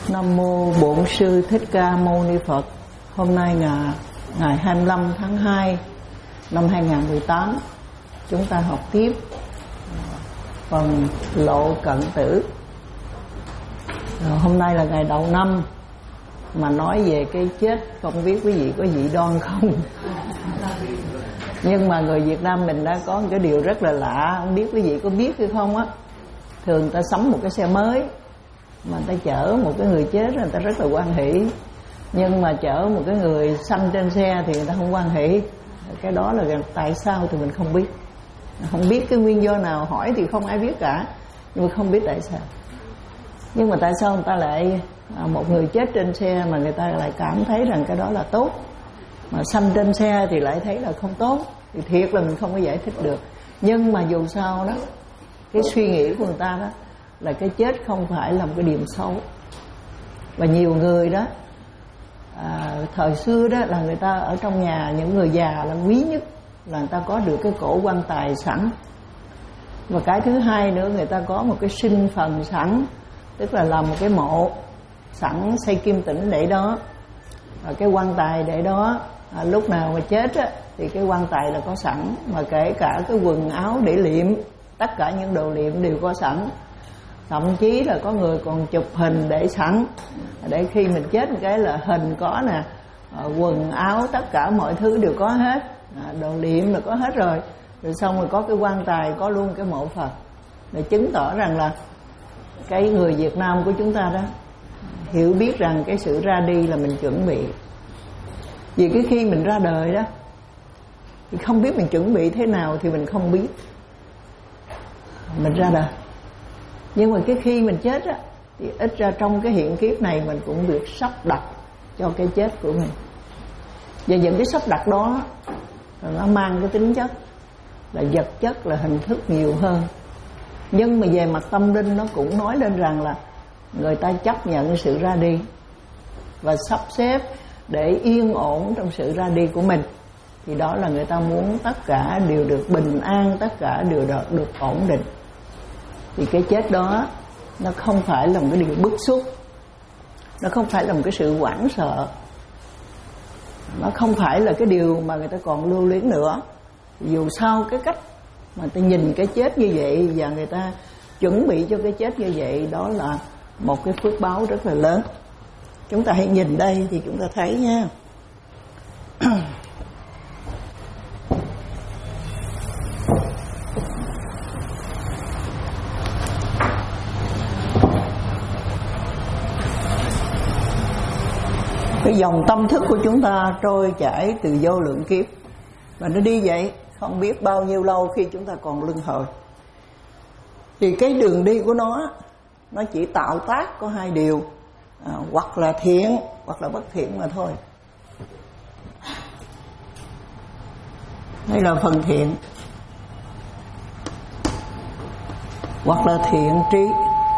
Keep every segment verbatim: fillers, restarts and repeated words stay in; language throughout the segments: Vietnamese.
Nam mô Bổn Sư Thích Ca Mâu Ni Phật. Hôm nay là ngày hai mươi lăm tháng hai năm hai nghìn không trăm mười tám. Chúng ta học tiếp phần Lộ Cận Tử. Hôm nay là ngày đầu năm, mà nói về cái chết không biết quý vị có dị đoan không. Nhưng mà người Việt Nam mình đã có một cái điều rất là lạ, không biết quý vị có biết hay không á. Thường người ta sắm một cái xe mới mà người ta chở một cái người chết người ta rất là hoan hỷ, nhưng mà chở một cái người sanh trên xe thì người ta không hoan hỷ. Cái đó là tại sao thì mình không biết, không biết cái nguyên do nào, hỏi thì không ai biết cả, nhưng mà không biết tại sao. Nhưng mà tại sao người ta lại à, một người chết trên xe mà người ta lại cảm thấy rằng cái đó là tốt, mà sanh trên xe thì lại thấy là không tốt, thì thiệt là mình không có giải thích được. Nhưng mà dù sao đó, cái suy nghĩ của người ta đó là cái chết không phải là một cái điểm xấu. Và nhiều người đó à, thời xưa đó là người ta ở trong nhà, những người già là quý nhất là người ta có được cái cổ quan tài sẵn. Và cái thứ hai nữa, người ta có một cái sinh phần sẵn, tức là làm một cái mộ sẵn, xây kim tĩnh để đó, và cái quan tài để đó. À, lúc nào mà chết á, thì cái quan tài là có sẵn, mà kể cả cái quần áo để liệm, tất cả những đồ liệm đều có sẵn. Thậm chí là có người còn chụp hình để sẵn, để khi mình chết một cái là hình có nè, quần áo tất cả mọi thứ đều có hết, đồ liệm là có hết rồi. Rồi xong rồi có cái quan tài, có luôn cái mộ Phật, để chứng tỏ rằng là cái người Việt Nam của chúng ta đó hiểu biết rằng cái sự ra đi là mình chuẩn bị. Vì cái khi mình ra đời đó thì không biết mình chuẩn bị thế nào thì mình không biết. Mình ra đời, nhưng mà cái khi mình chết á, thì ít ra trong cái hiện kiếp này mình cũng được sắp đặt cho cái chết của mình. Và những cái sắp đặt đó nó mang cái tính chất là vật chất, là hình thức nhiều hơn. Nhưng mà về mặt tâm linh nó cũng nói lên rằng là người ta chấp nhận sự ra đi và sắp xếp để yên ổn trong sự ra đi của mình. Thì đó là người ta muốn tất cả đều được bình an, tất cả đều được, được ổn định. Thì cái chết đó nó không phải là một cái điều bức xúc, nó không phải là một cái sự hoảng sợ, nó không phải là cái điều mà người ta còn lưu luyến nữa. Dù sao cái cách mà người ta nhìn cái chết như vậy và người ta chuẩn bị cho cái chết như vậy, đó là một cái phước báo rất là lớn. Chúng ta hãy nhìn đây thì chúng ta thấy nha. Cái dòng tâm thức của chúng ta trôi chảy từ vô lượng kiếp, và nó đi vậy không biết bao nhiêu lâu khi chúng ta còn luân hồi. Thì cái đường đi của nó, nó chỉ tạo tác có hai điều, à, hoặc là thiện hoặc là bất thiện mà thôi. Đây là phần thiện, hoặc là thiện trí.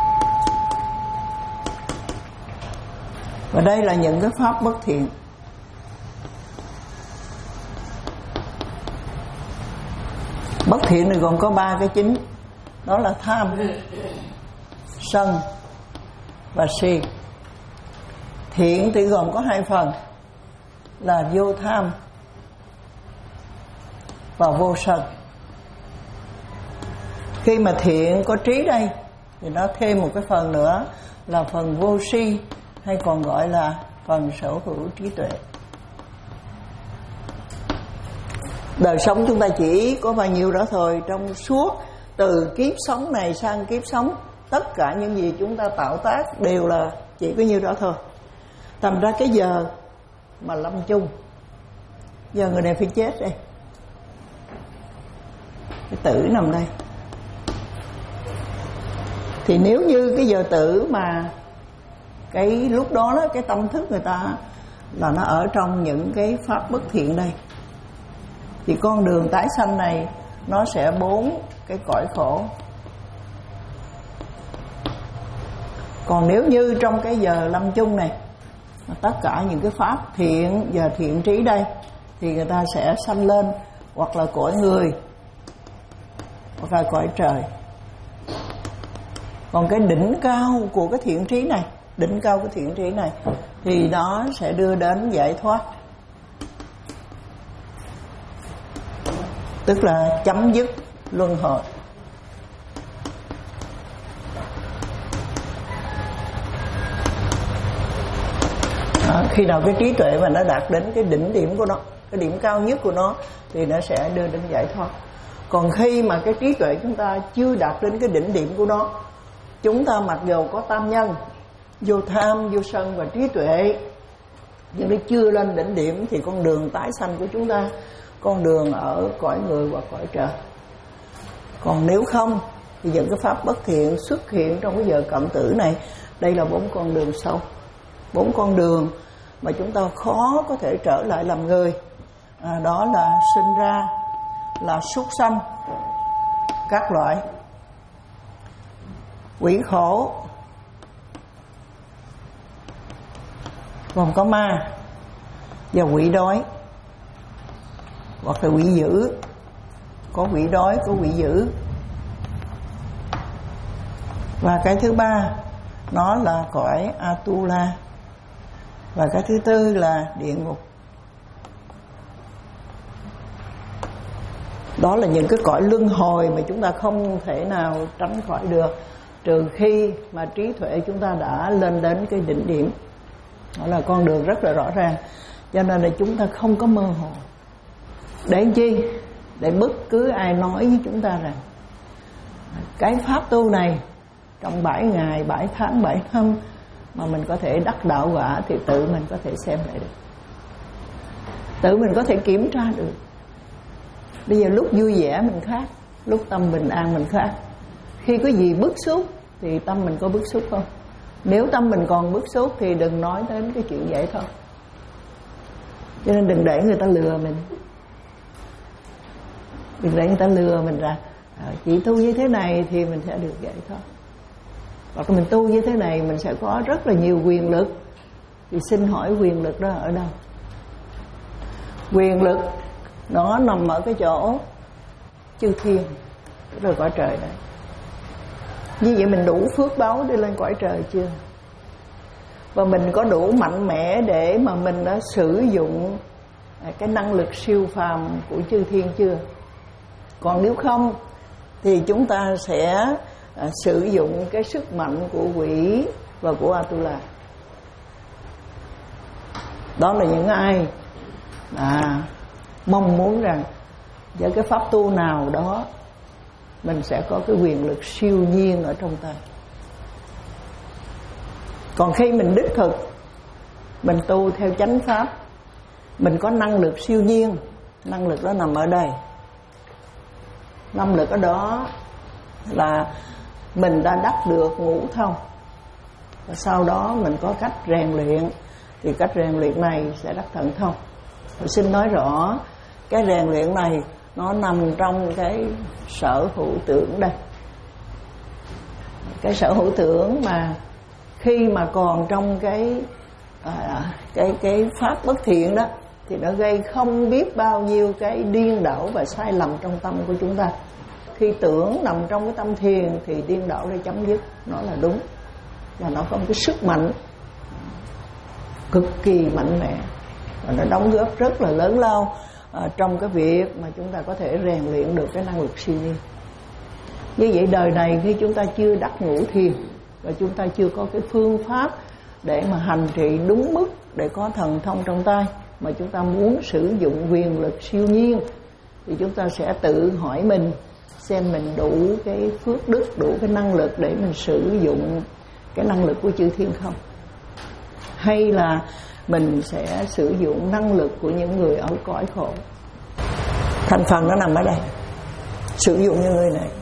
Và đây là những cái pháp bất thiện. Bất thiện thì còn có ba cái chính, đó là tham, sân và si. Thiện thì gồm có hai phần là vô tham và vô sân. Khi mà thiện có trí đây thì nó thêm một cái phần nữa là phần vô si, hay còn gọi là phần sở hữu trí tuệ. Đời sống chúng ta chỉ có bao nhiêu đó thôi. Trong suốt từ kiếp sống này sang kiếp sống, tất cả những gì chúng ta tạo tác đều là chỉ có nhiêu đó thôi. Thành ra cái giờ mà lâm chung, giờ người này phải chết đây, cái tử nằm đây. Thì nếu như cái giờ tử mà cái lúc đó, đó cái tâm thức người ta là nó ở trong những cái pháp bất thiện đây, thì con đường tái sanh này nó sẽ bốn cái cõi khổ. Còn nếu như trong cái giờ lâm chung này tất cả những cái pháp thiện và thiện trí đây, thì người ta sẽ sanh lên hoặc là cõi người hoặc là cõi trời. Còn cái đỉnh cao của cái thiện trí này đỉnh cao của thiện trí này, thì nó sẽ đưa đến giải thoát, tức là chấm dứt luân hồi. À, khi nào cái trí tuệ mà nó đạt đến cái đỉnh điểm của nó, cái điểm cao nhất của nó, thì nó sẽ đưa đến giải thoát. Còn khi mà cái trí tuệ chúng ta chưa đạt đến cái đỉnh điểm của nó, chúng ta mặc dù có tam nhân, vô tham, vô sân và trí tuệ, nhưng nó chưa lên đỉnh điểm, thì con đường tái sanh của chúng ta, con đường ở cõi người hoặc cõi trời. Còn nếu không thì những cái pháp bất thiện xuất hiện trong cái giờ cận tử này. Đây là bốn con đường sâu, bốn con đường mà chúng ta khó có thể trở lại làm người. À, đó là sinh ra là súc sanh các loại, quỷ khổ, còn có ma và quỷ đói, hoặc là quỷ dữ. Có quỷ đói, có quỷ dữ. Và cái thứ ba nó là cõi Atula. Và cái thứ tư là địa ngục. Đó là những cái cõi luân hồi mà chúng ta không thể nào tránh khỏi được, trừ khi mà trí tuệ chúng ta đã lên đến cái đỉnh điểm. Đó là con đường rất là rõ ràng. Cho nên là chúng ta không có mơ hồ. Để chi? Để bất cứ ai nói với chúng ta rằng cái pháp tu này trong bảy ngày, bảy tháng, bảy năm mà mình có thể đắc đạo quả, thì tự mình có thể xem lại được, tự mình có thể kiểm tra được. Bây giờ lúc vui vẻ mình khác, lúc tâm bình an mình khác. Khi có gì bức xúc thì tâm mình có bức xúc không? Nếu tâm mình còn bức xúc thì đừng nói đến cái chuyện giải thoát. Cho nên đừng để người ta lừa mình, đừng để người ta lừa mình ra à, chỉ tu như thế này thì mình sẽ được giải thoát, hoặc là mình tu như thế này mình sẽ có rất là nhiều quyền lực. Thì xin hỏi quyền lực đó ở đâu? Quyền lực nó nằm ở cái chỗ chư thiên, rồi cõi trời đấy. Như vậy mình đủ phước báu đi lên cõi trời chưa? Và mình có đủ mạnh mẽ để mà mình đã sử dụng cái năng lực siêu phàm của chư thiên chưa? Còn nếu không thì chúng ta sẽ sử dụng cái sức mạnh của quỷ và của Atula. Đó là những ai à, mong muốn rằng với cái pháp tu nào đó mình sẽ có cái quyền lực siêu nhiên ở trong tay. Còn khi mình đích thực, mình tu theo chánh pháp, mình có năng lực siêu nhiên. Năng lực đó nằm ở đây. Năng lực ở đó là mình đã đắc được ngũ thông, và sau đó mình có cách rèn luyện, thì cách rèn luyện này sẽ đắc thần thông. Tôi xin nói rõ, cái rèn luyện này nó nằm trong cái sở hữu tưởng đây. Cái sở hữu tưởng mà khi mà còn trong cái à, cái cái pháp bất thiện đó, thì nó gây không biết bao nhiêu cái điên đảo và sai lầm trong tâm của chúng ta. Khi tưởng nằm trong cái tâm thiền thì điên đảo đã chấm dứt, nó là đúng, và nó có một cái sức mạnh cực kỳ mạnh mẽ, và nó đóng góp rất là lớn lao à, trong cái việc mà chúng ta có thể rèn luyện được cái năng lực siêu nhiên. Như vậy đời này khi chúng ta chưa đắc ngũ thiền, và chúng ta chưa có cái phương pháp để mà hành trì đúng mức để có thần thông trong tay, mà chúng ta muốn sử dụng quyền lực siêu nhiên, thì chúng ta sẽ tự hỏi mình xem mình đủ cái phước đức, đủ cái năng lực để mình sử dụng cái năng lực của chư thiên không, hay là mình sẽ sử dụng năng lực của những người ở cõi khổ. Thành phần nó nằm ở đây, sử dụng những người này.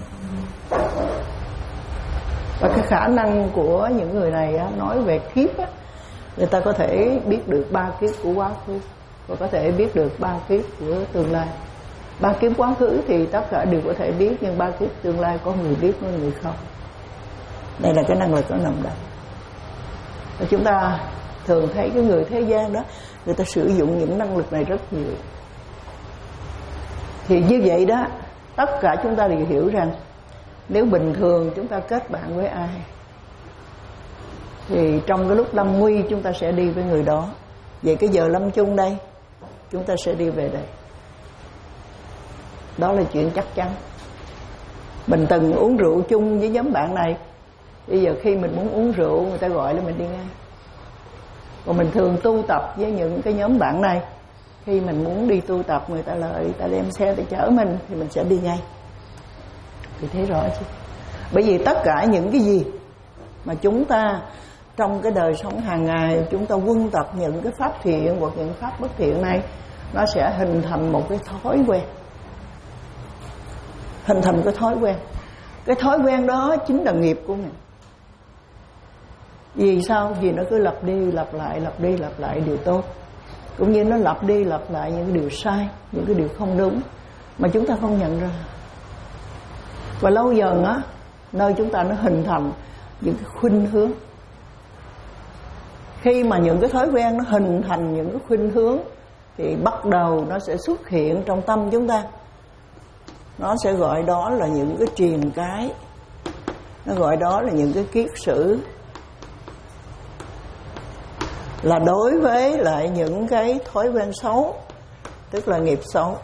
Và cái khả năng của những người này á, nói về kiếp á, người ta có thể biết được ba kiếp của quá khứ, và có thể biết được ba kiếp của tương lai. Ba kiếp quá khứ thì tất cả đều có thể biết, nhưng ba kiếp tương lai có người biết, có người không. Đây là cái năng lực nó nằm đây. Và chúng ta thường thấy cái người thế gian đó, người ta sử dụng những năng lực này rất nhiều. Thì như vậy đó, tất cả chúng ta đều hiểu rằng nếu bình thường chúng ta kết bạn với ai, thì trong cái lúc lâm nguy chúng ta sẽ đi với người đó. Vậy cái giờ lâm chung đây chúng ta sẽ đi về đây. Đó là chuyện chắc chắn. Mình từng uống rượu chung với nhóm bạn này, bây giờ khi mình muốn uống rượu người ta gọi là mình đi ngay. Còn mình thường tu tập với những cái nhóm bạn này, khi mình muốn đi tu tập người ta lợi, người ta đem xe để chở mình thì mình sẽ đi ngay. Thì thấy rõ chứ. Bởi vì tất cả những cái gì mà chúng ta trong cái đời sống hàng ngày chúng ta quân tập những cái pháp thiện hoặc những pháp bất thiện này, nó sẽ hình thành một cái thói quen. Hình thành cái thói quen. Cái thói quen đó chính là nghiệp của mình. Vì sao? Vì nó cứ lặp đi lặp lại, lặp đi lặp lại điều tốt, cũng như nó lặp đi lặp lại những cái điều sai, những cái điều không đúng mà chúng ta không nhận ra. Và lâu dần á, nơi chúng ta nó hình thành những cái khuynh hướng. Khi mà những cái thói quen nó hình thành những cái khuynh hướng thì bắt đầu nó sẽ xuất hiện trong tâm chúng ta. Nó sẽ gọi đó là những cái triền cái, nó gọi đó là những cái kiết sử. Là đối với lại những cái thói quen xấu, tức là nghiệp xấu.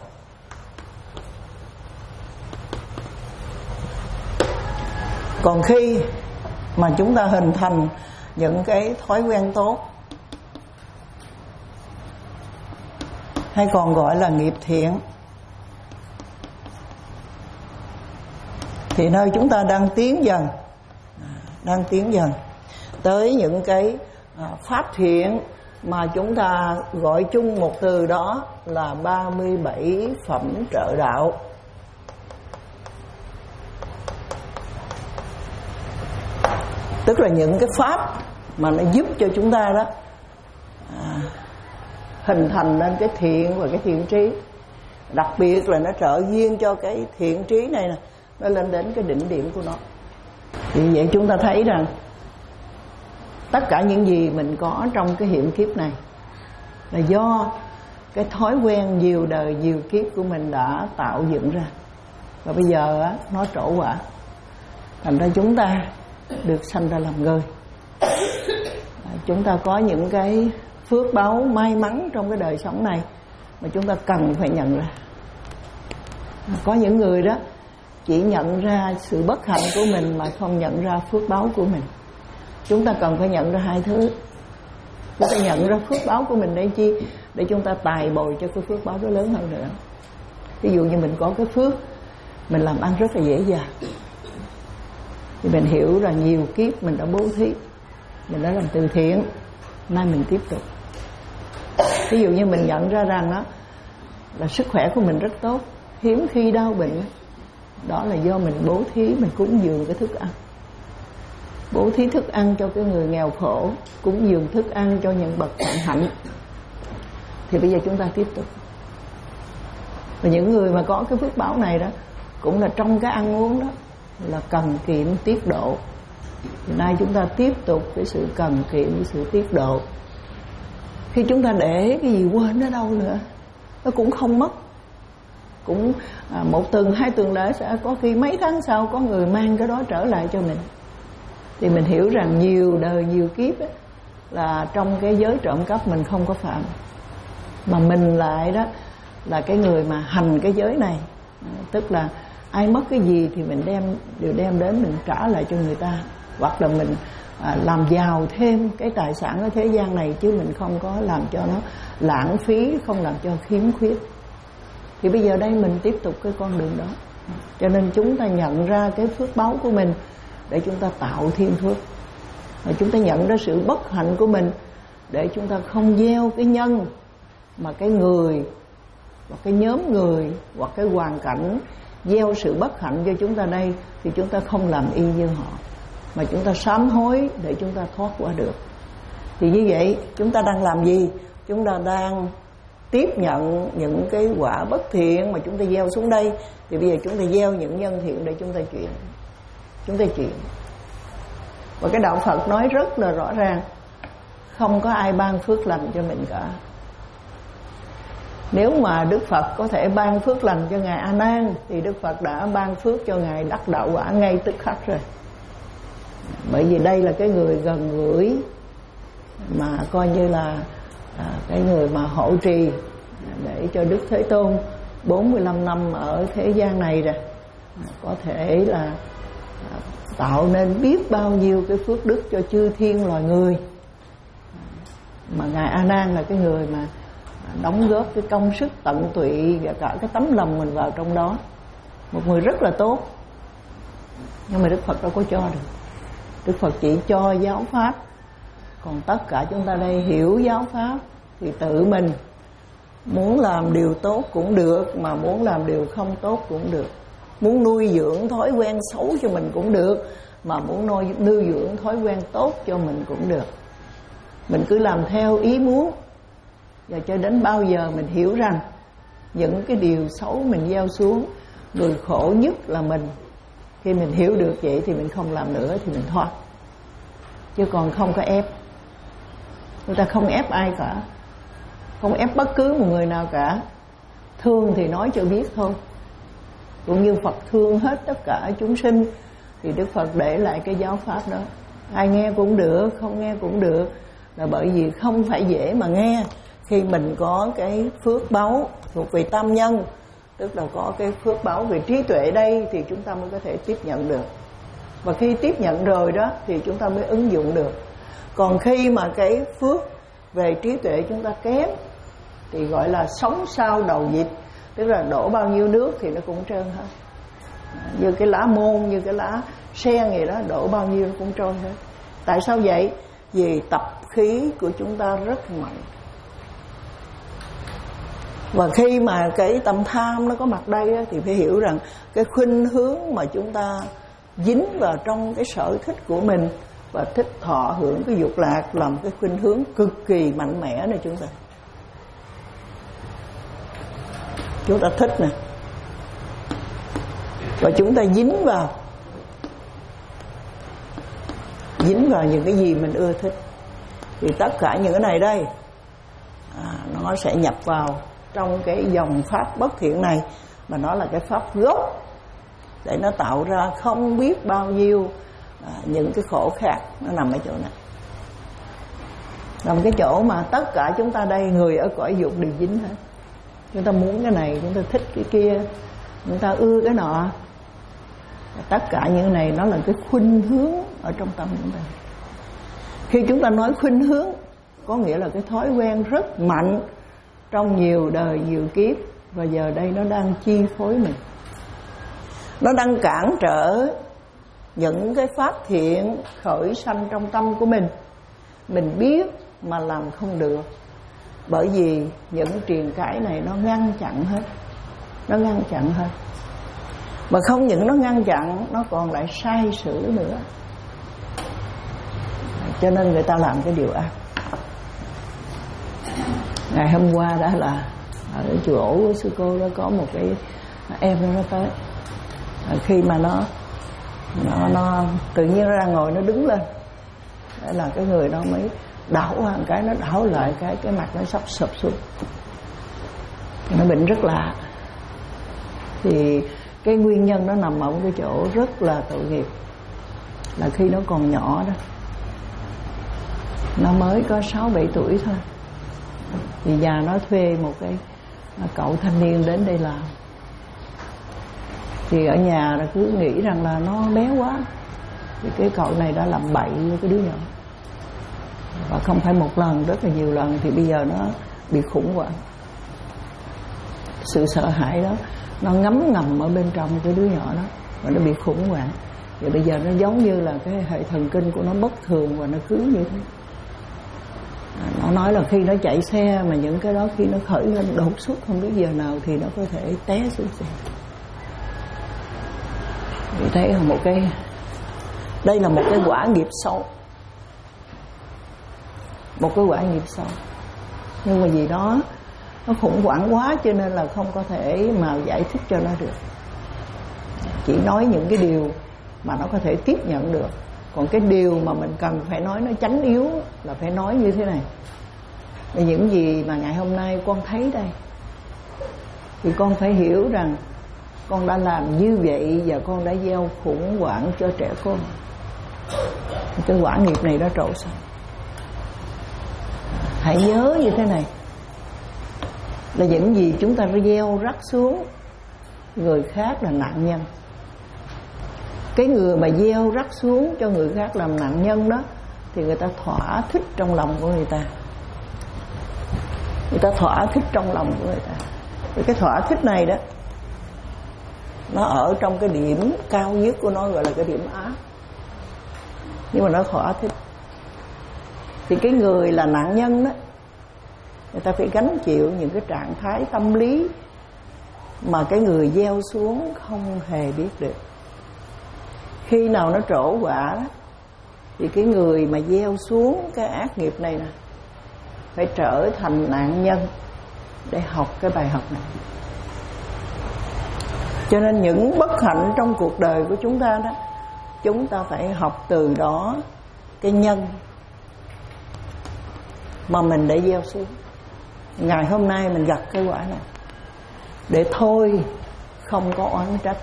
Còn khi mà chúng ta hình thành những cái thói quen tốt, hay còn gọi là nghiệp thiện, thì nơi chúng ta đang tiến dần, đang tiến dần tới những cái pháp thiện mà chúng ta gọi chung một từ đó là ba mươi bảy phẩm trợ đạo. Tức là những cái pháp mà nó giúp cho chúng ta đó à, hình thành nên cái thiện và cái thiện trí. Đặc biệt là nó trợ duyên cho cái thiện trí này nè, nó lên đến cái đỉnh điểm của nó. Vì vậy chúng ta thấy rằng tất cả những gì mình có trong cái hiện kiếp này là do cái thói quen nhiều đời nhiều kiếp của mình đã tạo dựng ra. Và bây giờ á, nó trổ quả. Thành ra chúng ta được sanh ra làm người. Chúng ta có những cái phước báu may mắn trong cái đời sống này mà chúng ta cần phải nhận ra. Có những người đó chỉ nhận ra sự bất hạnh của mình mà không nhận ra phước báu của mình. Chúng ta cần phải nhận ra hai thứ. Chúng ta nhận ra phước báo của mình để chi? Để chúng ta tài bồi cho cái phước báo đó lớn hơn nữa. Ví dụ như mình có cái phước, mình làm ăn rất là dễ dàng, thì mình hiểu là nhiều kiếp mình đã bố thí, mình đã làm từ thiện, nay mình tiếp tục. Ví dụ như mình nhận ra rằng đó là sức khỏe của mình rất tốt, hiếm khi đau bệnh, đó là do mình bố thí, mình cúng dường cái thức ăn. Bố thí thức ăn cho cái người nghèo khổ, cúng dường thức ăn cho những bậc vạn hạnh. Thì bây giờ chúng ta tiếp tục. Và những người mà có cái phước báo này đó, cũng là trong cái ăn uống đó là cần kiệm tiết độ. Thì nay chúng ta tiếp tục cái sự cần kiệm, cái sự tiết độ. Khi chúng ta để cái gì quên ở đâu nữa, nó cũng không mất. Cũng à, một tuần, hai tuần lễ sẽ có khi mấy tháng sau có người mang cái đó trở lại cho mình. Thì mình hiểu rằng nhiều đời nhiều kiếp ấy, là trong cái giới trộm cắp mình không có phạm, mà mình lại đó là cái người mà hành cái giới này. Tức là ai mất cái gì thì mình đem đều đem đến mình trả lại cho người ta, hoặc là mình à, làm giàu thêm cái tài sản ở thế gian này, chứ mình không có làm cho nó lãng phí, không làm cho khiếm khuyết. Thì bây giờ đây mình tiếp tục cái con đường đó. Cho nên chúng ta nhận ra cái phước báu của mình để chúng ta tạo thêm phước. Và chúng ta nhận ra sự bất hạnh của mình để chúng ta không gieo cái nhân mà cái người hoặc cái nhóm người hoặc cái hoàn cảnh gieo sự bất hạnh cho chúng ta đây, thì chúng ta không làm y như họ, mà chúng ta sám hối để chúng ta thoát qua được. Thì như vậy chúng ta đang làm gì? Chúng ta đang tiếp nhận những cái quả bất thiện mà chúng ta gieo xuống đây. Thì bây giờ chúng ta gieo những nhân thiện để chúng ta chuyển. Chúng ta chuyển. Và cái đạo Phật nói rất là rõ ràng, không có ai ban phước lành cho mình cả. Nếu mà Đức Phật có thể ban phước lành cho Ngài A Nan thì Đức Phật đã ban phước cho Ngài đắc đạo quả ngay tức khắc rồi. Bởi vì đây là cái người gần gũi, mà coi như là à, cái người mà hộ trì để cho Đức Thế Tôn bốn mươi lăm năm ở thế gian này rồi, có thể là tạo nên biết bao nhiêu cái phước đức cho chư thiên loài người. Mà Ngài A Nan là cái người mà đóng góp cái công sức tận tụy và cả cái tấm lòng mình vào trong đó. Một người rất là tốt, nhưng mà Đức Phật đâu có cho được. Đức Phật chỉ cho giáo pháp, còn tất cả chúng ta đây hiểu giáo pháp thì tự mình muốn làm điều tốt cũng được, mà muốn làm điều không tốt cũng được. Muốn nuôi dưỡng thói quen xấu cho mình cũng được, mà muốn nuôi, nuôi dưỡng thói quen tốt cho mình cũng được. Mình cứ làm theo ý muốn, và cho đến bao giờ mình hiểu rằng những cái điều xấu mình gieo xuống, người khổ nhất là mình. Khi mình hiểu được vậy thì mình không làm nữa, thì mình thoát. Chứ còn không có ép. Người ta không ép ai cả, không ép bất cứ một người nào cả. Thương thì nói cho biết thôi. Cũng như Phật thương hết tất cả chúng sinh, thì Đức Phật để lại cái giáo pháp đó. Ai nghe cũng được, không nghe cũng được, là bởi vì không phải dễ mà nghe. Khi mình có cái phước báu thuộc về tam nhân, tức là có cái phước báu về trí tuệ đây, thì chúng ta mới có thể tiếp nhận được. Và khi tiếp nhận rồi đó thì chúng ta mới ứng dụng được. Còn khi mà cái phước về trí tuệ chúng ta kém thì gọi là sóng sao đầu vịt, tức là đổ bao nhiêu nước thì nó cũng trơn hết. Như cái lá môn, như cái lá sen gì đó, đổ bao nhiêu nó cũng trôi hết. Tại sao vậy? Vì tập khí của chúng ta rất mạnh. Và khi mà cái tâm tham nó có mặt đây á, thì phải hiểu rằng cái khuynh hướng mà chúng ta dính vào trong cái sở thích của mình và thích thọ hưởng cái dục lạc, làm cái khuynh hướng cực kỳ mạnh mẽ này chúng ta. Chúng ta thích nè, và chúng ta dính vào dính vào những cái gì mình ưa thích, thì tất cả những cái này đây à, nó sẽ nhập vào trong cái dòng pháp bất thiện này, mà nó là cái pháp gốc để nó tạo ra không biết bao nhiêu à, những cái khổ khác. Nó nằm ở chỗ này, nằm cái chỗ mà tất cả chúng ta đây, người ở cõi dục đều dính hết. Chúng ta muốn cái này, chúng ta thích cái kia, chúng ta ưa cái nọ. Tất cả những cái này nó là cái khuynh hướng ở trong tâm chúng ta. Khi chúng ta nói khuynh hướng, có nghĩa là cái thói quen rất mạnh trong nhiều đời nhiều kiếp, và giờ đây nó đang chi phối mình. Nó đang cản trở những cái pháp thiện khởi sanh trong tâm của mình. Mình biết mà làm không được, bởi vì những truyền cãi này nó ngăn chặn hết. Nó ngăn chặn hết. Mà không những nó ngăn chặn, nó còn lại sai sử nữa. Cho nên người ta làm cái điều ác. Ngày hôm qua đó là ở chùa ổ của sư cô đó, có một cái em nó tới. Khi mà nó nó nó tự nhiên nó ra ngồi, nó đứng lên, đó là cái người đó mới đảo một cái, nó đảo lại cái cái mặt nó sắp sụp xuống. Nó bệnh rất lạ. Thì cái nguyên nhân nó nằm ở cái chỗ rất là tội nghiệp, là khi nó còn nhỏ đó, nó mới có sáu bảy tuổi thôi, thì nhà nó thuê một cái cậu thanh niên đến đây làm. Thì ở nhà là cứ nghĩ rằng là nó bé quá, thì cái cậu này đã làm bậy với cái đứa nhỏ, và không phải một lần, rất là nhiều lần. Thì bây giờ nó bị khủng hoảng. Sự sợ hãi đó nó ngấm ngầm ở bên trong cái đứa nhỏ đó, và nó bị khủng hoảng. Và bây giờ nó giống như là cái hệ thần kinh của nó bất thường, và nó cứ như thế. Nó nói là khi nó chạy xe mà những cái đó khi nó khởi lên đột xuất không biết giờ nào thì nó có thể té xuống xe. Vì thế là một cái, đây là một cái quả nghiệp sâu, một cái quả nghiệp sâu. Nhưng mà vì đó nó khủng hoảng quá, cho nên là không có thể mà giải thích cho nó được. Chỉ nói những cái điều mà nó có thể tiếp nhận được. Còn cái điều mà mình cần phải nói nó chánh yếu là phải nói như thế này. Và những gì mà ngày hôm nay con thấy đây, thì con phải hiểu rằng con đã làm như vậy, và con đã gieo khủng hoảng cho trẻ con. cái quả nghiệp này đó trổ xong. Hãy nhớ như thế này, là những gì chúng ta gieo rắc xuống, người khác là nạn nhân. Cái người mà gieo rắc xuống cho người khác làm nạn nhân đó, thì người ta thỏa thích trong lòng của người ta. Người ta thỏa thích trong lòng của người ta. Và cái thỏa thích này đó, nó ở trong cái điểm cao nhất của nó, gọi là cái điểm ác. Nhưng mà nó thỏa thích. Thì cái người là nạn nhân đó, người ta phải gánh chịu những cái trạng thái tâm lý mà cái người gieo xuống không hề biết được. Khi nào nó trổ quả đó, thì cái người mà gieo xuống cái ác nghiệp này nè phải trở thành nạn nhân để học cái bài học này. Cho nên những bất hạnh trong cuộc đời của chúng ta đó, chúng ta phải học từ đó cái nhân mà mình đã gieo xuống. Ngày hôm nay mình gặp cái quả này, để thôi không có oán trách,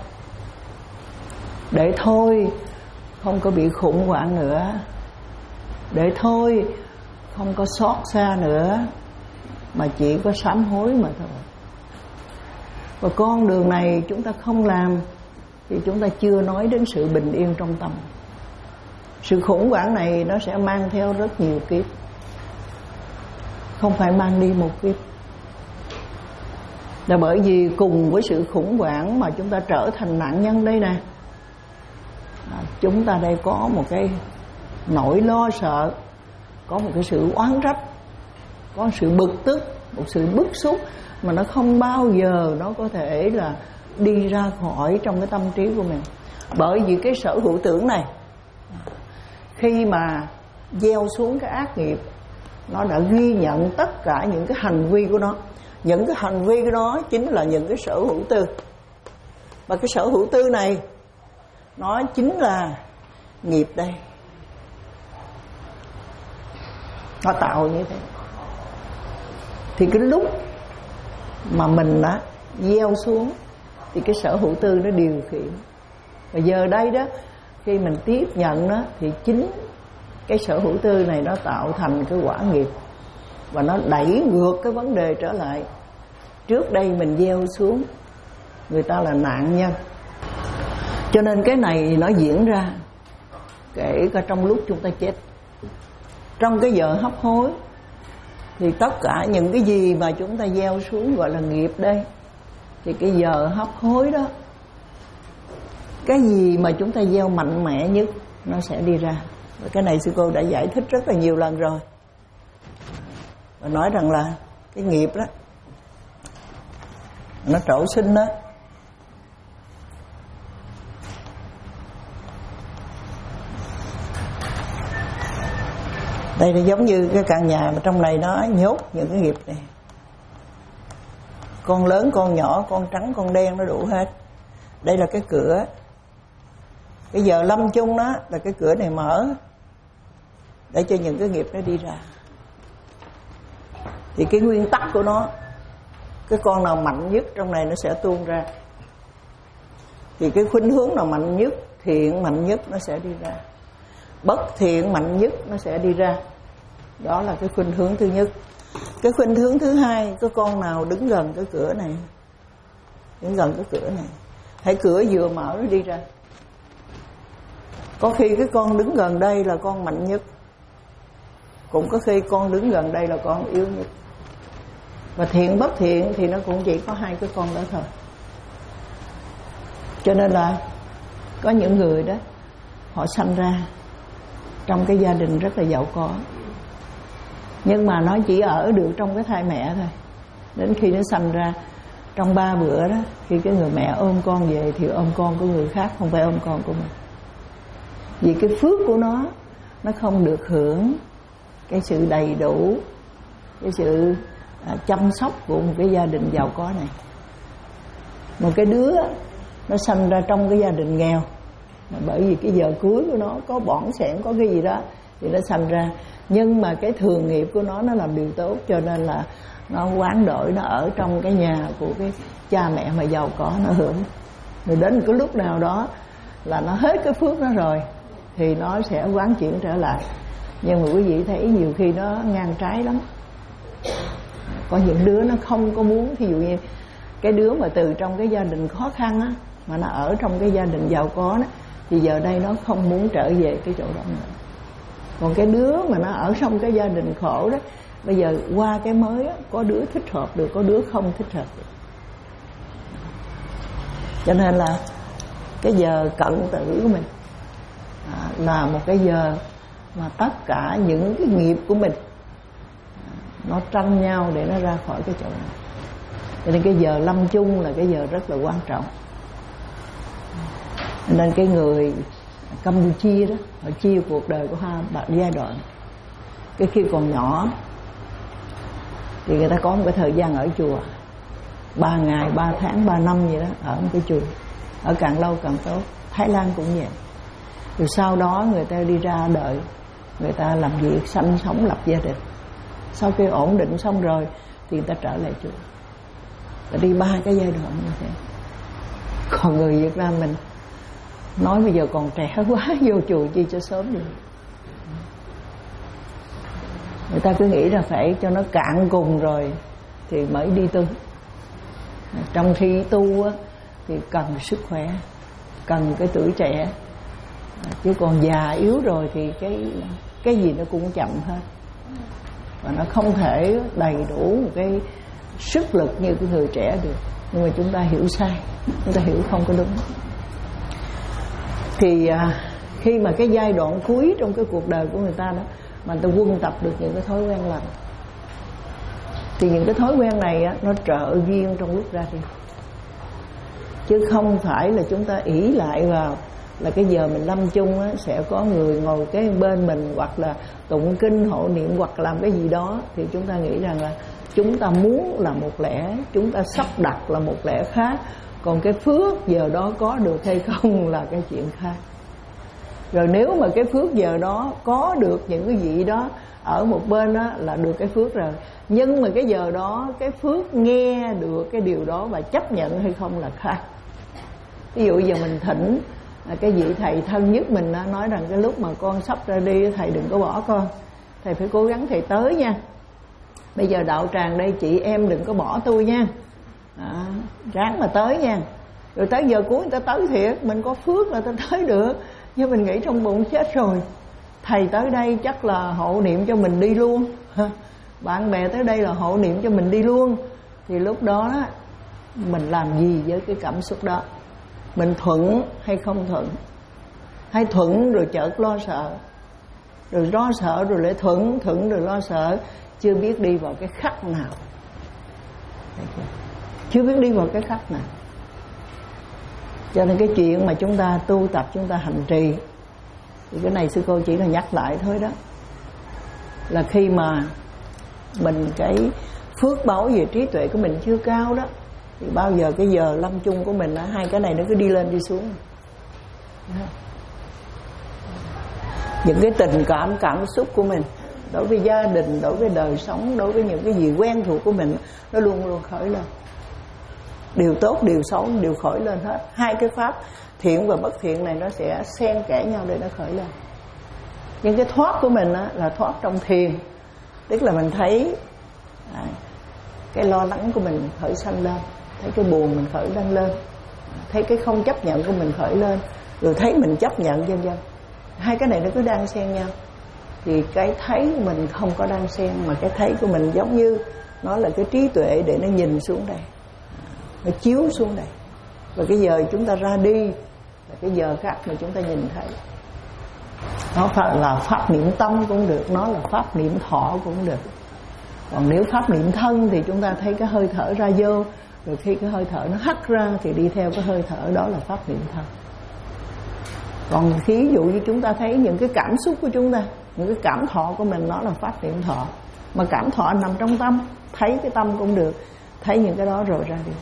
để thôi không có bị khủng hoảng nữa, để thôi không có xót xa nữa, mà chỉ có sám hối mà thôi. Và con đường này chúng ta không làm thì chúng ta chưa nói đến sự bình yên trong tâm. Sự khủng hoảng này nó sẽ mang theo rất nhiều kiếp, không phải mang đi một kiếp. Là bởi vì cùng với sự khủng hoảng mà chúng ta trở thành nạn nhân đây nè, chúng ta đây có một cái nỗi lo sợ, có một cái sự oán trách, có một sự bực tức, một sự bức xúc mà nó không bao giờ nó có thể là đi ra khỏi trong cái tâm trí của mình. Bởi vì cái sở hữu tưởng này, khi mà gieo xuống cái ác nghiệp, nó đã ghi nhận tất cả những cái hành vi của nó. Những cái hành vi của nó chính là những cái sở hữu tư. Và cái sở hữu tư này, nó chính là nghiệp đây. Nó tạo như thế. Thì cái lúc mà mình đã gieo xuống thì cái sở hữu tư nó điều khiển. Và giờ đây đó, khi mình tiếp nhận đó, thì chính cái sở hữu tư này nó tạo thành cái quả nghiệp, và nó đẩy ngược cái vấn đề trở lại. Trước đây mình gieo xuống, người ta là nạn nhân. Cho nên cái này nó diễn ra kể cả trong lúc chúng ta chết. Trong cái giờ hấp hối thì tất cả những cái gì mà chúng ta gieo xuống gọi là nghiệp đây, thì cái giờ hấp hối đó, cái gì mà chúng ta gieo mạnh mẽ nhất nó sẽ đi ra. Và cái này sư cô đã giải thích rất là nhiều lần rồi, và nói rằng là cái nghiệp đó nó trổ sinh đó, đây là giống như cái căn nhà mà trong này nó nhốt những cái nghiệp này. Con lớn, con nhỏ, con trắng, con đen nó đủ hết. Đây là cái cửa. Bây giờ lâm chung đó là cái cửa này mở để cho những cái nghiệp nó đi ra. Thì cái nguyên tắc của nó, cái con nào mạnh nhất trong này nó sẽ tuôn ra. Thì cái khuynh hướng nào mạnh nhất, thiện mạnh nhất nó sẽ đi ra, bất thiện mạnh nhất nó sẽ đi ra. Đó là cái khuynh hướng thứ nhất. Cái khuynh hướng thứ hai, cái con nào đứng gần cái cửa này, đứng gần cái cửa này, hãy cửa vừa mở nó đi ra. Có khi cái con đứng gần đây là con mạnh nhất, cũng có khi con đứng gần đây là con yếu nhất. Và thiện bất thiện thì nó cũng chỉ có hai cái con đó thôi. Cho nên là có những người đó, họ sanh ra trong cái gia đình rất là giàu có, nhưng mà nó chỉ ở được trong cái thai mẹ thôi. Đến khi nó sanh ra, trong ba bữa đó, khi cái người mẹ ôm con về thì ôm con của người khác, không phải ôm con của mình. Vì cái phước của nó, nó không được hưởng cái sự đầy đủ, cái sự à, chăm sóc của một cái gia đình giàu có này. Một cái đứa nó sanh ra trong cái gia đình nghèo, mà bởi vì cái giờ cuối của nó có bỏng sẻn, có cái gì đó thì nó sanh ra. Nhưng mà cái thường nghiệp của nó nó làm điều tốt, cho nên là nó hoán đổi, nó ở trong cái nhà của cái cha mẹ mà giàu có, nó hưởng. Rồi đến cái lúc nào đó là nó hết cái phước nó rồi, thì nó sẽ quán chuyển trở lại. Nhưng mà quý vị thấy nhiều khi nó ngang trái lắm. Có những đứa nó không có muốn, thí dụ như cái đứa mà từ trong cái gia đình khó khăn á, mà nó ở trong cái gia đình giàu có đó, thì giờ đây nó không muốn trở về cái chỗ đó nữa. Còn cái đứa mà nó ở trong cái gia đình khổ đó, bây giờ qua cái mới á, có đứa thích hợp được, có đứa không thích hợp được. Cho nên là cái giờ cận tử của mình à, là một cái giờ mà tất cả những cái nghiệp của mình à, nó tranh nhau để nó ra khỏi cái chỗ này. Cho nên cái giờ lâm chung là cái giờ rất là quan trọng. Nên cái người Campuchia đó, họ chia cuộc đời của hai giai đoạn. Cái khi còn nhỏ thì người ta có một cái thời gian ở chùa ba ngày, ba tháng, ba năm vậy đó, ở một cái chùa. Ở càng lâu càng tốt. Thái Lan cũng vậy. Rồi sau đó người ta đi ra đời, người ta làm việc, sanh sống, lập gia đình. Sau khi ổn định xong rồi thì người ta trở lại chùa. Và đi ba cái giai đoạn như thế. Còn người Việt Nam mình nói bây giờ còn trẻ quá, vô chùa chi cho sớm đi. Người ta cứ nghĩ là phải cho nó cạn cùng rồi thì mới đi tu. Trong khi tu á, thì cần sức khỏe, cần cái tuổi trẻ. Chứ còn già yếu rồi thì cái cái gì nó cũng chậm hết. Và nó không thể đầy đủ một cái sức lực như cái người trẻ được. Nhưng mà chúng ta hiểu sai, chúng ta hiểu không có đúng. Thì à, khi mà cái giai đoạn cuối trong cái cuộc đời của người ta đó, mà người ta quân tập được những cái thói quen lành, thì những cái thói quen này á, nó trợ duyên trong lúc ra đi. Chứ không phải là chúng ta ỷ lại vào là cái giờ mình lâm chung á, sẽ có người ngồi cái bên mình, hoặc là tụng kinh hộ niệm, hoặc làm cái gì đó. Thì chúng ta nghĩ rằng là chúng ta muốn là một lẽ, chúng ta sắp đặt là một lẽ khác. Còn cái phước giờ đó có được hay không là cái chuyện khác. Rồi nếu mà cái phước giờ đó có được những cái gì đó ở một bên đó là được cái phước rồi. Nhưng mà cái giờ đó cái phước nghe được cái điều đó và chấp nhận hay không là khác. Ví dụ giờ mình thỉnh cái vị thầy thân nhất mình nói rằng cái lúc mà con sắp ra đi, thầy đừng có bỏ con, thầy phải cố gắng thầy tới nha. Bây giờ đạo tràng đây chị em đừng có bỏ tôi nha, à, ráng mà tới nha. Rồi tới giờ cuối người ta tới thiệt, mình có phước là ta tới được. Nhưng mình nghĩ trong bụng chết rồi, thầy tới đây chắc là hộ niệm cho mình đi luôn, bạn bè tới đây là hộ niệm cho mình đi luôn. Thì lúc đó mình làm gì với cái cảm xúc đó? Mình thuận hay không thuận? Hay thuận rồi chợt lo sợ, rồi lo sợ rồi lại thuận, thuận rồi lo sợ, chưa biết đi vào cái khắc nào. Chưa biết đi vào cái khắc nào. Cho nên cái chuyện mà chúng ta tu tập, chúng ta hành trì, thì cái này sư cô chỉ là nhắc lại thôi đó, là khi mà mình cái phước báu về trí tuệ của mình chưa cao đó, thì bao giờ cái giờ lâm chung của mình, hai cái này nó cứ đi lên đi xuống. Những cái tình cảm, cảm xúc của mình đối với gia đình, đối với đời sống, đối với những cái gì quen thuộc của mình, nó luôn luôn khởi lên. Điều tốt, điều xấu đều khởi lên hết. Hai cái pháp thiện và bất thiện này nó sẽ xen kẽ nhau để nó khởi lên. Nhưng cái thoát của mình á, là thoát trong thiền. Tức là mình thấy à, cái lo lắng của mình khởi sanh lên, thấy cái buồn mình khởi lên lên, thấy cái không chấp nhận của mình khởi lên, rồi thấy mình chấp nhận, vân vân. Hai cái này nó cứ đang xen nhau. Thì cái thấy của mình không có đang xen, mà cái thấy của mình giống như nó là cái trí tuệ để nó nhìn xuống đây, nó chiếu xuống đây. Và cái giờ chúng ta ra đi là cái giờ khác mà chúng ta nhìn thấy. Nó phải là pháp niệm tâm cũng được, nó là pháp niệm thọ cũng được. Còn nếu pháp niệm thân thì chúng ta thấy cái hơi thở ra vô, rồi khi cái hơi thở nó hắt ra thì đi theo cái hơi thở, đó là pháp niệm thân. Còn ví dụ như chúng ta thấy những cái cảm xúc của chúng ta, những cái cảm thọ của mình, nó là pháp niệm thọ. Mà cảm thọ nằm trong tâm, thấy cái tâm cũng được, thấy những cái đó rồi ra đi.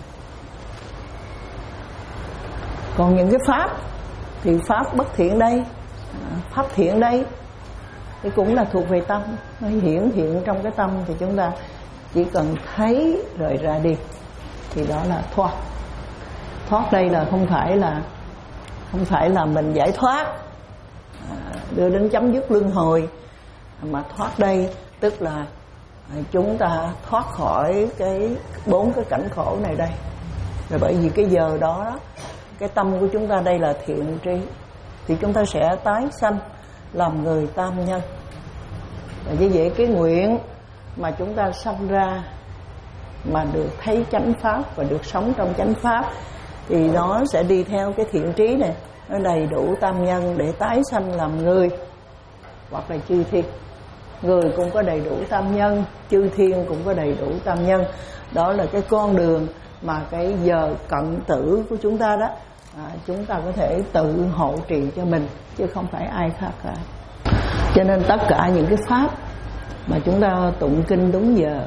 Còn những cái pháp thì pháp bất thiện đây, pháp thiện đây, thì cũng là thuộc về tâm, nó hiển hiện trong cái tâm. Thì chúng ta chỉ cần thấy rồi ra đi, thì đó là thoát. Thoát đây là không phải là không phải là mình giải thoát đưa đến chấm dứt luân hồi. Mà thoát đây tức là chúng ta thoát khỏi cái bốn cái cảnh khổ này đây. Rồi bởi vì cái giờ đó cái tâm của chúng ta đây là thiện tri, thì chúng ta sẽ tái sanh làm người tam nhân. Và như vậy cái nguyện mà chúng ta sanh ra mà được thấy chánh pháp và được sống trong chánh pháp, thì nó sẽ đi theo cái thiện trí này, nó đầy đủ tam nhân để tái sanh làm người hoặc là chư thiên. Người cũng có đầy đủ tam nhân, chư thiên cũng có đầy đủ tam nhân. Đó là cái con đường mà cái giờ cận tử của chúng ta đó, à, chúng ta có thể tự hộ trì cho mình, chứ không phải ai khác cả. Cho nên tất cả những cái pháp mà chúng ta tụng kinh đúng giờ,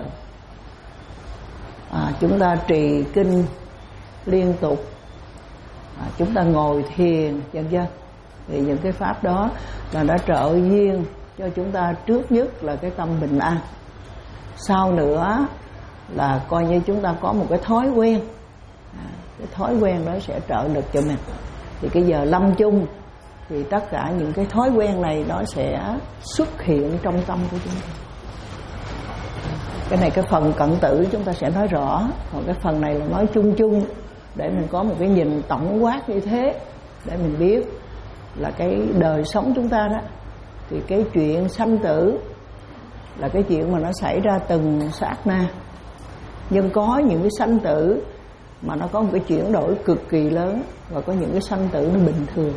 à, chúng ta trì kinh liên tục, à, chúng ta ngồi thiền vân vân, thì những cái pháp đó là đã trợ duyên cho chúng ta. Trước nhất là cái tâm bình an, sau nữa là coi như chúng ta có một cái thói quen, à, cái thói quen đó sẽ trợ lực cho mình. Thì cái giờ lâm chung thì tất cả những cái thói quen này nó sẽ xuất hiện trong tâm của chúng ta. Cái này cái phần cận tử chúng ta sẽ nói rõ, còn cái phần này là nói chung chung để mình có một cái nhìn tổng quát như thế, để mình biết là cái đời sống chúng ta đó, thì cái chuyện sanh tử là cái chuyện mà nó xảy ra từng sát na. Nhưng có những cái sanh tử mà nó có một cái chuyển đổi cực kỳ lớn, và có những cái sanh tử nó bình thường.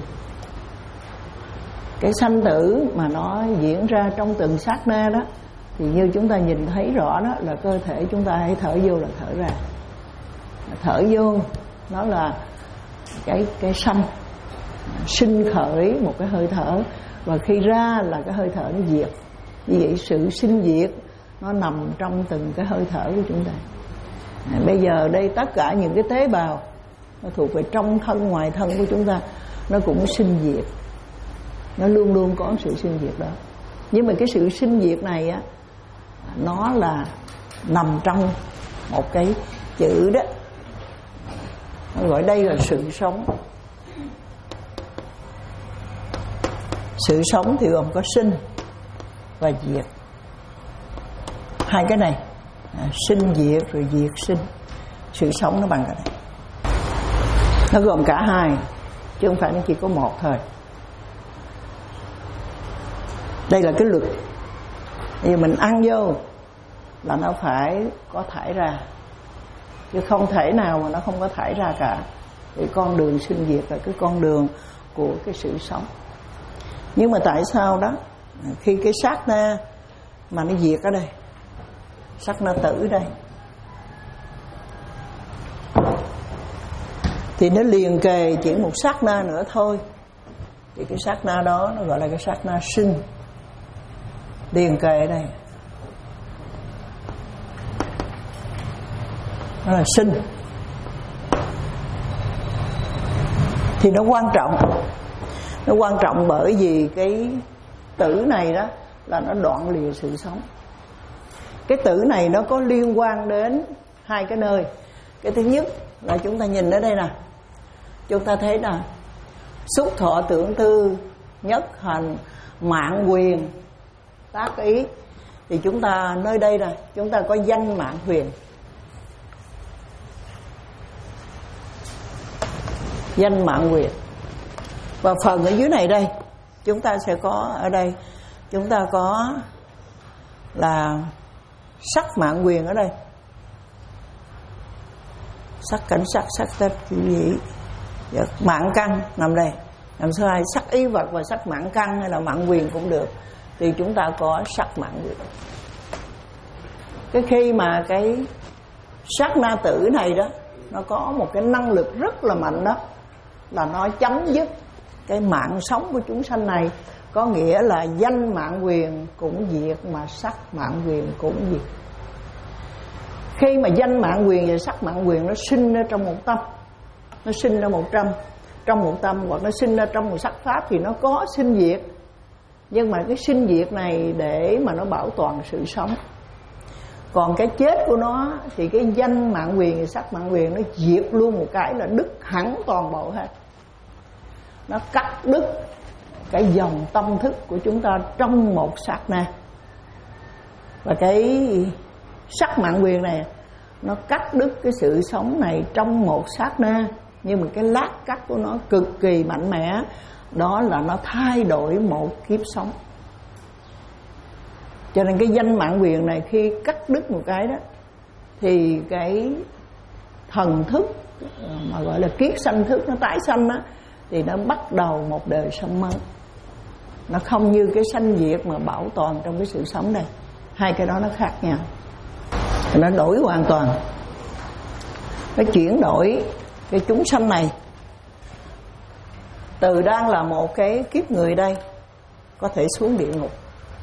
Cái sanh tử mà nó diễn ra trong từng sát na đó, thì như chúng ta nhìn thấy rõ đó là cơ thể chúng ta hãy thở vô là thở ra. Thở vô nó là cái cái sanh, sinh khởi một cái hơi thở, và khi ra là cái hơi thở nó diệt. Như vậy sự sinh diệt nó nằm trong từng cái hơi thở của chúng ta. À, bây giờ đây tất cả những cái tế bào nó thuộc về trong thân ngoài thân của chúng ta, nó cũng sinh diệt, nó luôn luôn có sự sinh diệt đó. Nhưng mà cái sự sinh diệt này á, nó là nằm trong một cái chữ đó, nó gọi đây là sự sống. Sự sống thì gồm có sinh và diệt, hai cái này, à, sinh diệt rồi diệt sinh. Sự sống nó bằng cái này, nó gồm cả hai, chứ không phải nó chỉ có một thôi. Đây là cái luật. Vì mình ăn vô là nó phải có thải ra, chứ không thể nào mà nó không có thải ra cả. Thì con đường sinh diệt là cái con đường của cái sự sống. Nhưng mà tại sao đó, khi cái sát na mà nó diệt ở đây, sát na tử đây, thì nó liền kề chỉ một sát na nữa thôi, thì cái sát na đó nó gọi là cái sát na sinh. Liền kề ở đây nó là sinh. Thì nó quan trọng, nó quan trọng bởi vì cái tử này đó là nó đoạn lìa sự sống. Cái tử này nó có liên quan đến hai cái nơi. Cái thứ nhất là chúng ta nhìn ở đây nè, chúng ta thấy nè, xúc thọ tưởng tư nhất hành mạng quyền tác ý. Thì chúng ta nơi đây nè, chúng ta có danh mạng quyền. Danh mạng quyền. Và phần ở dưới này đây, chúng ta sẽ có ở đây, chúng ta có là sắc mạng quyền ở đây. Sắc cảnh sắc, sắc tết gì, mạng căn nằm đây. Làm sao hai sắc ý vật và sắc mạng căn hay là mạng quyền cũng được. Thì chúng ta có sắc mạng quyền. Cái khi mà cái sát na tử này đó, nó có một cái năng lực rất là mạnh đó, là nó chấm dứt cái mạng sống của chúng sanh này. Có nghĩa là danh mạng quyền cũng diệt, mà sắc mạng quyền cũng diệt. Khi mà danh mạng quyền và sắc mạng quyền nó sinh ra trong một tâm, nó sinh ra một trăm trong một tâm, hoặc nó sinh ra trong một sắc pháp, thì nó có sinh diệt. Nhưng mà cái sinh diệt này để mà nó bảo toàn sự sống. Còn cái chết của nó thì cái danh mạng quyền và sắc mạng quyền nó diệt luôn một cái, là đứt hẳn toàn bộ hết. Nó cắt đứt cái dòng tâm thức của chúng ta trong một sát na. Và cái sắc mạng quyền này nó cắt đứt cái sự sống này trong một sát na, nhưng mà cái lát cắt của nó cực kỳ mạnh mẽ, đó là nó thay đổi một kiếp sống. Cho nên cái danh mạng quyền này khi cắt đứt một cái đó, thì cái thần thức mà gọi là kiết sanh thức nó tái sanh đó, thì nó bắt đầu một đời sống mới. Nó không như cái sanh diệt mà bảo toàn trong cái sự sống này. Hai cái đó nó khác nhau, nó đổi hoàn toàn. Nó chuyển đổi cái chúng sanh này từ đang là một cái kiếp người đây có thể xuống địa ngục,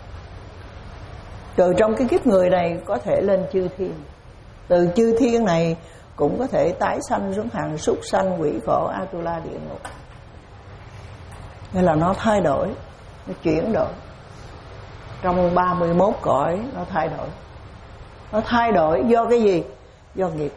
từ trong cái kiếp người này có thể lên chư thiên, từ chư thiên này cũng có thể tái sanh xuống hàng súc sanh, quỷ khổ, Atula địa ngục. Nên là nó thay đổi, nó chuyển đổi. Trong ba mươi mốt cõi nó thay đổi. Nó thay đổi do cái gì? Do nghiệp.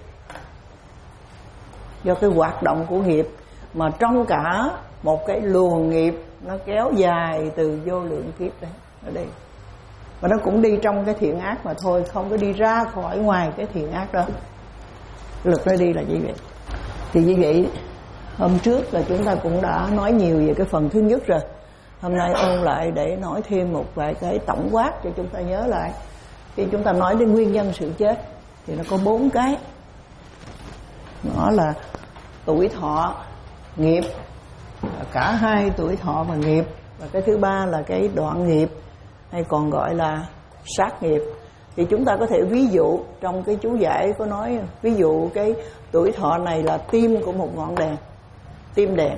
Do cái hoạt động của nghiệp. Mà trong cả một cái luồng nghiệp nó kéo dài từ vô lượng kiếp đấy, nó đi. Và nó cũng đi trong cái thiện ác mà thôi, không có đi ra khỏi ngoài cái thiện ác đó. Lực nó đi là như vậy. Thì như vậy, hôm trước là chúng ta cũng đã nói nhiều về cái phần thứ nhất rồi. Hôm nay ôn lại để nói thêm một vài cái tổng quát cho chúng ta nhớ lại. Khi chúng ta nói đến nguyên nhân sự chết thì nó có bốn cái. Nó là tuổi thọ, nghiệp, cả hai tuổi thọ và nghiệp. Và cái thứ ba là cái đoạn nghiệp, hay còn gọi là sát nghiệp. Thì chúng ta có thể ví dụ trong cái chú giải có nói, ví dụ cái tuổi thọ này là tim của một ngọn đèn, tim đèn.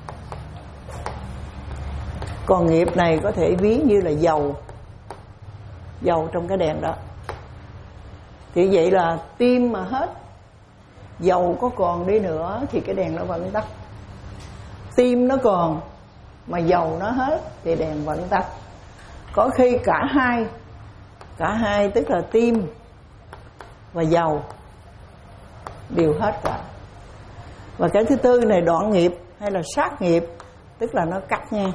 Còn nghiệp này có thể ví như là dầu, dầu trong cái đèn đó. Thì vậy là tim mà hết, dầu có còn đi nữa thì cái đèn nó vẫn tắt. Tim nó còn mà dầu nó hết thì đèn vẫn tắt. Có khi cả hai, cả hai tức là tim và dầu đều hết cả. Và cái thứ tư này đoạn nghiệp hay là sát nghiệp, tức là nó cắt ngang.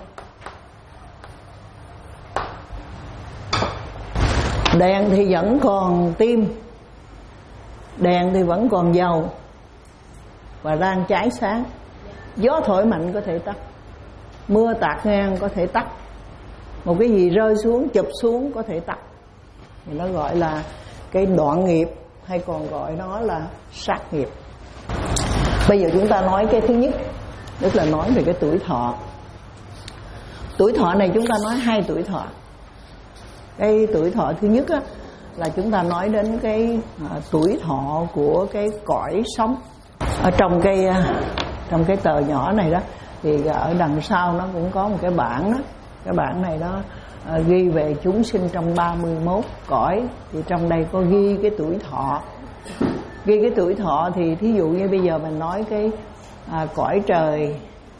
Đèn thì vẫn còn tim, đèn thì vẫn còn dầu và đang cháy sáng. Gió thổi mạnh có thể tắt, mưa tạt ngang có thể tắt, một cái gì rơi xuống, chụp xuống có thể tắt. Thì nó gọi là cái đoạn nghiệp, hay còn gọi nó là sát nghiệp. Bây giờ chúng ta nói cái thứ nhất, tức là nói về cái tuổi thọ. Tuổi thọ này chúng ta nói hai tuổi thọ. Cái tuổi thọ thứ nhất á, là chúng ta nói đến cái à, tuổi thọ của cái cõi sống. Ở trong cái trong cái tờ nhỏ này đó, thì ở đằng sau nó cũng có một cái bảng đó. Cái bảng này nó à, ghi về chúng sinh trong ba mươi mốt cõi. Thì trong đây có ghi cái tuổi thọ. Ghi cái tuổi thọ thì thí dụ như bây giờ mình nói cái à, cõi trời,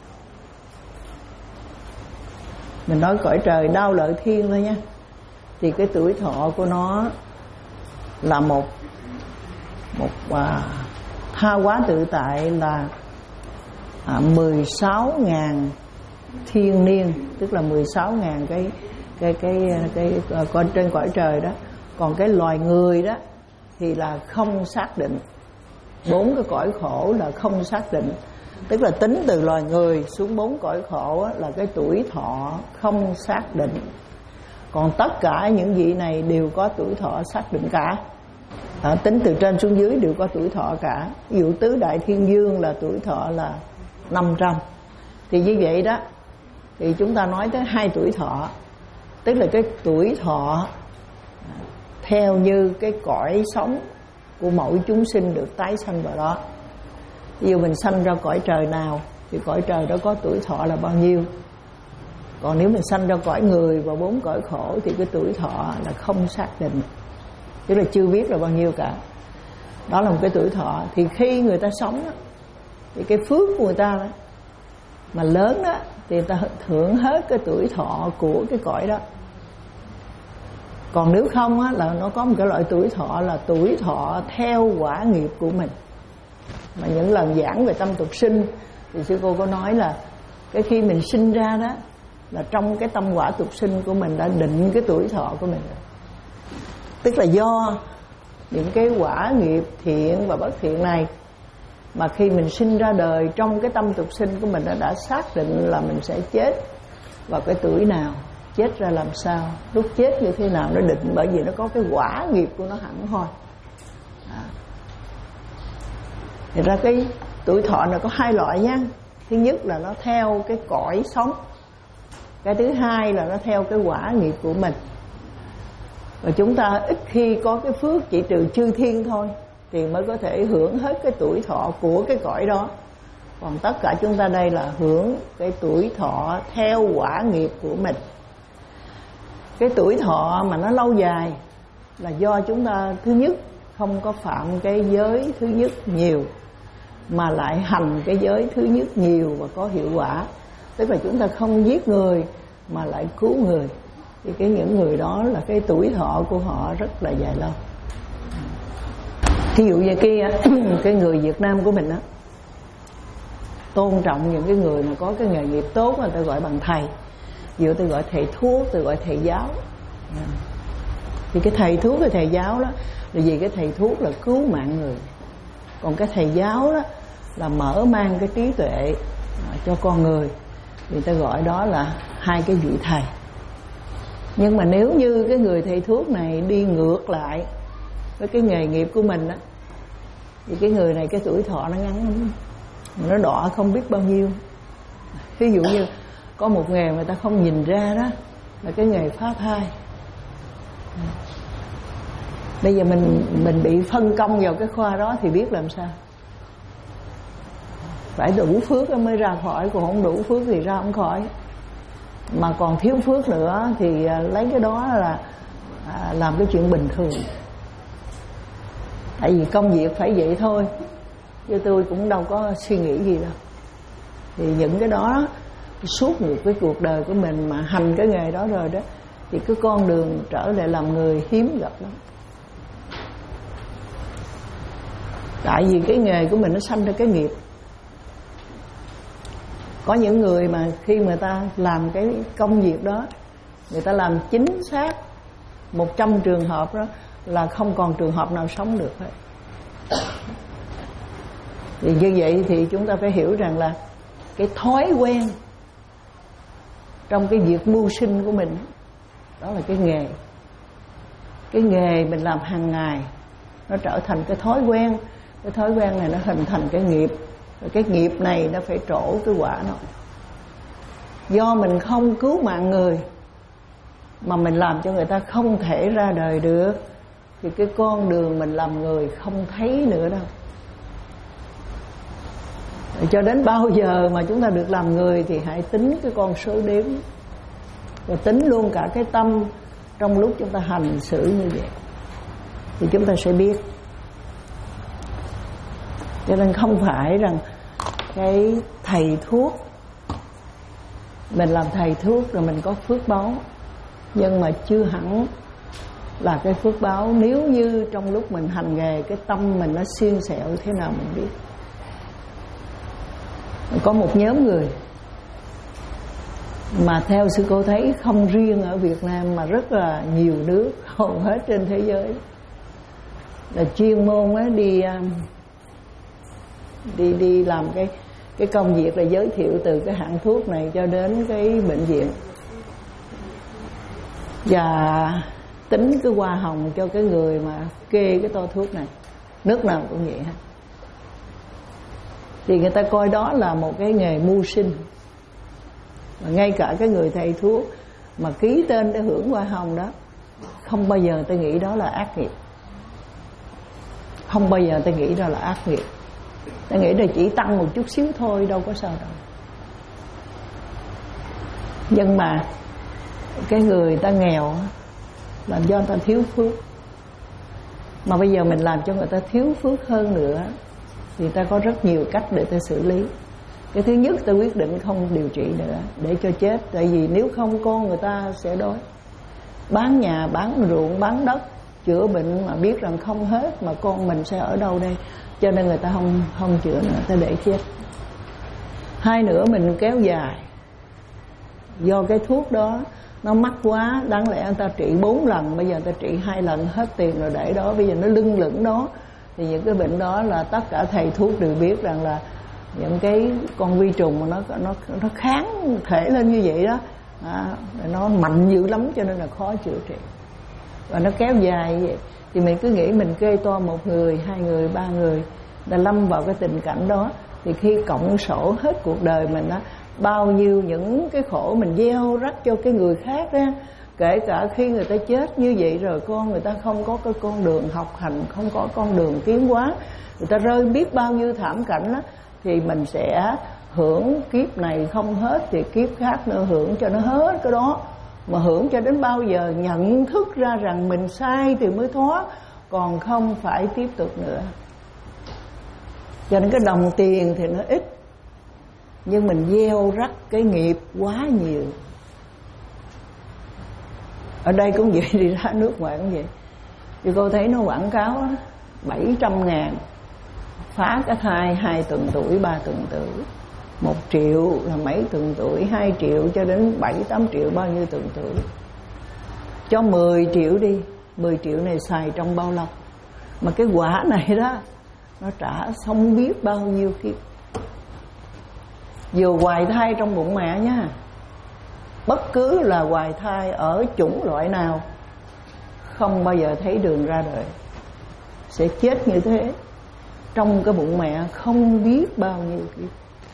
mình nói cõi trời Đao Lợi Thiên thôi nha, thì cái tuổi thọ của nó là một một à, tha hóa tự tại là à, mười sáu ngàn thiên niên, tức là mười sáu ngàn cái cái cái cái, cái con trên cõi trời đó. Còn cái loài người đó thì là không xác định. Bốn cái cõi khổ là không xác định, tức là tính từ loài người xuống bốn cõi khổ là cái tuổi thọ không xác định. Còn tất cả những vị này đều có tuổi thọ xác định cả. À, tính từ trên xuống dưới đều có tuổi thọ cả. Ví dụ tứ đại thiên dương là tuổi thọ là năm trăm. Thì như vậy đó, thì chúng ta nói tới hai tuổi thọ, tức là cái tuổi thọ theo như cái cõi sống của mỗi chúng sinh được tái sanh vào đó. Ví dụ mình sanh ra cõi trời nào thì cõi trời đó có tuổi thọ là bao nhiêu. Còn nếu mình sanh ra cõi người và bốn cõi khổ thì cái tuổi thọ là không xác định, tức là chưa biết là bao nhiêu cả. Đó là một cái tuổi thọ. Thì khi người ta sống đó, thì cái phước của người ta đó, mà lớn đó, thì người ta hưởng hết cái tuổi thọ của cái cõi đó. Còn nếu không á, là nó có một cái loại tuổi thọ là tuổi thọ theo quả nghiệp của mình. Mà những lần giảng về tâm tục sinh thì sư cô có nói là cái khi mình sinh ra đó, là trong cái tâm quả tục sinh của mình đã định cái tuổi thọ của mình rồi. Tức là do những cái quả nghiệp thiện và bất thiện này mà khi mình sinh ra đời, trong cái tâm tục sinh của mình đã xác định là mình sẽ chết vào cái tuổi nào, chết ra làm sao, lúc chết như thế nào nó định, bởi vì nó có cái quả nghiệp của nó hẳn hoi. À. Thì ra cái tuổi thọ này có hai loại nha. Thứ nhất là nó theo cái cõi sống, cái thứ hai là nó theo cái quả nghiệp của mình. Và chúng ta ít khi có cái phước, chỉ trừ chư thiên thôi thì mới có thể hưởng hết cái tuổi thọ của cái cõi đó. Còn tất cả chúng ta đây là hưởng cái tuổi thọ theo quả nghiệp của mình. Cái tuổi thọ mà nó lâu dài là do chúng ta thứ nhất không có phạm cái giới thứ nhất nhiều, mà lại hành cái giới thứ nhất nhiều và có hiệu quả. Tức là chúng ta không giết người mà lại cứu người. Thì cái những người đó là cái tuổi thọ của họ rất là dài lâu. Thí dụ như cái, cái người Việt Nam của mình đó, tôn trọng những cái người mà có cái nghề nghiệp tốt, người ta gọi bằng thầy. Ví dụ ta gọi thầy thuốc, ta gọi thầy giáo. Thì cái thầy thuốc, cái thầy giáo đó là vì cái thầy thuốc là cứu mạng người. Còn cái thầy giáo đó là mở mang cái trí tuệ cho con người. Người ta gọi đó là hai cái vị thầy. Nhưng mà nếu như cái người thầy thuốc này đi ngược lại với cái nghề nghiệp của mình á, thì cái người này cái tuổi thọ nó ngắn lắm, nó đọa không biết bao nhiêu. Ví dụ như có một nghề mà ta không nhìn ra đó là cái nghề phá thai. Bây giờ mình mình bị phân công vào cái khoa đó thì biết làm sao. Phải đủ phước mới ra khỏi, còn không đủ phước thì ra không khỏi. Mà còn thiếu phước nữa thì lấy cái đó là làm cái chuyện bình thường. Tại vì công việc phải vậy thôi, chứ tôi cũng đâu có suy nghĩ gì đâu. Thì những cái đó suốt một cái cuộc đời của mình mà hành cái nghề đó rồi đó, thì cái con đường trở lại làm người hiếm gặp lắm. Tại vì cái nghề của mình nó sanh ra cái nghiệp. Có những người mà khi người ta làm cái công việc đó, người ta làm chính xác một trăm trường hợp đó là không còn trường hợp nào sống được hết. Thì như vậy thì chúng ta phải hiểu rằng là cái thói quen trong cái việc mưu sinh của mình, đó là cái nghề. Cái nghề mình làm hàng ngày nó trở thành cái thói quen. Cái thói quen này nó hình thành cái nghiệp. Rồi cái nghiệp này nó phải trổ cái quả nó. Do mình không cứu mạng người mà mình làm cho người ta không thể ra đời được, thì cái con đường mình làm người không thấy nữa đâu. Cho đến bao giờ mà chúng ta được làm người thì hãy tính cái con số đếm, và tính luôn cả cái tâm trong lúc chúng ta hành xử như vậy, thì chúng ta sẽ biết. Cho nên không phải rằng cái thầy thuốc, mình làm thầy thuốc rồi mình có phước báo, nhưng mà chưa hẳn là cái phước báo. Nếu như trong lúc mình hành nghề cái tâm mình nó xiên xẹo thế nào mình biết. Có một nhóm người mà theo sư cô thấy không riêng ở Việt Nam mà rất là nhiều nước hầu hết trên thế giới, là chuyên môn á, đi đi đi làm cái cái công việc là giới thiệu từ cái hãng thuốc này cho đến cái bệnh viện, và tính cái hoa hồng cho cái người mà kê cái toa thuốc này. Nước nào cũng vậy hết. Thì người ta coi đó là một cái nghề mưu sinh. Và ngay cả cái người thầy thuốc mà ký tên để hưởng hoa hồng đó, không bao giờ ta nghĩ đó là ác nghiệp. Không bao giờ ta nghĩ đó là ác nghiệp. Ta nghĩ là chỉ tăng một chút xíu thôi, đâu có sao đâu. Nhưng mà cái người ta nghèo là do người ta thiếu phước. Mà bây giờ mình làm cho người ta thiếu phước hơn nữa thì ta có rất nhiều cách để ta xử lý. Cái thứ nhất, ta quyết định không điều trị nữa để cho chết. Tại vì nếu không con người ta sẽ đói. Bán nhà, bán ruộng, bán đất, chữa bệnh mà biết rằng không hết, mà con mình sẽ ở đâu đây. Cho nên người ta không, không chữa nữa, ta để chết. Hai nữa, mình kéo dài Do cái thuốc đó nó mắc quá, đáng lẽ người ta trị bốn lần, bây giờ người ta trị hai lần hết tiền rồi để đó, bây giờ nó lưng lửng đó. Thì những cái bệnh đó là tất cả thầy thuốc đều biết rằng là những cái con vi trùng mà nó nó nó kháng thể lên như vậy đó, à, nó mạnh dữ lắm cho nên là khó chữa trị và nó kéo dài như vậy. Thì mình cứ nghĩ mình kê toa một người, hai người, ba người đã lâm vào cái tình cảnh đó, thì khi cộng sổ hết cuộc đời mình á, bao nhiêu những cái khổ mình gieo rắc cho cái người khác đó, kể cả khi người ta chết như vậy rồi, con người ta không có cái con đường học hành, không có con đường tiến hóa, người ta rơi biết bao nhiêu thảm cảnh đó, thì mình sẽ hưởng kiếp này không hết thì kiếp khác nữa hưởng cho nó hết cái đó. Mà hưởng cho đến bao giờ nhận thức ra rằng mình sai thì mới thoát, còn không phải tiếp tục nữa. Cho nên cái đồng tiền thì nó ít, nhưng mình gieo rắc cái nghiệp quá nhiều. Ở đây cũng vậy, đi ra nước ngoài cũng vậy. Thì cô thấy nó quảng cáo bảy trăm ngàn phá cái thai hai tuần tuổi, ba tuần tuổi, một triệu là mấy tuần tuổi, hai triệu cho đến bảy tám triệu bao nhiêu tuần tuổi. Cho mười triệu đi, mười triệu này xài trong bao lâu? Mà cái quả này đó nó trả không biết bao nhiêu kiếp. Dù hoài thai trong bụng mẹ nha, bất cứ là hoài thai ở chủng loại nào, không bao giờ thấy đường ra đời, sẽ chết như thế trong cái bụng mẹ không biết bao nhiêu kiếp.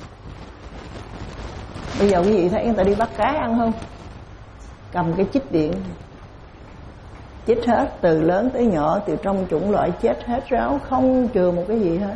Bây giờ quý vị thấy người ta đi bắt cá ăn không? Cầm cái chích điện chích hết, từ lớn tới nhỏ, từ trong chủng loại chết hết ráo, không chừa một cái gì hết.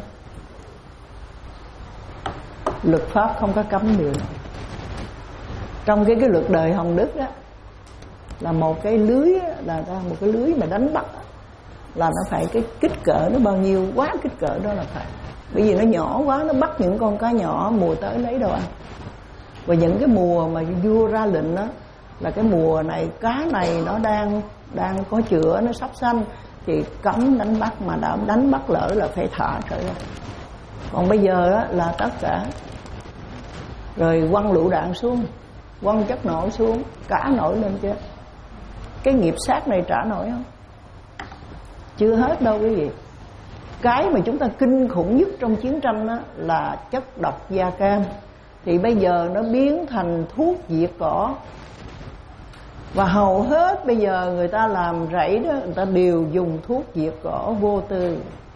Luật pháp không có cấm điều này. Trong cái cái luật đời Hồng Đức đó, là một cái lưới, là một cái lưới mà đánh bắt là nó phải cái kích cỡ nó bao nhiêu, quá kích cỡ đó là phải. Bởi vì nó nhỏ quá, nó bắt những con cá nhỏ mùa tới lấy đồ ăn. Và những cái mùa mà vua ra lệnh đó là cái mùa này cá này nó đang đang có chữa, nó sắp sanh, thì cấm đánh bắt, mà đã đánh bắt lỡ là phải thả trở ra. Còn bây giờ đó là tất cả rồi quăng lựu đạn xuống, quăng chất nổ xuống, cá nổi lên chết. Cái nghiệp sát này trả nổi không? Chưa hết đâu quý vị. Cái mà chúng ta kinh khủng nhất trong chiến tranh đó là chất độc da cam, thì bây giờ nó biến thành thuốc diệt cỏ. Và hầu hết bây giờ người ta làm rẫy đó, người ta đều dùng thuốc diệt cỏ vô tư.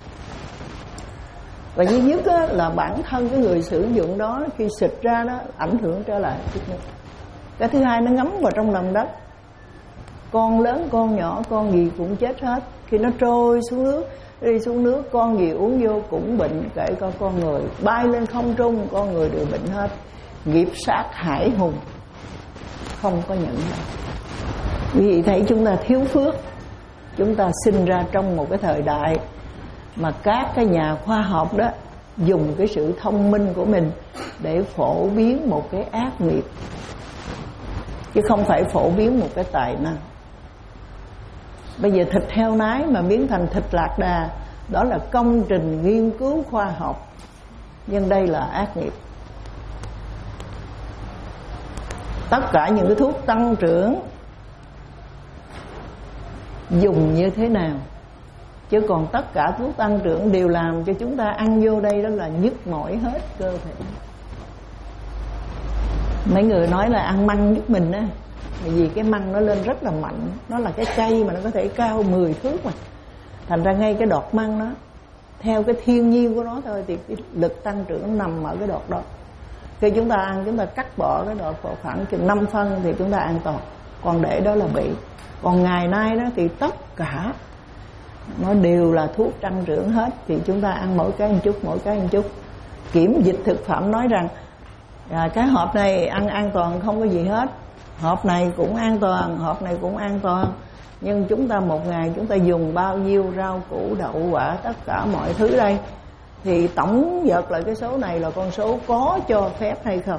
Và duy nhất đó là bản thân cái người sử dụng đó khi xịt ra đó ảnh hưởng trở lại. Cái thứ hai, nó ngấm vào trong lòng đất, con lớn con nhỏ con gì cũng chết hết. Khi nó trôi xuống nước, đi xuống nước, con gì uống vô cũng bệnh, kể cả con người. Bay lên không trung, con người đều bệnh hết. Nghiệp sát hải hùng, không có nhận ra. Vì thấy chúng ta thiếu phước. Chúng ta sinh ra trong một cái thời đại mà các cái nhà khoa học đó dùng cái sự thông minh của mình để phổ biến một cái ác nghiệp, chứ không phải phổ biến một cái tài năng. Bây giờ thịt heo nái mà biến thành thịt lạc đà, đó là công trình nghiên cứu khoa học, nhưng đây là ác nghiệp. Tất cả những cái thuốc tăng trưởng dùng như thế nào, chứ còn tất cả thuốc tăng trưởng đều làm cho chúng ta ăn vô đây đó là nhức mỏi hết cơ thể. Mấy người nói là ăn măng nhức mình á, vì cái măng nó lên rất là mạnh, nó là cái cây mà nó có thể cao mười thước mà. Thành ra ngay cái đọt măng đó, theo cái thiên nhiên của nó thôi, thì cái lực tăng trưởng nằm ở cái đọt đó. Khi chúng ta ăn, chúng ta cắt bỏ cái đọt vào khoảng chừng năm phân thì chúng ta an toàn, còn để đó là bị. Còn ngày nay đó thì tất cả nó đều là thuốc tăng trưởng hết, thì chúng ta ăn mỗi cái một chút, mỗi cái một chút. Kiểm dịch thực phẩm nói rằng à, cái hộp này ăn an toàn không có gì hết, hộp này cũng an toàn, hộp này cũng an toàn. Nhưng chúng ta một ngày chúng ta dùng bao nhiêu rau củ, đậu quả, tất cả mọi thứ đây, thì tổng dợt lại cái số này là con số có cho phép hay không.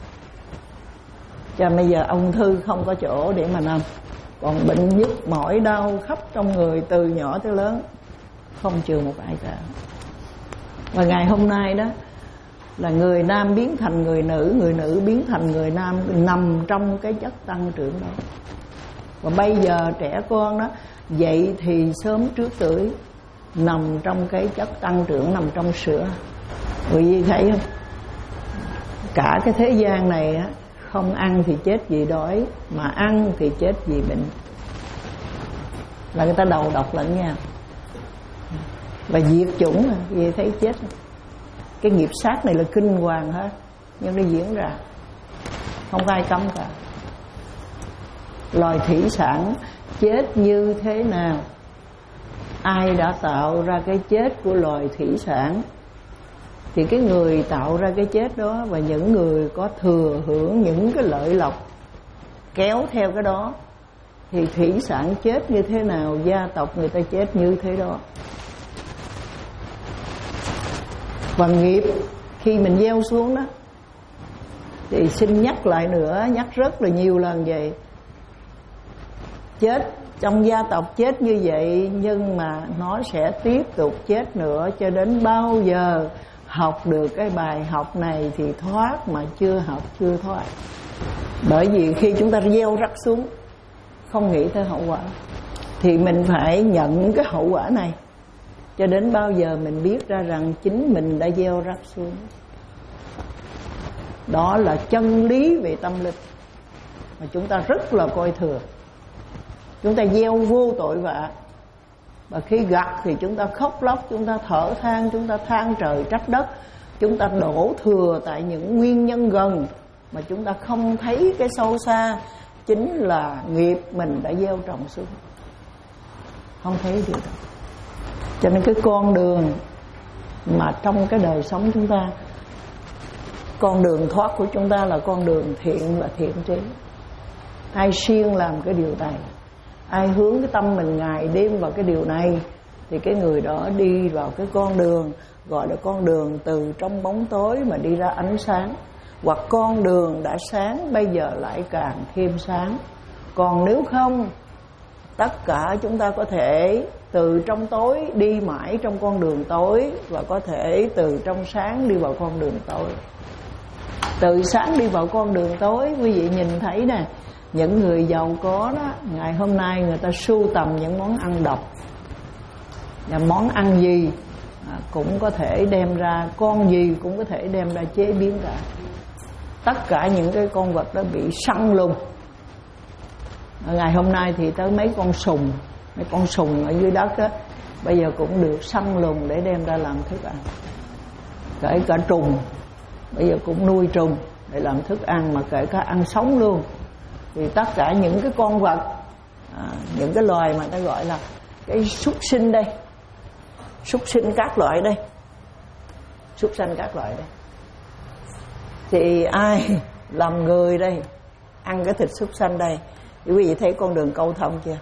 Cho bây giờ ung thư không có chỗ để mà nằm, còn bệnh nhức mỏi đau khắp trong người từ nhỏ tới lớn, không chừa một ai cả. Và ngày hôm nay đó, là người nam biến thành người nữ, người nữ biến thành người nam, nằm trong cái chất tăng trưởng đó. Và bây giờ trẻ con đó dậy thì sớm trước tuổi, nằm trong cái chất tăng trưởng, nằm trong sữa. Quý vị thấy không? Cả cái thế gian này á, không ăn thì chết vì đói, mà ăn thì chết vì bệnh. Là người ta đầu độc lẫn nhau và diệt chủng. Vì thấy chết, cái nghiệp sát này là kinh hoàng hết, nhưng nó diễn ra không ai cấm cả. Loài thủy sản chết như thế nào? Ai đã tạo ra cái chết của loài thủy sản? Thì cái người tạo ra cái chết đó và những người có thừa hưởng những cái lợi lộc kéo theo cái đó, thì thủy sản chết như thế nào, gia tộc người ta chết như thế đó. Và nghiệp khi mình gieo xuống đó, thì xin nhắc lại nữa, nhắc rất là nhiều lần vậy. Chết trong gia tộc chết như vậy, nhưng mà nó sẽ tiếp tục chết nữa cho đến bao giờ học được cái bài học này thì thoát, mà chưa học chưa thoát. Bởi vì khi chúng ta gieo rắc xuống, không nghĩ tới hậu quả, thì mình phải nhận cái hậu quả này cho đến bao giờ mình biết ra rằng chính mình đã gieo rắc xuống. Đó là chân lý về tâm linh mà chúng ta rất là coi thường. Chúng ta gieo vô tội vạ, và khi gặt thì chúng ta khóc lóc, chúng ta thở than, chúng ta than trời trách đất, chúng ta đổ thừa tại những nguyên nhân gần mà chúng ta không thấy cái sâu xa, chính là nghiệp mình đã gieo trồng xuống, không thấy điều đó. Cho nên cái con đường mà trong cái đời sống chúng ta, con đường thoát của chúng ta là con đường thiện và thiện trí. Ai siêng làm cái điều này, ai hướng cái tâm mình ngày đêm vào cái điều này, thì cái người đó đi vào cái con đường gọi là con đường từ trong bóng tối mà đi ra ánh sáng. Hoặc con đường đã sáng bây giờ lại càng thêm sáng. Còn nếu không, tất cả chúng ta có thể từ trong tối đi mãi trong con đường tối, và có thể từ trong sáng đi vào con đường tối. Từ sáng đi vào con đường tối, quý vị nhìn thấy nè, những người giàu có đó, ngày hôm nay người ta sưu tầm những món ăn độc. Và món ăn gì à, cũng có thể đem ra, con gì cũng có thể đem ra chế biến cả. Tất cả những cái con vật đó bị săn lùng. Ngày hôm nay thì tới mấy con sùng, mấy con sùng ở dưới đất đó, bây giờ cũng được săn lùng để đem ra làm thức ăn. Kể cả trùng, bây giờ cũng nuôi trùng để làm thức ăn, mà kể cả ăn sống luôn. Thì tất cả những cái con vật, à, những cái loài mà ta gọi là cái súc sinh đây, súc sinh các loại đây, súc sanh các loại đây, thì ai làm người đây ăn cái thịt súc sanh đây? Thì quý vị thấy con đường câu thông chưa?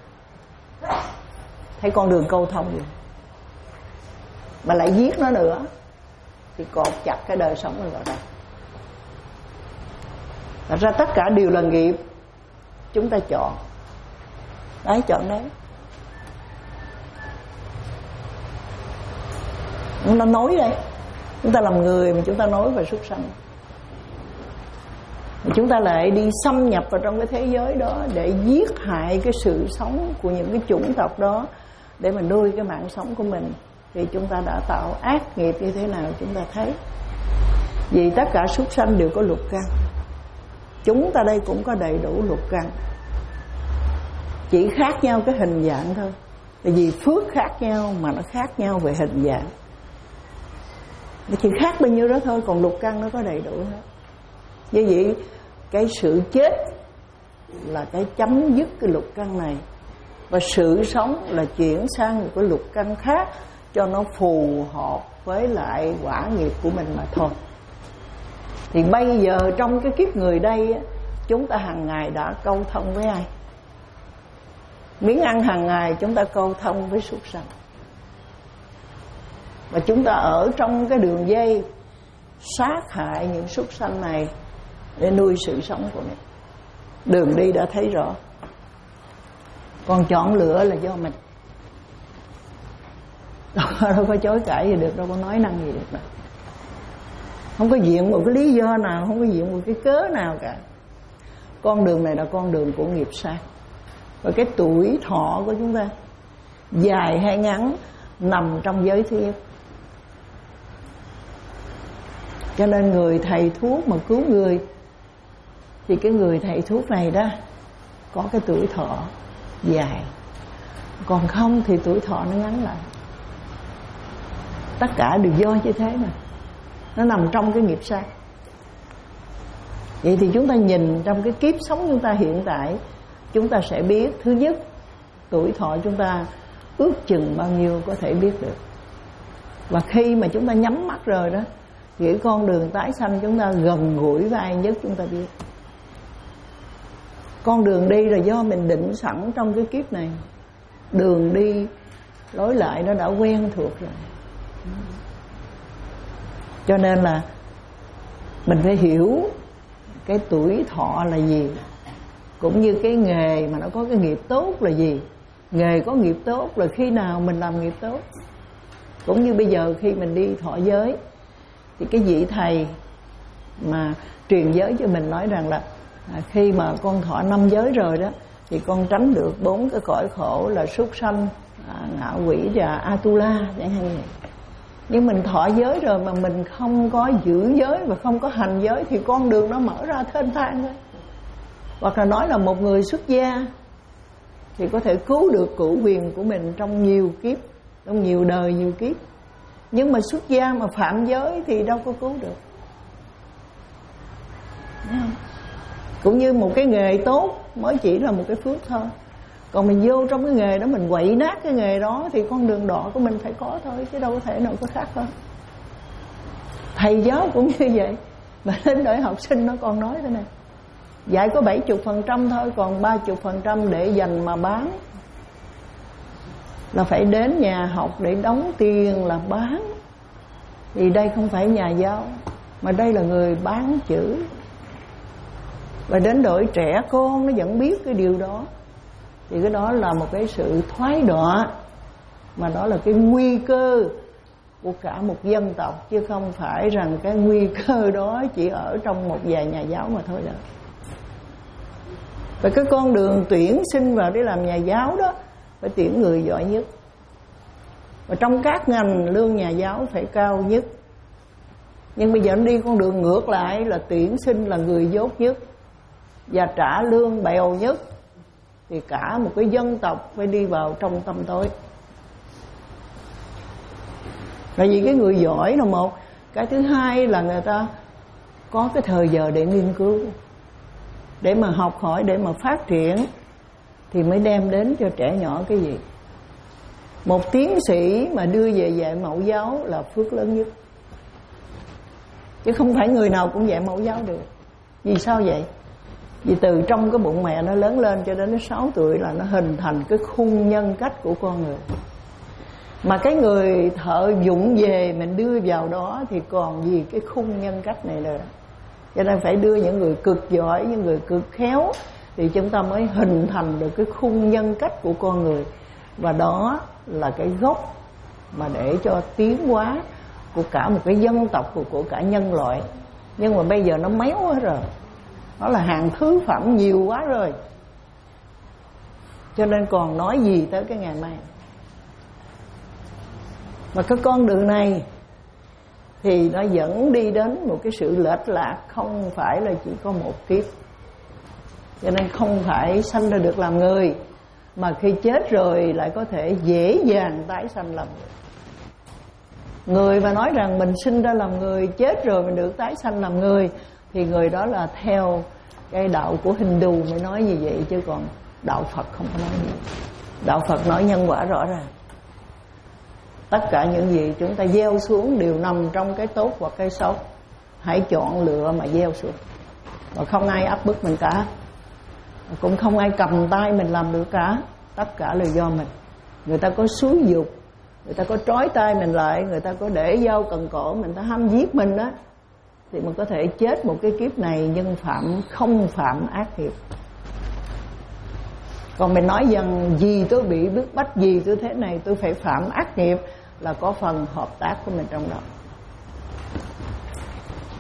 Thấy con đường câu thông gì? Mà lại giết nó nữa, thì cột chặt cái đời sống này vào đây. Thật ra tất cả đều là nghiệp chúng ta chọn. Đấy, chọn đấy. Chúng ta nói đây, chúng ta làm người mà chúng ta nói về súc sanh. Chúng ta lại đi xâm nhập vào trong cái thế giới đó để giết hại cái sự sống của những cái chủng tộc đó, để mà nuôi cái mạng sống của mình. Thì chúng ta đã tạo ác nghiệp như thế nào chúng ta thấy. Vì tất cả súc sanh đều có lục căn, chúng ta đây cũng có đầy đủ lục căn, chỉ khác nhau cái hình dạng thôi. Tại vì phước khác nhau mà nó khác nhau về hình dạng, nó chỉ khác bao nhiêu đó thôi, còn lục căn nó có đầy đủ hết. Như vậy cái sự chết là cái chấm dứt cái lục căn này, và sự sống là chuyển sang một cái lục căn khác cho nó phù hợp với lại quả nghiệp của mình mà thôi. Thì bây giờ trong cái kiếp người đây, chúng ta hàng ngày đã câu thông với ai? Miếng ăn hàng ngày chúng ta câu thông với súc sanh. Và chúng ta ở trong cái đường dây sát hại những súc sanh này để nuôi sự sống của mình. Đường đi đã thấy rõ. Còn chọn lựa là do mình. Đâu, đâu có chối cãi gì được, đâu có nói năng gì được đâu. Không có diện một cái lý do nào, không có diện một cái cớ nào cả. Con đường này là con đường của nghiệp sát. Và cái tuổi thọ của chúng ta dài hay ngắn nằm trong giới thứ nhất. Cho nên người thầy thuốc mà cứu người thì cái người thầy thuốc này đó có cái tuổi thọ dài, còn không thì tuổi thọ nó ngắn lại. Tất cả đều do như thế mà. Nó nằm trong cái nghiệp sát. Vậy thì chúng ta nhìn trong cái kiếp sống chúng ta hiện tại, chúng ta sẽ biết thứ nhất, tuổi thọ chúng ta ước chừng bao nhiêu có thể biết được. Và khi mà chúng ta nhắm mắt rồi đó, thì cái con đường tái sanh chúng ta gần gũi với ai nhất chúng ta biết. Con đường đi là do mình định sẵn trong cái kiếp này. Đường đi lối lại nó đã quen thuộc rồi. Cho nên là mình phải hiểu cái tuổi thọ là gì, cũng như cái nghề mà nó có cái nghiệp tốt là gì. Nghề có nghiệp tốt là khi nào mình làm nghiệp tốt. Cũng như bây giờ khi mình đi thọ giới, thì cái vị thầy mà truyền giới cho mình nói rằng là à, khi mà con thọ năm giới rồi đó, thì con tránh được bốn cái cõi khổ là súc sanh, à, ngạ quỷ và Atula chẳng hạn vậy. Nhưng mình thọ giới rồi mà mình không có giữ giới và không có hành giới thì con đường nó mở ra thênh thang thôi. Hoặc là nói là một người xuất gia thì có thể cứu được cửu huyền của mình trong nhiều kiếp, trong nhiều đời nhiều kiếp. Nhưng mà xuất gia mà phạm giới thì đâu có cứu được. Cũng như một cái nghề tốt mới chỉ là một cái phước thôi. Còn mình vô trong cái nghề đó, mình quậy nát cái nghề đó thì con đường đỏ của mình phải có thôi, chứ đâu có thể nào có khác hơn. Thầy giáo cũng như vậy. Mà đến đời học sinh nó còn nói thế này: dạy có bảy mươi phần trăm thôi, còn ba mươi phần trăm để dành mà bán. Là phải đến nhà học để đóng tiền là bán. Vì đây không phải nhà giáo, mà đây là người bán chữ. Và đến đổi trẻ con nó vẫn biết cái điều đó. Thì cái đó là một cái sự thoái đọa, mà đó là cái nguy cơ của cả một dân tộc, chứ không phải rằng cái nguy cơ đó chỉ ở trong một vài nhà giáo mà thôi đâu. Và cái con đường tuyển sinh vào để làm nhà giáo đó phải tuyển người giỏi nhất. Và trong các ngành lương nhà giáo phải cao nhất. Nhưng bây giờ nó đi con đường ngược lại là tuyển sinh là người dốt nhất và trả lương bèo nhất, thì cả một cái dân tộc phải đi vào trong tăm tối. Tại vì cái người giỏi là một. Cái thứ hai là người ta có cái thời giờ để nghiên cứu, để mà học hỏi, để mà phát triển, thì mới đem đến cho trẻ nhỏ cái gì. Một tiến sĩ mà đưa về dạy mẫu giáo là phước lớn nhất. Chứ không phải người nào cũng dạy mẫu giáo được. Vì sao vậy? Vì từ trong cái bụng mẹ nó lớn lên cho đến nó sáu tuổi là nó hình thành cái khung nhân cách của con người. Mà cái người thợ dụng về mình đưa vào đó thì còn gì cái khung nhân cách này nữa. Cho nên phải đưa những người cực giỏi, những người cực khéo, thì chúng ta mới hình thành được cái khung nhân cách của con người. Và đó là cái gốc mà để cho tiến hóa của cả một cái dân tộc, của, của cả nhân loại. Nhưng mà bây giờ nó méo hết rồi. Nó là hàng thứ phẩm nhiều quá rồi. Cho nên còn nói gì tới cái ngày mai. Mà cái con đường này thì nó dẫn đi đến một cái sự lệch lạc, không phải là chỉ có một kiếp. Cho nên không phải sanh ra được làm người, mà khi chết rồi lại có thể dễ dàng tái sanh làm người. Người mà nói rằng mình sinh ra làm người, chết rồi mình được tái sanh làm người, thì người đó là theo cái đạo của Hindu mới nói như vậy, chứ còn đạo Phật không có nói như vậy. Đạo Phật nói nhân quả rõ ràng. Tất cả những gì chúng ta gieo xuống đều nằm trong cái tốt hoặc cái xấu. Hãy chọn lựa mà gieo xuống. Và không ai áp bức mình cả, cũng không ai cầm tay mình làm được cả. Tất cả là do mình. Người ta có xúi dục, người ta có trói tay mình lại, người ta có để dao cần cổ mình, ta hăm giết mình đó, thì mình có thể chết một cái kiếp này nhưng phạm không phạm ác nghiệp. Còn mình nói rằng gì tôi bị bức bách, gì tôi thế này, tôi phải phạm ác nghiệp, là có phần hợp tác của mình trong đó.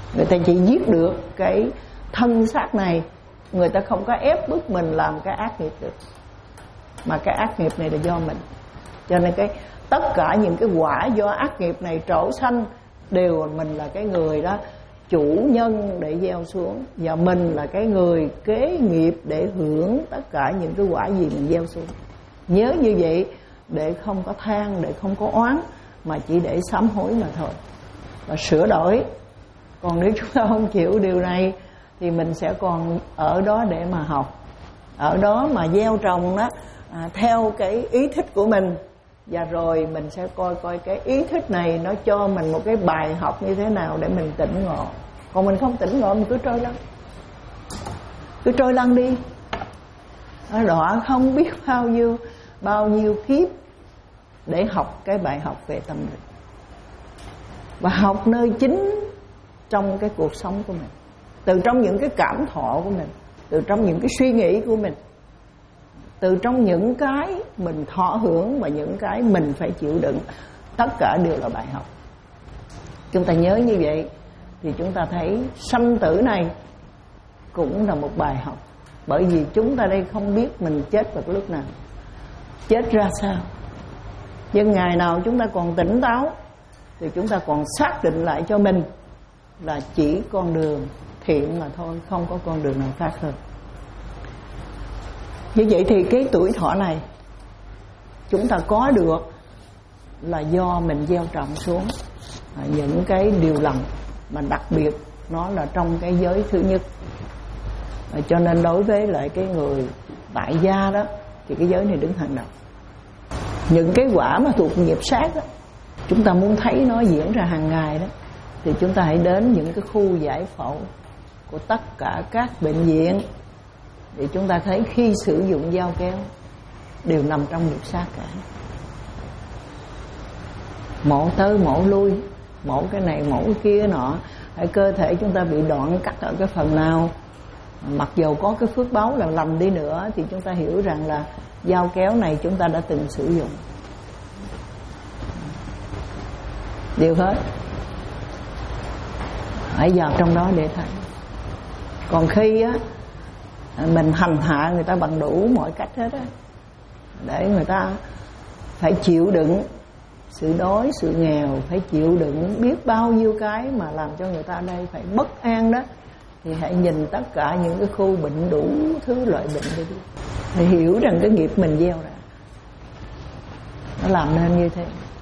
Người ta chỉ giết được cái thân xác này, người ta không có ép bức mình làm cái ác nghiệp được, mà cái ác nghiệp này là do mình. Cho nên cái tất cả những cái quả do ác nghiệp này trổ sanh đều mình là cái người đó chủ nhân để gieo xuống, và mình là cái người kế nghiệp để hưởng tất cả những cái quả gì mình gieo xuống. Nhớ như vậy để không có than, để không có oán, mà chỉ để sám hối mà thôi và sửa đổi. Còn nếu chúng ta không chịu điều này thì mình sẽ còn ở đó để mà học, ở đó mà gieo trồng đó à, theo cái ý thích của mình. Và rồi mình sẽ coi coi cái ý thích này nó cho mình một cái bài học như thế nào để mình tỉnh ngộ. Còn mình không tỉnh ngộ mình cứ trôi lăn, cứ trôi lăn đi. Nó đọa không biết bao nhiêu bao nhiêu kiếp để học cái bài học về tâm linh, và học nơi chính trong cái cuộc sống của mình, từ trong những cái cảm thọ của mình, từ trong những cái suy nghĩ của mình, từ trong những cái mình thọ hưởng và những cái mình phải chịu đựng. Tất cả đều là bài học. Chúng ta nhớ như vậy thì chúng ta thấy sanh tử này cũng là một bài học. Bởi vì chúng ta đây không biết mình chết vào lúc nào, chết ra sao. Nhưng ngày nào chúng ta còn tỉnh táo thì chúng ta còn xác định lại cho mình là chỉ con đường thiện mà thôi, không có con đường nào khác hơn. Như vậy thì cái tuổi thọ này chúng ta có được là do mình gieo trồng xuống những cái điều lành, mà đặc biệt nó là trong cái giới thứ nhất. Cho nên đối với lại cái người tại gia đó thì cái giới này đứng hàng đầu. Những cái quả mà thuộc nghiệp sát đó, chúng ta muốn thấy nó diễn ra hàng ngày đó, thì chúng ta hãy đến những cái khu giải phẫu của tất cả các bệnh viện để chúng ta thấy khi sử dụng dao kéo đều nằm trong nghiệp sát cả. Mổ tới mổ lui, mổ cái này mổ cái kia nọ, hay cơ thể chúng ta bị đoạn cắt ở cái phần nào, mặc dù có cái phước báu là lầm đi nữa thì chúng ta hiểu rằng là dao kéo này chúng ta đã từng sử dụng. Đều hết, hãy vào trong đó để thấy. Còn khi á mình hành hạ người ta bằng đủ mọi cách hết á, để người ta phải chịu đựng sự đói, sự nghèo, phải chịu đựng biết bao nhiêu cái mà làm cho người ta ở đây phải bất an đó, thì hãy nhìn tất cả những cái khu bệnh, đủ thứ loại bệnh đi, để hiểu rằng cái nghiệp mình gieo ra nó làm nên như thế.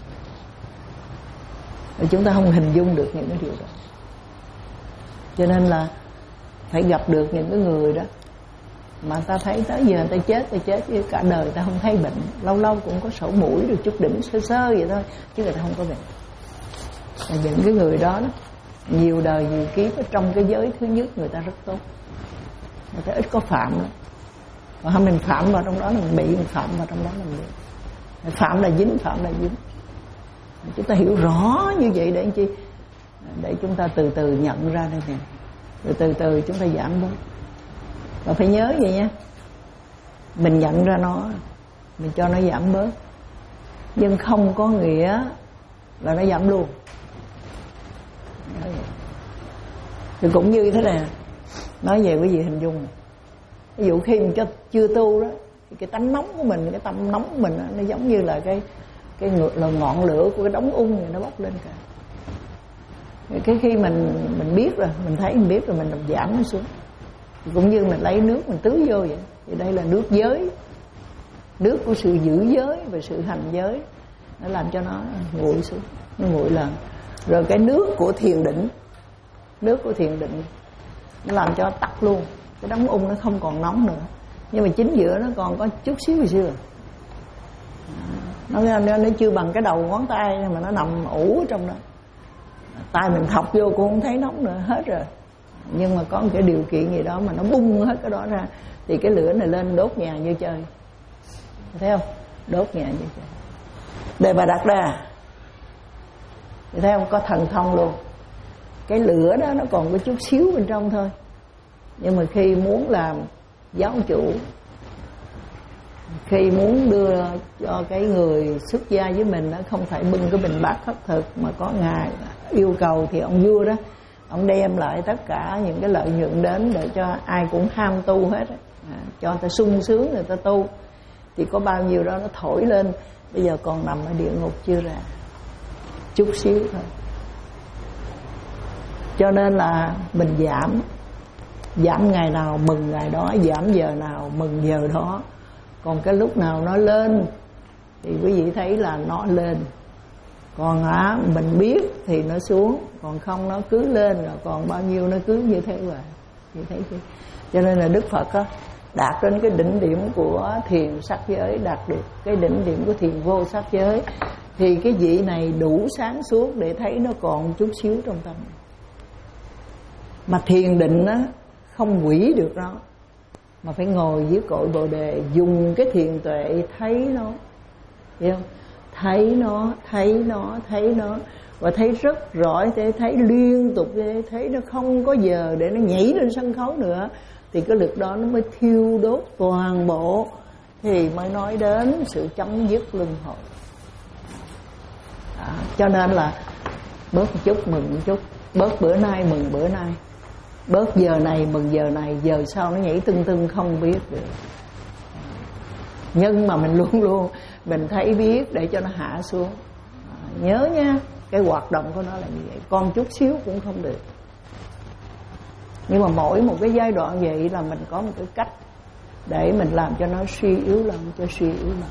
Và chúng ta không hình dung được những cái điều đó. Cho nên là phải gặp được những cái người đó mà ta thấy tới giờ ta chết, ta chết chứ cả đời ta không thấy bệnh. Lâu lâu cũng có sổ mũi rồi chút đỉnh sơ sơ vậy thôi, chứ người ta không có bệnh. Và những cái người đó, đó nhiều đời nhiều kiếp ở trong cái giới thứ nhất người ta rất tốt, người ta ít có phạm lắm. Và mình phạm vào trong đó là mình bị, mình phạm vào trong đó là mình bị. Phạm là dính, phạm là dính. Chúng ta hiểu rõ như vậy để chi? Để chúng ta từ từ nhận ra đây nè, rồi từ từ chúng ta giảm bớt. Và phải nhớ vậy nha, mình nhận ra nó, mình cho nó giảm bớt, nhưng không có nghĩa là nó giảm luôn. Thì cũng như thế này, nói về quý vị hình dung, ví dụ khi mình cho chưa tu đó, thì cái tánh nóng của mình, cái tâm nóng của mình nó giống như là cái cái là ngọn lửa của cái đống ung này nó bốc lên cả. Cái khi mình mình biết rồi, mình thấy mình biết rồi, mình làm giảm nó xuống. Cũng như mình lấy nước mình tưới vô vậy. Thì đây là nước giới, nước của sự giữ giới và sự hành giới, nó làm cho nó nguội xuống, nó nguội lần. Rồi cái nước của thiền định, nước của thiền định nó làm cho tắt luôn, cái đống ung nó không còn nóng nữa, nhưng mà chính giữa nó còn có chút xíu hồi xưa. Nó, nó, nó chưa bằng cái đầu ngón tay mà nó nằm ủ ở trong đó. Tay mình thọc vô cũng không thấy nóng nữa, hết rồi. Nhưng mà có một cái điều kiện gì đó mà nó bung hết cái đó ra, thì cái lửa này lên đốt nhà như chơi. Thấy không? Đốt nhà như chơi. Đề Bà Đạt Đà, thấy không? Có thần thông luôn. Cái lửa đó nó còn có chút xíu bên trong thôi, nhưng mà khi muốn làm giáo chủ, khi muốn đưa cho cái người xuất gia với mình, nó không phải bưng cái bình bát khất thực, mà có ngài yêu cầu thì ông vua đó ông đem lại tất cả những cái lợi nhuận đến để cho ai cũng ham tu hết, à, cho người ta sung sướng người ta tu. Thì có bao nhiêu đó nó thổi lên, bây giờ còn nằm ở địa ngục chưa ra, chút xíu thôi. Cho nên là mình giảm, giảm ngày nào mừng ngày đó, giảm giờ nào mừng giờ đó. Còn cái lúc nào nó lên thì quý vị thấy là nó lên, còn á mình biết thì nó xuống, còn không nó cứ lên, rồi còn bao nhiêu nó cứ như thế rồi, như thế chứ. Cho nên là Đức Phật á, đạt đến cái đỉnh điểm của thiền sắc giới, đạt được cái đỉnh điểm của thiền vô sắc giới, thì cái vị này đủ sáng suốt để thấy nó còn chút xíu trong tâm. Mà thiền định á không hủy được nó, mà phải ngồi dưới cội Bồ Đề, dùng cái thiền tuệ thấy nó, hiểu không? Thấy nó, thấy nó, thấy nó, và thấy rất rõ, thấy, thấy liên tục, thấy nó không có giờ để nó nhảy lên sân khấu nữa, thì cái lực đó nó mới thiêu đốt toàn bộ, thì mới nói đến sự chấm dứt luân hồi. Đó, cho nên là bớt một chút mừng một chút, bớt bữa nay mừng bữa nay, bớt giờ này mừng giờ này, giờ sau nó nhảy tưng tưng không biết được. Nhưng mà mình luôn luôn mình thấy biết để cho nó hạ xuống. À, nhớ nha, cái hoạt động của nó là như vậy, còn chút xíu cũng không được. Nhưng mà mỗi một cái giai đoạn vậy là mình có một cái cách để mình làm cho nó suy yếu lần, cho suy yếu lần.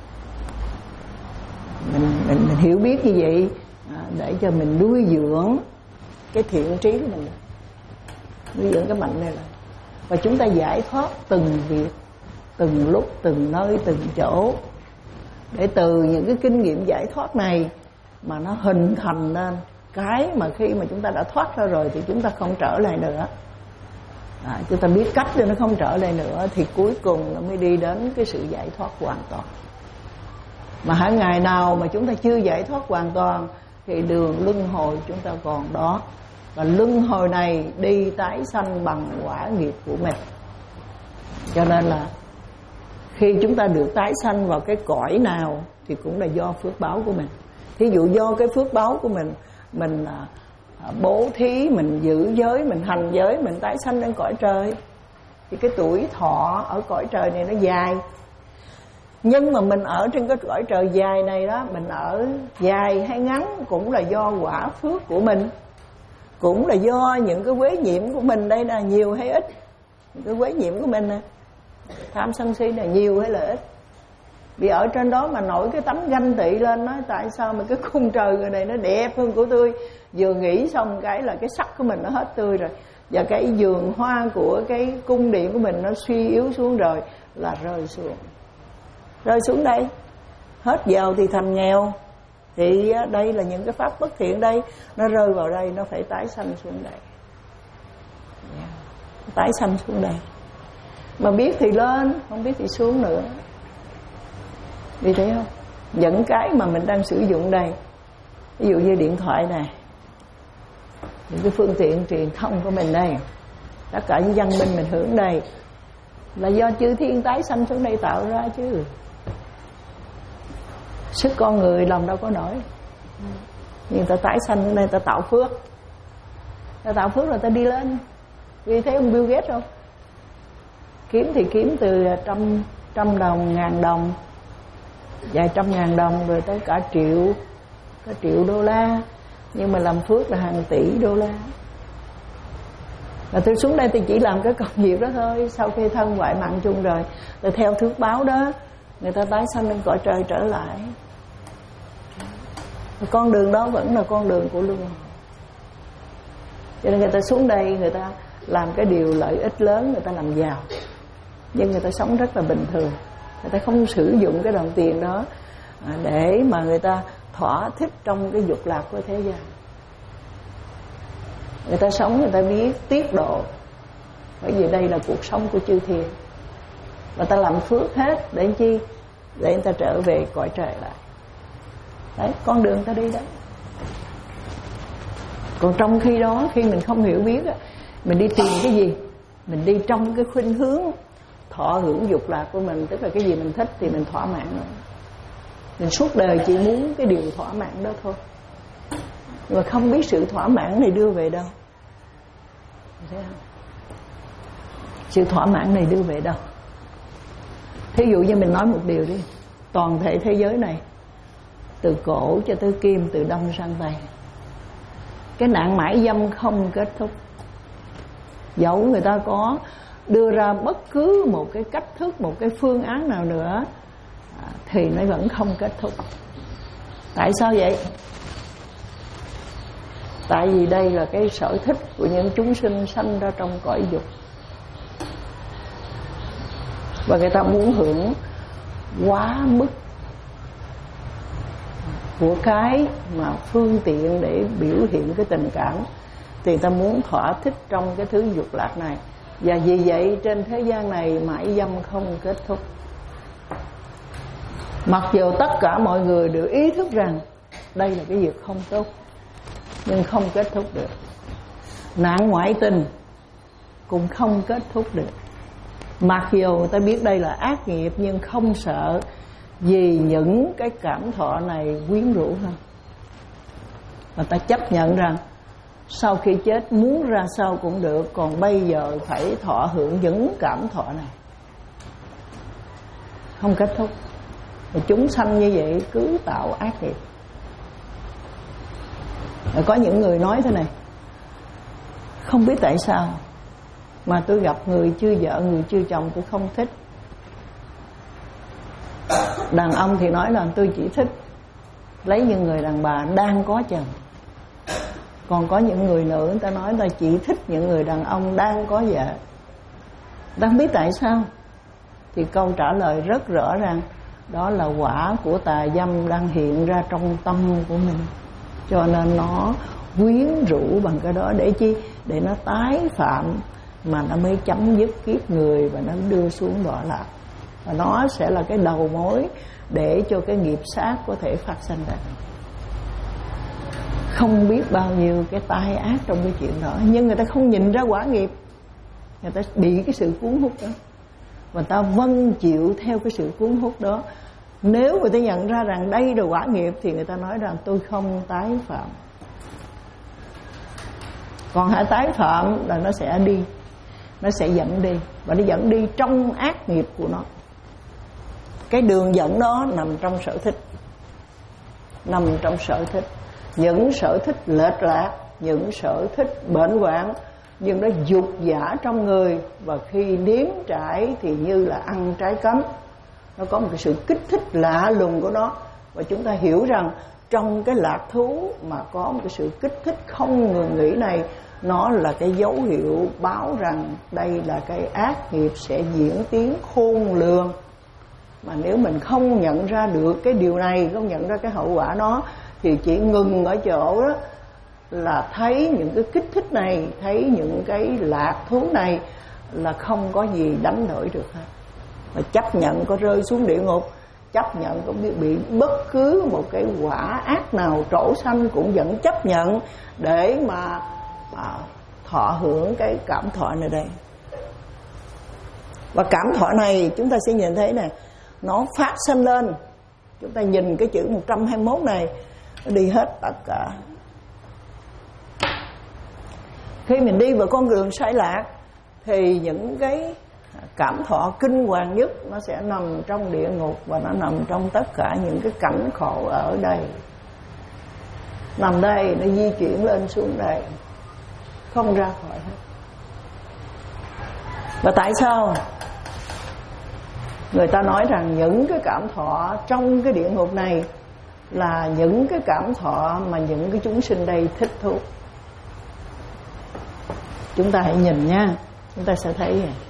Mình, mình, mình hiểu biết như vậy, à, để cho mình nuôi dưỡng cái thiện trí của mình, nuôi dưỡng cái mạnh này là. Và chúng ta giải thoát từng việc, từng lúc, từng nơi, từng chỗ, để từ những cái kinh nghiệm giải thoát này mà nó hình thành nên cái mà khi mà chúng ta đã thoát ra rồi thì chúng ta không trở lại nữa. À, chúng ta biết cách để nó không trở lại nữa, thì cuối cùng nó mới đi đến cái sự giải thoát hoàn toàn. Mà hãy ngày nào mà chúng ta chưa giải thoát hoàn toàn thì đường luân hồi chúng ta còn đó. Và luân hồi này đi tái sanh bằng quả nghiệp của mình. Cho nên là khi chúng ta được tái sanh vào cái cõi nào thì cũng là do phước báo của mình. Thí dụ do cái phước báo của mình, mình bố thí, mình giữ giới, mình hành giới, mình tái sanh lên cõi trời, thì cái tuổi thọ ở cõi trời này nó dài. Nhưng mà mình ở trên cái cõi trời dài này đó, mình ở dài hay ngắn cũng là do quả phước của mình, cũng là do những cái quế nhiễm của mình. Đây là nhiều hay ít? Những cái quế nhiễm của mình nè, tham sân si là nhiều hay là ít? Vì ở trên đó mà nổi cái tấm ganh tị lên, nói tại sao mà cái khung trời người này nó đẹp hơn của tôi, vừa nghĩ xong cái là cái sắc của mình nó hết tươi rồi, và cái vườn hoa của cái cung điện của mình nó suy yếu xuống rồi, là rơi xuống, rơi xuống đây, hết giàu thì thành nghèo. Thì đây là những cái pháp bất thiện đây, nó rơi vào đây, nó phải tái sanh xuống đây, tái sanh xuống đây. Mà biết thì lên, không biết thì xuống nữa. Vì thấy không? Những cái mà mình đang sử dụng đây, ví dụ như điện thoại này, những cái phương tiện truyền thông của mình đây, tất cả những văn minh mình hưởng đây, là do chư thiên tái sanh xuống đây tạo ra chứ. Sức con người làm đâu có nổi. Nhưng ta tái sanh xuống đây, ta tạo phước, ta tạo phước rồi ta đi lên. Vì thấy ông Bill Gates không? Kiếm thì kiếm từ trăm, trăm đồng, ngàn đồng, vài trăm ngàn đồng, rồi tới cả triệu, cả triệu đô la. Nhưng mà làm phước là hàng tỷ đô la. Và tôi xuống đây tôi chỉ làm cái công việc đó thôi. Sau khi thân ngoại mạng chung rồi, tôi theo thước báo đó, người ta tái sanh lên cõi trời trở lại. Con đường đó vẫn là con đường của luân hồi. Cho nên người ta xuống đây, người ta làm cái điều lợi ích lớn, người ta làm giàu, nhưng người ta sống rất là bình thường. Người ta không sử dụng cái đồng tiền đó để mà người ta thỏa thích trong cái dục lạc của thế gian. Người ta sống, người ta biết tiết độ, bởi vì đây là cuộc sống của chư thiên. Và ta làm phước hết để làm chi? Để người ta trở về cõi trời lại. Đấy, con đường ta đi đấy. Còn trong khi đó, khi mình không hiểu biết, mình đi tìm cái gì? Mình đi trong cái khuynh hướng thọ hưởng dục lạc của mình, tức là cái gì mình thích thì mình thỏa mãn nó. Mình suốt đời chỉ muốn cái điều thỏa mãn đó thôi, nhưng mà không biết sự thỏa mãn này đưa về đâu. Sự thỏa mãn này đưa về đâu? Thí dụ như mình nói một điều đi, toàn thể thế giới này, từ cổ cho tới kim, từ đông sang tây, cái nạn mãi dâm không kết thúc. Dẫu người ta có đưa ra bất cứ một cái cách thức, một cái phương án nào nữa, thì nó vẫn không kết thúc. Tại sao vậy? Tại vì đây là cái sở thích của những chúng sinh sanh ra trong cõi dục, và người ta muốn hưởng quá mức của cái mà phương tiện để biểu hiện cái tình cảm, thì ta muốn thỏa thích trong cái thứ dục lạc này. Và vì vậy trên thế gian này mãi dâm không kết thúc. Mặc dù tất cả mọi người đều ý thức rằng đây là cái việc không tốt, nhưng không kết thúc được. Nạn ngoại tình cũng không kết thúc được. Mặc dù ta biết đây là ác nghiệp, nhưng không sợ, vì những cái cảm thọ này quyến rũ hơn. Và ta chấp nhận rằng sau khi chết muốn ra sao cũng được, còn bây giờ phải thọ hưởng những cảm thọ này. Không kết thúc. Và chúng sanh như vậy cứ tạo ác nghiệp. Và có những người nói thế này: không biết tại sao mà tôi gặp người chưa vợ, người chưa chồng tôi không thích. Đàn ông thì nói là tôi chỉ thích lấy những người đàn bà đang có chồng. Còn có những người nữ, người ta nói là chỉ thích những người đàn ông đang có vợ. Ta không biết tại sao. Thì câu trả lời rất rõ ràng, đó là quả của tà dâm đang hiện ra trong tâm của mình. Cho nên nó quyến rũ bằng cái đó để chi? Để nó tái phạm, mà nó mới chấm dứt kiếp người và nó đưa xuống đọa lạc. Và nó sẽ là cái đầu mối để cho cái nghiệp sát có thể phát sinh ra. Không biết bao nhiêu cái tai ác trong cái chuyện đó, nhưng người ta không nhìn ra quả nghiệp. Người ta bị cái sự cuốn hút đó, và ta vâng chịu theo cái sự cuốn hút đó. Nếu người ta nhận ra rằng đây là quả nghiệp, thì người ta nói rằng tôi không tái phạm. Còn hãy tái phạm là nó sẽ đi, nó sẽ dẫn đi, và nó dẫn đi trong ác nghiệp của nó. Cái đường dẫn đó nằm trong sở thích, nằm trong sở thích. Những sở thích lệch lạc, những sở thích bệnh hoạn, nhưng nó dục dã trong người, và khi nếm trải thì như là ăn trái cấm. Nó có một cái sự kích thích lạ lùng của nó. Và chúng ta hiểu rằng trong cái lạc thú mà có một cái sự kích thích không ngừng nghỉ này, nó là cái dấu hiệu báo rằng đây là cái ác nghiệp sẽ diễn tiến khôn lường. Mà nếu mình không nhận ra được cái điều này, không nhận ra cái hậu quả nó, thì chỉ ngừng ở chỗ đó là thấy những cái kích thích này, thấy những cái lạc thú này là không có gì đánh đổi được hết. Và chấp nhận có rơi xuống địa ngục, chấp nhận có bị, bị bất cứ một cái quả ác nào trổ sanh, cũng vẫn chấp nhận để mà à, thọ hưởng cái cảm thọ này đây. Và cảm thọ này chúng ta sẽ nhìn thấy này, nó phát sinh lên. Chúng ta nhìn cái chữ một trăm hai mươi mốt này, nó đi hết tất cả. Khi mình đi vào con đường sai lạc, thì những cái cảm thọ kinh hoàng nhất nó sẽ nằm trong địa ngục, và nó nằm trong tất cả những cái cảnh khổ ở đây. Nằm đây, nó di chuyển lên xuống đây, không ra khỏi hết. Và tại sao người ta nói rằng những cái cảm thọ trong cái địa ngục này là những cái cảm thọ mà những cái chúng sinh đây thích thú? Chúng ta hãy nhìn nha, chúng ta sẽ thấy này.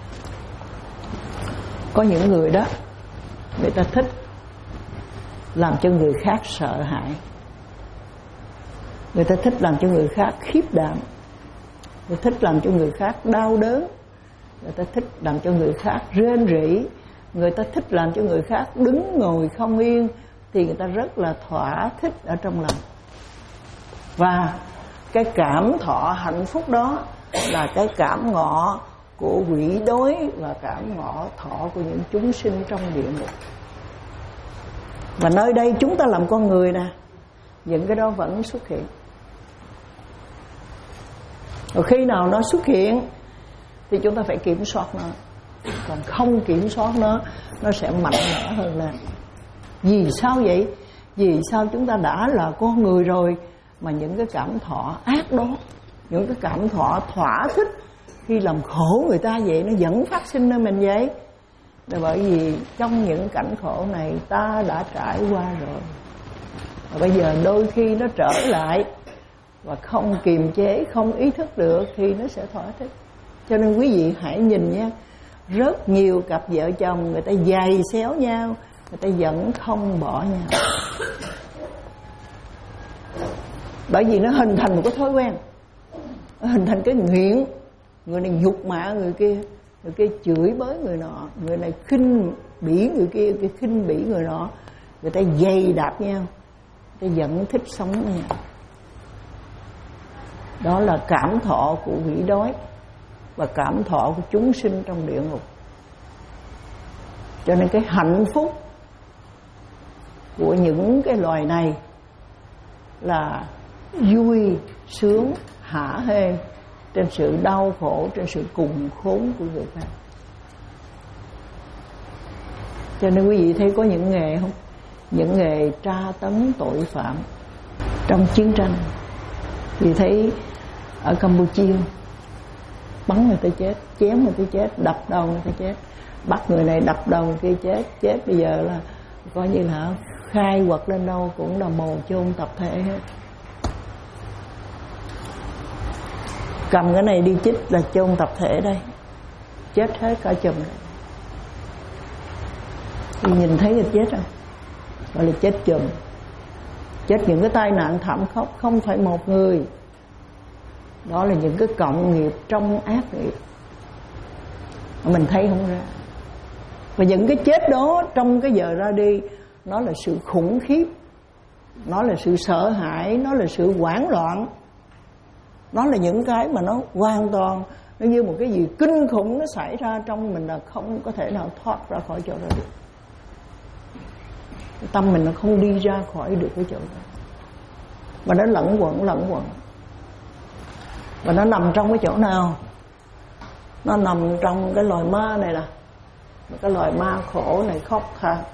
Có những người đó, người ta thích làm cho người khác sợ hãi, người ta thích làm cho người khác khiếp đảm, người ta thích làm cho người khác đau đớn, người ta thích làm cho người khác rên rỉ, người ta thích làm cho người khác đứng ngồi không yên, thì người ta rất là thỏa thích ở trong lòng. Và cái cảm thọ hạnh phúc đó là cái cảm ngọ của quỷ đói và cảm ngọ thọ của những chúng sinh trong địa ngục. Và nơi đây chúng ta làm con người nè, những cái đó vẫn xuất hiện. Rồi khi nào nó xuất hiện thì chúng ta phải kiểm soát nó. Còn không kiểm soát nó, nó sẽ mạnh mẽ hơn lên. Vì sao vậy? Vì sao chúng ta đã là con người rồi mà những cái cảm thọ ác đó, những cái cảm thọ thỏa thích khi làm khổ người ta vậy, nó vẫn phát sinh nơi mình vậy. Là bởi vì trong những cảnh khổ này ta đã trải qua rồi, và bây giờ đôi khi nó trở lại và không kiềm chế, không ý thức được thì nó sẽ thỏa thích. Cho nên quý vị hãy nhìn nha, rất nhiều cặp vợ chồng người ta giày xéo nhau, người ta vẫn không bỏ nhau, bởi vì nó hình thành một cái thói quen, nó hình thành cái nghiện. Người này nhục mạ người kia, người kia chửi bới người nọ, người này khinh bỉ người kia, người kia khinh bỉ người nọ, người ta giày đạp nhau, người ta vẫn thích sống với nhau. Đó là cảm thọ của quỷ đói và cảm thọ của chúng sinh trong địa ngục. Cho nên cái hạnh phúc của những cái loài này là vui sướng hả hê trên sự đau khổ, trên sự cùng khốn của người khác. Cho nên quý vị thấy có những nghề không? Những nghề tra tấn tội phạm trong chiến tranh. Thì thấy ở Campuchia bắn người ta chết, chém người ta chết, đập đầu người ta chết, bắt người này đập đầu người kia chết. Chết bây giờ là coi như là khai quật lên đâu cũng là mồ chôn tập thể hết. Cầm cái này đi chích là chôn tập thể đây, chết hết cả chùm. Thì nhìn thấy là chết rồi, gọi là chết chùm. Chết những cái tai nạn thảm khốc, không phải một người. Đó là những cái cộng nghiệp trong ác nghiệp mình thấy không ra. Và những cái chết đó trong cái giờ ra đi, nó là sự khủng khiếp, nó là sự sợ hãi, nó là sự hoảng loạn, nó là những cái mà nó hoàn toàn, nó như một cái gì kinh khủng nó xảy ra trong mình, là không có thể nào thoát ra khỏi chỗ đó được. Tâm mình nó không đi ra khỏi được cái chỗ đó, và nó lẫn quẩn lẫn quẩn. Và nó nằm trong cái chỗ nào? Nó nằm trong cái loài ma này nè. Cái loài ma khổ này khóc than,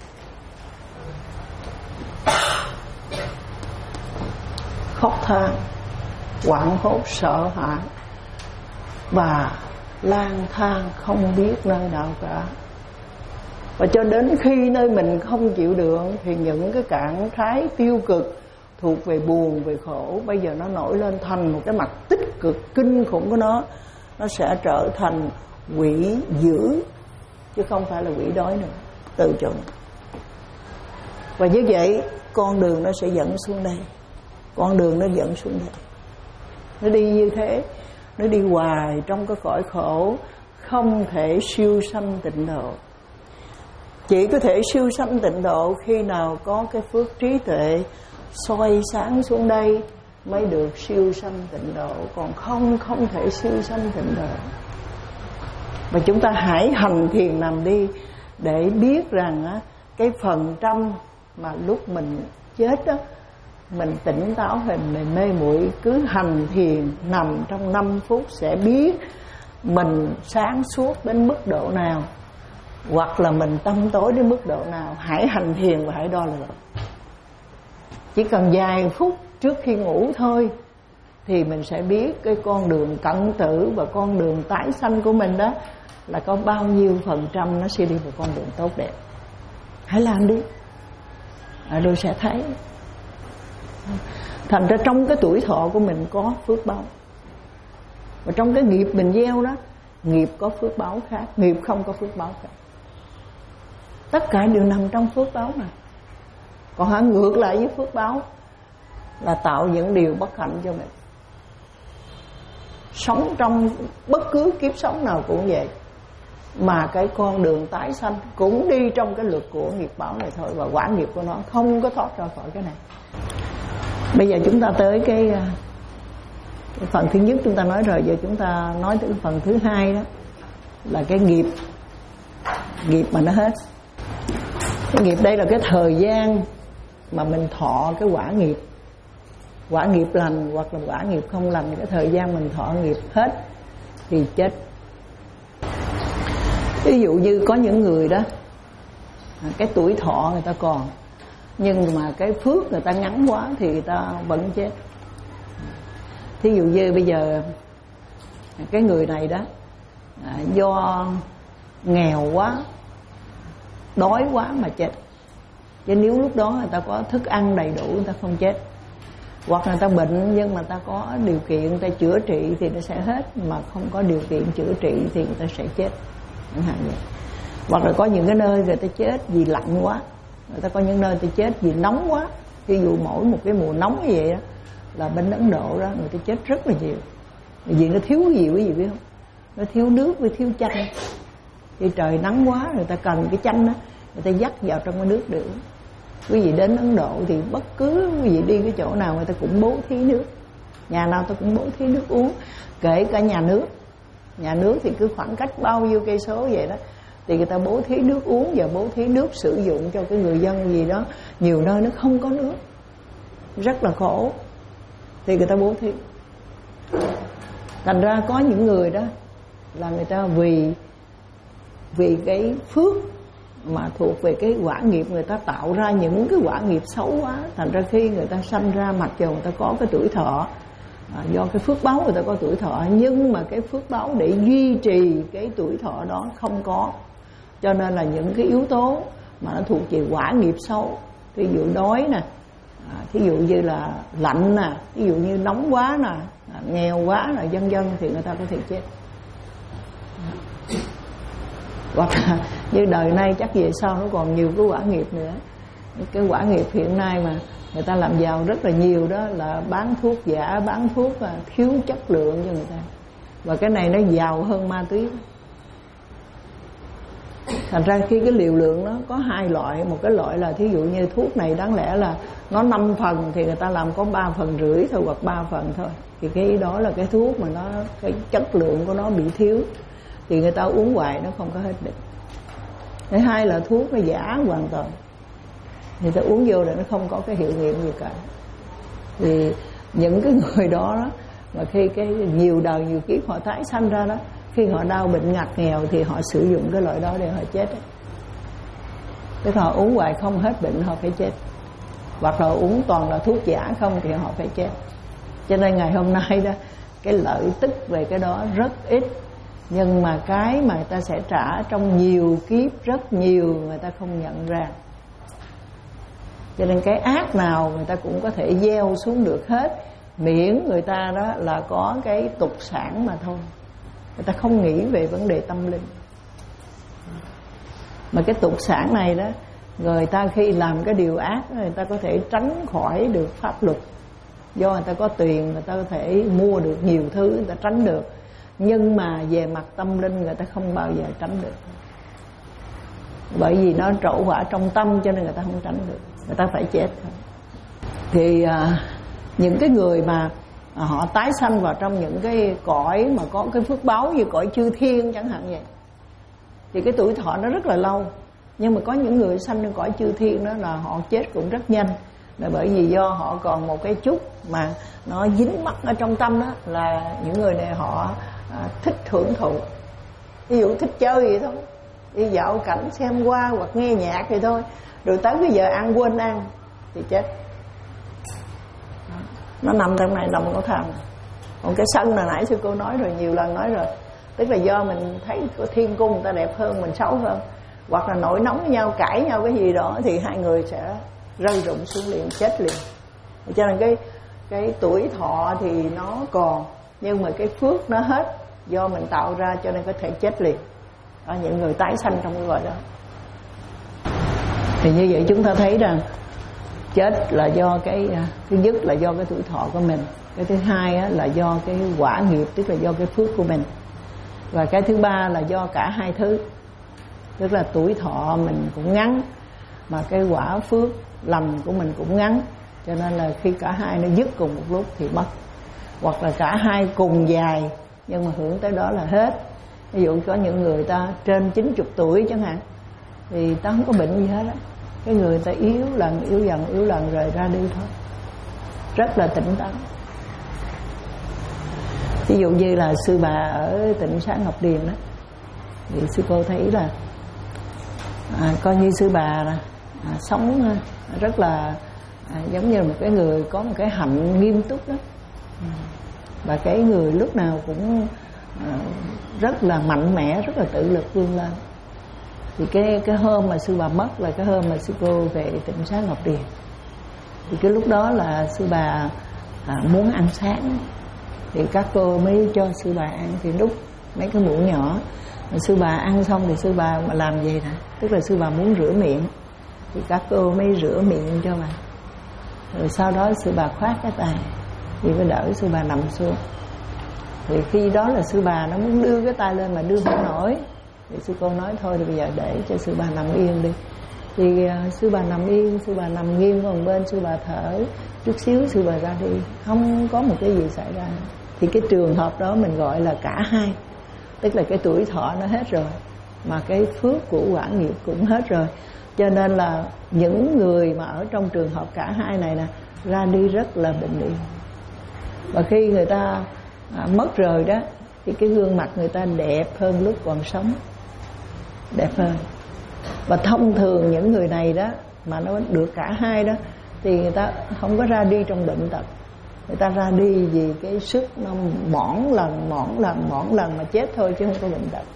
khóc than, hoảng hốt sợ hãi và lang thang không biết nơi nào cả. Và cho đến khi nơi mình không chịu được thì những cái trạng thái tiêu cực thuộc về buồn, về khổ, bây giờ nó nổi lên thành một cái mặt tích cực kinh khủng của nó. Nó sẽ trở thành quỷ dữ, chứ không phải là quỷ đói nữa, từ chỗ. Và như vậy con đường nó sẽ dẫn xuống đây, con đường nó dẫn xuống đây. Nó đi như thế, nó đi hoài trong cái cõi khổ, không thể siêu sanh tịnh độ. Chỉ có thể siêu sanh tịnh độ khi nào có cái phước trí tuệ soi sáng xuống đây mới được siêu sanh tịnh độ. Còn không, không thể siêu sanh tịnh độ. Và chúng ta hãy hành thiền nằm đi để biết rằng á, cái phần trăm mà lúc mình chết á, mình tỉnh táo hay mình mê muội, cứ hành thiền nằm trong năm phút sẽ biết mình sáng suốt đến mức độ nào, hoặc là mình tâm tối đến mức độ nào. Hãy hành thiền và hãy đo lường. Chỉ cần vài phút trước khi ngủ thôi thì mình sẽ biết cái con đường cận tử và con đường tái sanh của mình đó là có bao nhiêu phần trăm nó sẽ đi vào con đường tốt đẹp. Hãy làm đi, à, rồi sẽ thấy. Thành ra trong cái tuổi thọ của mình có phước báo, và trong cái nghiệp mình gieo đó, nghiệp có phước báo khác, nghiệp không có phước báo khác. Tất cả đều nằm trong phước báo mà. Còn hả, ngược lại với phước báo là tạo những điều bất hạnh cho mình. Sống trong bất cứ kiếp sống nào cũng vậy, mà cái con đường tái sanh cũng đi trong cái luật của nghiệp báo này thôi, và quả nghiệp của nó không có thoát ra khỏi cái này. Bây giờ chúng ta tới cái, cái phần thứ nhất chúng ta nói rồi, giờ chúng ta nói tới phần thứ hai đó là cái nghiệp, nghiệp mà nó hết. Cái nghiệp đây là cái thời gian mà mình thọ cái quả nghiệp. quả nghiệp lành hoặc là quả nghiệp không lành, cái thời gian mình thọ nghiệp hết thì chết. Ví dụ như có những người đó cái tuổi thọ người ta còn, nhưng mà cái phước người ta ngắn quá thì người ta vẫn chết. Thí dụ như bây giờ cái người này đó do nghèo quá, đói quá mà chết. Chứ nếu lúc đó người ta có thức ăn đầy đủ người ta không chết. Hoặc người ta bệnh nhưng mà ta có điều kiện người ta chữa trị thì nó sẽ hết, mà không có điều kiện chữa trị thì người ta sẽ chết, chẳng hạn vậy. Hoặc là có những cái nơi người ta chết vì lạnh quá, người ta có những nơi người ta chết vì nóng quá. Ví dụ mỗi một cái mùa nóng như vậy đó, là bên Ấn Độ đó người ta chết rất là nhiều, vì nó thiếu cái gì quý vị biết không? Nó thiếu nước với thiếu chanh. Khi trời nắng quá người ta cần cái chanh đó, người ta dắt vào trong cái nước để uống. Quý vị đến Ấn Độ thì bất cứ quý vị đi cái chỗ nào người ta cũng bố thí nước, nhà nào ta cũng bố thí nước uống, kể cả nhà nước. Nhà nước thì cứ khoảng cách bao nhiêu cây số vậy đó thì người ta bố thí nước uống và bố thí nước sử dụng cho cái người dân gì đó. Nhiều nơi nó không có nước, rất là khổ, thì người ta bố thí. Thành ra có những người đó là người ta vì vì cái phước mà thuộc về cái quả nghiệp, người ta tạo ra những cái quả nghiệp xấu quá. Thành ra khi người ta sanh ra, mặc dù người ta có cái tuổi thọ, à, do cái phước báo người ta có tuổi thọ, nhưng mà cái phước báo để duy trì cái tuổi thọ đó không có. Cho nên là những cái yếu tố mà nó thuộc về quả nghiệp xấu, ví dụ đói nè, à, ví dụ như là lạnh nè, ví dụ như nóng quá nè, à, nghèo quá nè, vân vân, thì người ta có thể chết. Hoặc là như đời nay chắc về sau nó còn nhiều cái quả nghiệp nữa. Cái quả nghiệp hiện nay mà người ta làm giàu rất là nhiều đó là bán thuốc giả, bán thuốc thiếu chất lượng cho người ta. Và cái này nó giàu hơn ma túy. Thành ra khi cái liều lượng nó có hai loại. Một cái loại là thí dụ như thuốc này đáng lẽ là nó năm phần thì người ta làm có ba phần rưỡi thôi, hoặc ba phần thôi. Thì cái đó là cái thuốc mà nó cái chất lượng của nó bị thiếu, thì người ta uống hoài nó không có hết bệnh. Thứ hai là thuốc nó giả hoàn toàn, người ta uống vô rồi nó không có cái hiệu nghiệm gì cả. Thì những cái người đó, đó mà khi cái nhiều đời nhiều kiếp họ tái sanh ra đó, khi họ đau bệnh ngặt nghèo thì họ sử dụng cái loại đó để họ chết ấy. Tức là họ uống hoài không hết bệnh họ phải chết, hoặc là uống toàn là thuốc giả không thì họ phải chết. Cho nên ngày hôm nay đó, cái lợi tức về cái đó rất ít, nhưng mà cái mà người ta sẽ trả trong nhiều kiếp rất nhiều người ta không nhận ra. Cho nên cái ác nào người ta cũng có thể gieo xuống được hết, miễn người ta đó là có cái tục sản mà thôi. Người ta không nghĩ về vấn đề tâm linh. Mà cái tục sản này đó, người ta khi làm cái điều ác người ta có thể tránh khỏi được pháp luật. Do người ta có tiền, người ta có thể mua được nhiều thứ, người ta tránh được. Nhưng mà về mặt tâm linh người ta không bao giờ tránh được, bởi vì nó trổ quả trong tâm, cho nên người ta không tránh được, người ta phải chết thôi. Thì à, những cái người mà à, họ tái sanh vào trong những cái cõi mà có cái phước báo như cõi chư thiên chẳng hạn vậy, thì cái tuổi thọ nó rất là lâu. Nhưng mà có những người sanh trong cõi chư thiên đó là họ chết cũng rất nhanh, là bởi vì do họ còn một cái chút mà nó dính mắc ở trong tâm đó, là những người này họ à, thích hưởng thụ. Ví dụ thích chơi vậy thôi, đi dạo cảnh xem qua hoặc nghe nhạc thì thôi, rồi tới cái giờ ăn quên ăn thì chết. Nó nằm trong này đồng có tham. Còn cái sân là nãy sư cô nói rồi, nhiều lần nói rồi, tức là do mình thấy thiên cung người ta đẹp hơn, mình xấu hơn, hoặc là nổi nóng với nhau, cãi nhau cái gì đó, thì hai người sẽ rơi rụng xuống liền, chết liền. Cho nên cái cái tuổi thọ thì nó còn, nhưng mà cái phước nó hết do mình tạo ra, cho nên có thể chết liền. Đó, những người tái sanh trong cái gọi đó. Thì như vậy chúng ta thấy rằng chết là do cái thứ nhất là do cái tuổi thọ của mình, cái thứ hai á, là do cái quả nghiệp, tức là do cái phước của mình, và cái thứ ba là do cả hai thứ, tức là tuổi thọ mình cũng ngắn mà cái quả phước lành của mình cũng ngắn. Cho nên là khi cả hai nó dứt cùng một lúc thì mất, hoặc là cả hai cùng dài nhưng mà hưởng tới đó là hết. Ví dụ có những người ta trên chín mươi tuổi chẳng hạn, thì ta không có bệnh gì hết á, cái người ta yếu lần yếu dần yếu lần rồi ra đi thôi, rất là tỉnh táo. Ví dụ như là sư bà ở Tịnh Xá Ngọc Điền đó, thì sư cô thấy là à, coi như sư bà là à, sống rất là à, giống như một cái người có một cái hạnh nghiêm túc đó, và cái người lúc nào cũng à, rất là mạnh mẽ, rất là tự lực vươn lên. Thì cái cái hôm mà sư bà mất là cái hôm mà sư cô về Tịnh Xá Ngọc Điền. Thì cái lúc đó là sư bà à, muốn ăn sáng, thì các cô mới cho sư bà ăn thì đút mấy cái muỗng nhỏ. Mà sư bà ăn xong thì sư bà mà làm gì nè, tức là sư bà muốn rửa miệng, thì các cô mới rửa miệng cho bà. Rồi sau đó sư bà khoát cái tay thì mới đỡ sư bà nằm xuống. Thì khi đó là sư bà nó muốn đưa cái tay lên mà đưa không nổi, thì sư cô nói thôi thì bây giờ để cho sư bà nằm yên đi. Thì uh, sư bà nằm yên, sư bà nằm nghiêng, còn bên sư bà thở, chút xíu sư bà ra đi, không có một cái gì xảy ra. Thì cái trường hợp đó mình gọi là cả hai, tức là cái tuổi thọ nó hết rồi, mà cái phước của quả nghiệp cũng hết rồi. Cho nên là những người mà ở trong trường hợp cả hai này nè, ra đi rất là bình yên. Và khi người ta à, mất rồi đó, thì cái gương mặt người ta đẹp hơn lúc còn sống, đẹp hơn. Và thông thường những người này đó mà nó được cả hai đó, thì người ta không có ra đi trong bệnh tật, người ta ra đi vì cái sức nó mỏn lần mỏn lần mỏn lần mà chết thôi, chứ không có bệnh tật.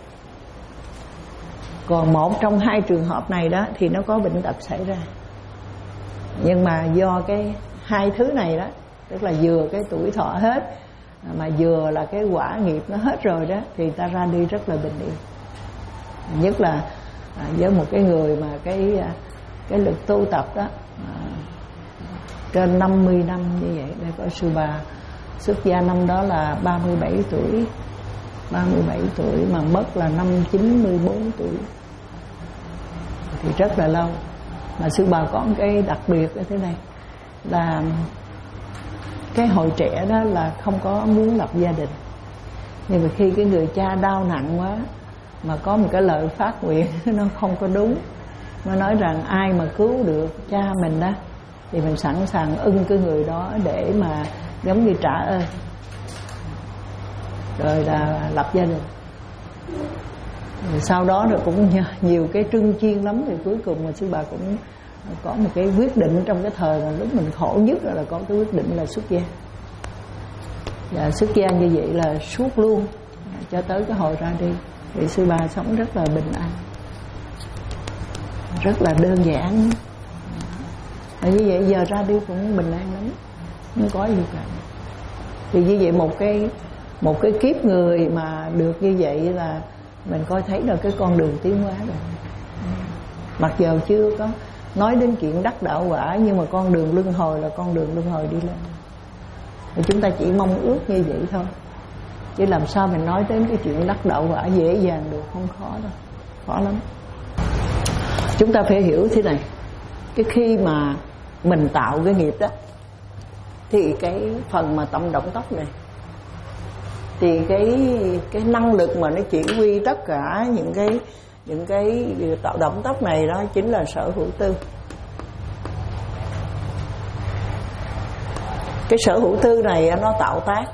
Còn một trong hai trường hợp này đó thì nó có bệnh tật xảy ra, nhưng mà do cái hai thứ này đó, tức là vừa cái tuổi thọ hết mà vừa là cái quả nghiệp nó hết rồi đó, thì ta ra đi rất là bình yên. Nhất là à, với một cái người mà cái cái lực tu tập đó à, trên năm mươi năm như vậy. Đây có sư bà xuất gia năm đó là ba mươi bảy tuổi, ba mươi bảy tuổi mà mất là năm chín mươi bốn tuổi, thì rất là lâu. Mà sư bà có một cái đặc biệt như thế này là cái hồi trẻ đó là không có muốn lập gia đình, nhưng mà khi cái người cha đau nặng quá mà có một cái lời phát nguyện nó không có đúng, nó nói rằng ai mà cứu được cha mình đó thì mình sẵn sàng ưng cái người đó để mà giống như trả ơn, rồi là lập gia đình. Rồi sau đó rồi cũng nhiều cái trưng chiên lắm, thì cuối cùng mà sư bà cũng có một cái quyết định trong cái thời mà lúc mình khổ nhất là có cái quyết định là xuất gia. Và xuất gia như vậy là suốt luôn cho tới cái hồi ra đi. Thì sư bà sống rất là bình an, rất là đơn giản. Và như vậy giờ ra đi cũng bình an lắm, không có gì cả. Thì như vậy một cái một cái kiếp người mà được như vậy là mình coi thấy được cái con đường tiến hóa rồi. Mặc dù chưa có nói đến chuyện đắc đạo quả, nhưng mà con đường luân hồi là con đường luân hồi đi lên. Và chúng ta chỉ mong ước như vậy thôi, chứ làm sao mình nói đến cái chuyện đắc đạo quả dễ dàng được, không khó đâu, khó lắm. Chúng ta phải hiểu thế này, cái khi mà mình tạo cái nghiệp đó, thì cái phần mà tâm động tóc này, thì cái cái năng lực mà nó chỉ huy tất cả những cái những cái tạo động tóc này đó chính là sở hữu tư. Cái sở hữu tư này nó tạo tác,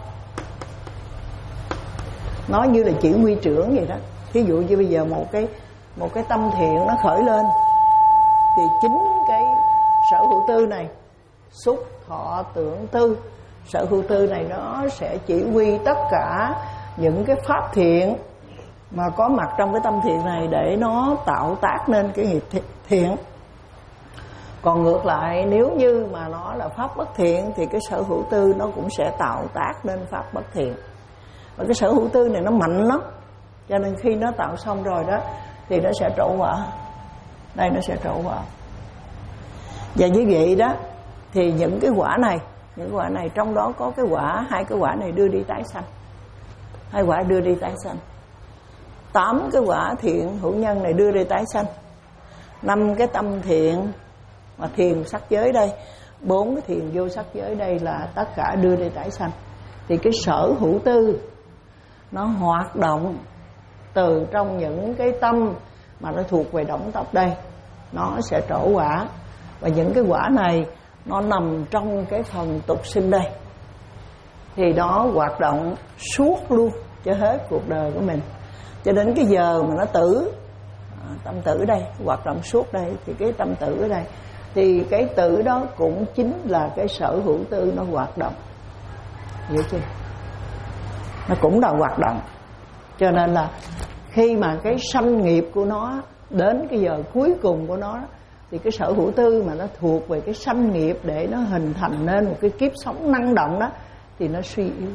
nó như là chỉ huy trưởng vậy đó. Ví dụ như bây giờ một cái một cái tâm thiện nó khởi lên, thì chính cái sở hữu tư này, xúc thọ tưởng tư, sở hữu tư này nó sẽ chỉ huy tất cả những cái pháp thiện mà có mặt trong cái tâm thiện này để nó tạo tác nên cái nghiệp thiện. Còn ngược lại, nếu như mà nó là pháp bất thiện thì cái sở hữu tư nó cũng sẽ tạo tác nên pháp bất thiện. Và cái sở hữu tư này nó mạnh lắm, cho nên khi nó tạo xong rồi đó thì nó sẽ trổ quả. Đây nó sẽ trổ quả. Và như vậy đó, thì những cái quả này, những quả này trong đó có cái quả, hai cái quả này đưa đi tái sanh, hai quả đưa đi tái sanh. Tám cái quả thiện hữu nhân này đưa đi tái sanh. Năm cái tâm thiện mà thiền sắc giới đây, bốn cái thiền vô sắc giới đây là tất cả đưa đi tái sanh. Thì cái sở hữu tư nó hoạt động từ trong những cái tâm mà nó thuộc về động tóc đây, nó sẽ trổ quả. Và những cái quả này nó nằm trong cái phần tục sinh đây, thì nó hoạt động suốt luôn cho hết cuộc đời của mình, cho đến cái giờ mà nó tử, tâm tử đây hoạt động suốt đây. Thì cái tâm tử ở đây, thì cái tử đó cũng chính là cái sở hữu tư nó hoạt động, hiểu chưa? Nó cũng là hoạt động. Cho nên là khi mà cái sanh nghiệp của nó đến cái giờ cuối cùng của nó, thì cái sở hữu tư mà nó thuộc về cái sanh nghiệp để nó hình thành nên một cái kiếp sống năng động đó, thì nó suy yếu.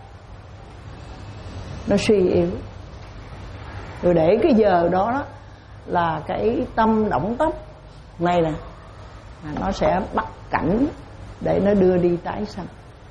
Nó suy yếu. Rồi để cái giờ đó, đó là cái tâm động tốc này nè, nó sẽ bắt cảnh để nó đưa đi tái sanh.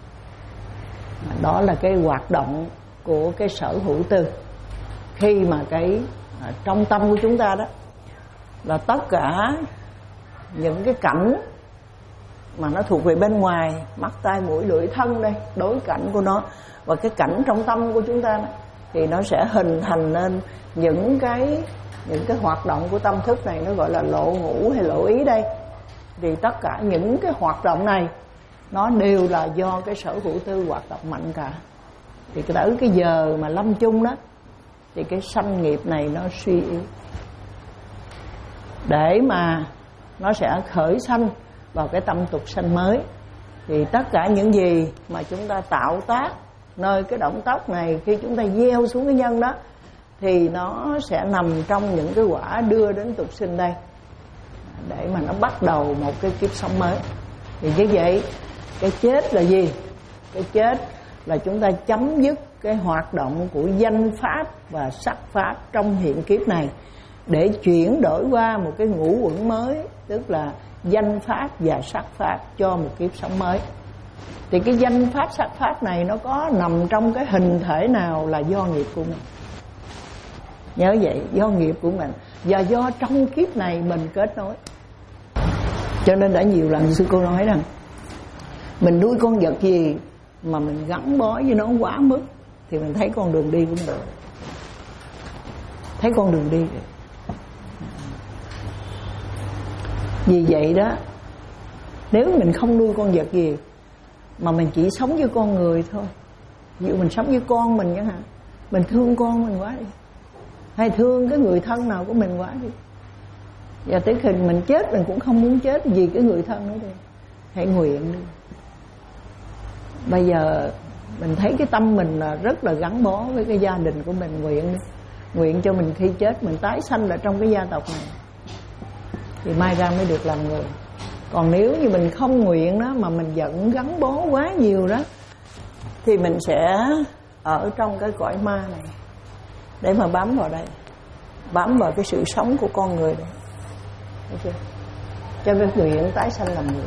Đó là cái hoạt động của cái sở hữu tư. Khi mà cái trong tâm của chúng ta đó là tất cả những cái cảnh mà nó thuộc về bên ngoài, mắt tai mũi lưỡi thân đây, đối cảnh của nó, và cái cảnh trong tâm của chúng ta đó, thì nó sẽ hình thành nên những cái những cái hoạt động của tâm thức này, nó gọi là lộ ngũ hay lộ ý đây. Thì tất cả những cái hoạt động này nó đều là do cái sở hữu tư hoạt động mạnh cả. Thì tới cái giờ mà lâm chung đó, thì cái sanh nghiệp này nó suy yếu, để mà nó sẽ khởi sanh vào cái tâm tục sanh mới. Thì tất cả những gì mà chúng ta tạo tác nơi cái động tóc này, khi chúng ta gieo xuống cái nhân đó, thì nó sẽ nằm trong những cái quả đưa đến tục sinh đây, để mà nó bắt đầu một cái kiếp sống mới. Thì như vậy, cái chết là gì? Cái chết là chúng ta chấm dứt cái hoạt động của danh pháp và sắc pháp trong hiện kiếp này, để chuyển đổi qua một cái ngũ uẩn mới, tức là danh pháp và sắc pháp cho một kiếp sống mới. Thì cái danh pháp sắc pháp này nó có nằm trong cái hình thể nào là do nghiệp của mình. Nhớ vậy, do nghiệp của mình, và do trong kiếp này mình kết nối. Cho nên đã nhiều lần sư cô nói rằng, mình nuôi con vật gì mà mình gắn bó với nó quá mức, thì mình thấy con đường đi của mình, thấy con đường đi rồi. Vì vậy đó, nếu mình không nuôi con vật gì, mà mình chỉ sống với con người thôi, ví dụ mình sống với con mình chẳng hạn, mình thương con mình quá đi, hay thương cái người thân nào của mình quá đi, và tới khi mình chết mình cũng không muốn chết vì cái người thân nữa đi. Hãy nguyện đi. Bây giờ mình thấy cái tâm mình là rất là gắn bó với cái gia đình của mình, nguyện đi. Nguyện cho mình khi chết mình tái sanh ở trong cái gia tộc này, thì mai ra mới được làm người. Còn nếu như mình không nguyện đó, mà mình vẫn gắn bó quá nhiều đó, thì mình sẽ ở trong cái cõi ma này, để mà bám vào đây, bám vào cái sự sống của con người này. Thấy chưa? Cho cái nguyện tái sanh làm người.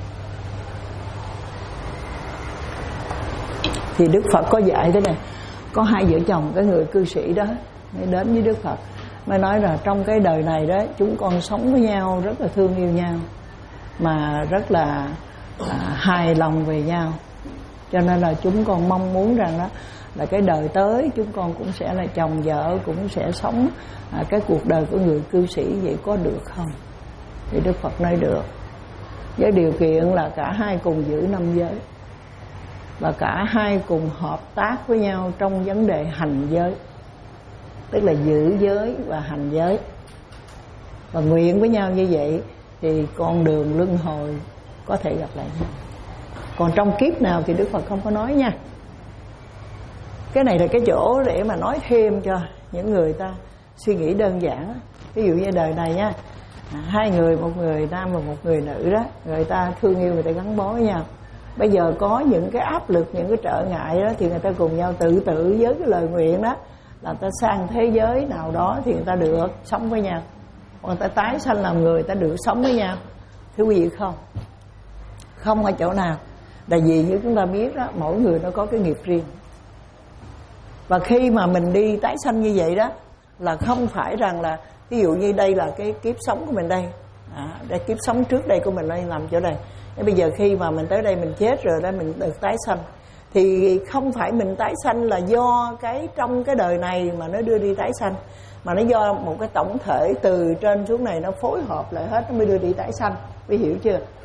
Thì Đức Phật có dạy thế này. Có hai vợ chồng cái người cư sĩ đó mới đến với Đức Phật, mới nói là trong cái đời này đó, chúng con sống với nhau rất là thương yêu nhau, mà rất là à, hài lòng về nhau. Cho nên là chúng con mong muốn rằng đó là cái đời tới chúng con cũng sẽ là chồng vợ, cũng sẽ sống à, cái cuộc đời của người cư sĩ, vậy có được không? Thì Đức Phật nói được, với điều kiện là cả hai cùng giữ năm giới, và cả hai cùng hợp tác với nhau trong vấn đề hành giới, tức là giữ giới và hành giới, và nguyện với nhau như vậy, thì con đường luân hồi có thể gặp lại nhau. Còn trong kiếp nào thì Đức Phật không có nói nha. Cái này là cái chỗ để mà nói thêm cho những người ta suy nghĩ đơn giản. Ví dụ như đời này nha, hai người, một người nam và một người nữ đó, người ta thương yêu, người ta gắn bó với nhau. Bây giờ có những cái áp lực, những cái trở ngại đó, thì người ta cùng nhau tự tử với cái lời nguyện đó, là người ta sang thế giới nào đó thì người ta được sống với nhau, còn người ta tái sanh làm người, người ta được sống với nhau. Thưa quý vị, không không ở chỗ nào. Tại vì như chúng ta biết đó, mỗi người nó có cái nghiệp riêng, và khi mà mình đi tái sanh như vậy đó, là không phải rằng là ví dụ như đây là cái kiếp sống của mình đây, à, đây kiếp sống trước đây của mình đây nằm chỗ đây. Bây giờ khi mà mình tới đây mình chết rồi đó, mình được tái sanh, thì không phải mình tái sanh là do cái trong cái đời này mà nó đưa đi tái sanh, mà nó do một cái tổng thể từ trên xuống này nó phối hợp lại hết, nó mới đưa đi tái sanh. Quý hiểu chưa?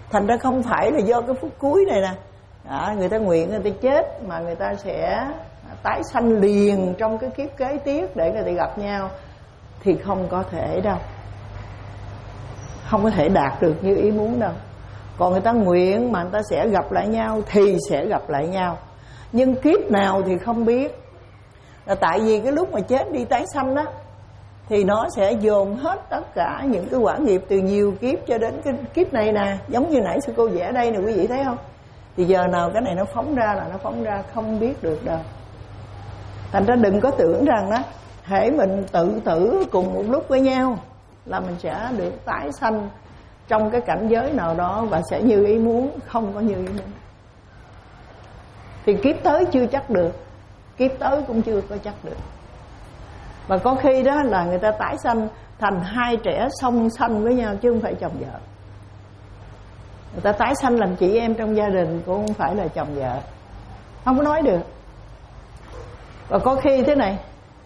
Thành ra không phải là do cái phút cuối này nè, à, người ta nguyện người ta chết mà người ta sẽ tái sanh liền trong cái kiếp kế tiếp để người ta gặp nhau, thì không có thể đâu, không có thể đạt được như ý muốn đâu. Còn người ta nguyện mà người ta sẽ gặp lại nhau thì sẽ gặp lại nhau, nhưng kiếp nào thì không biết. Là tại vì cái lúc mà chết đi tái sanh đó thì nó sẽ dồn hết tất cả những cái quả nghiệp từ nhiều kiếp cho đến cái kiếp này nè. Giống như nãy sư cô vẽ đây nè, quý vị thấy không? Thì giờ nào cái này nó phóng ra là nó phóng ra, không biết được đâu. Thành ra đừng có tưởng rằng đó hễ mình tự tử cùng một lúc với nhau là mình sẽ được tái sanh trong cái cảnh giới nào đó và sẽ như ý muốn. Không có như ý muốn. Thì kiếp tới chưa chắc được, kiếp tới cũng chưa có chắc được. Và có khi đó là người ta tái sanh thành hai trẻ song sanh với nhau chứ không phải chồng vợ. Người ta tái sanh làm chị em trong gia đình cũng không phải là chồng vợ, không có nói được. Và có khi thế này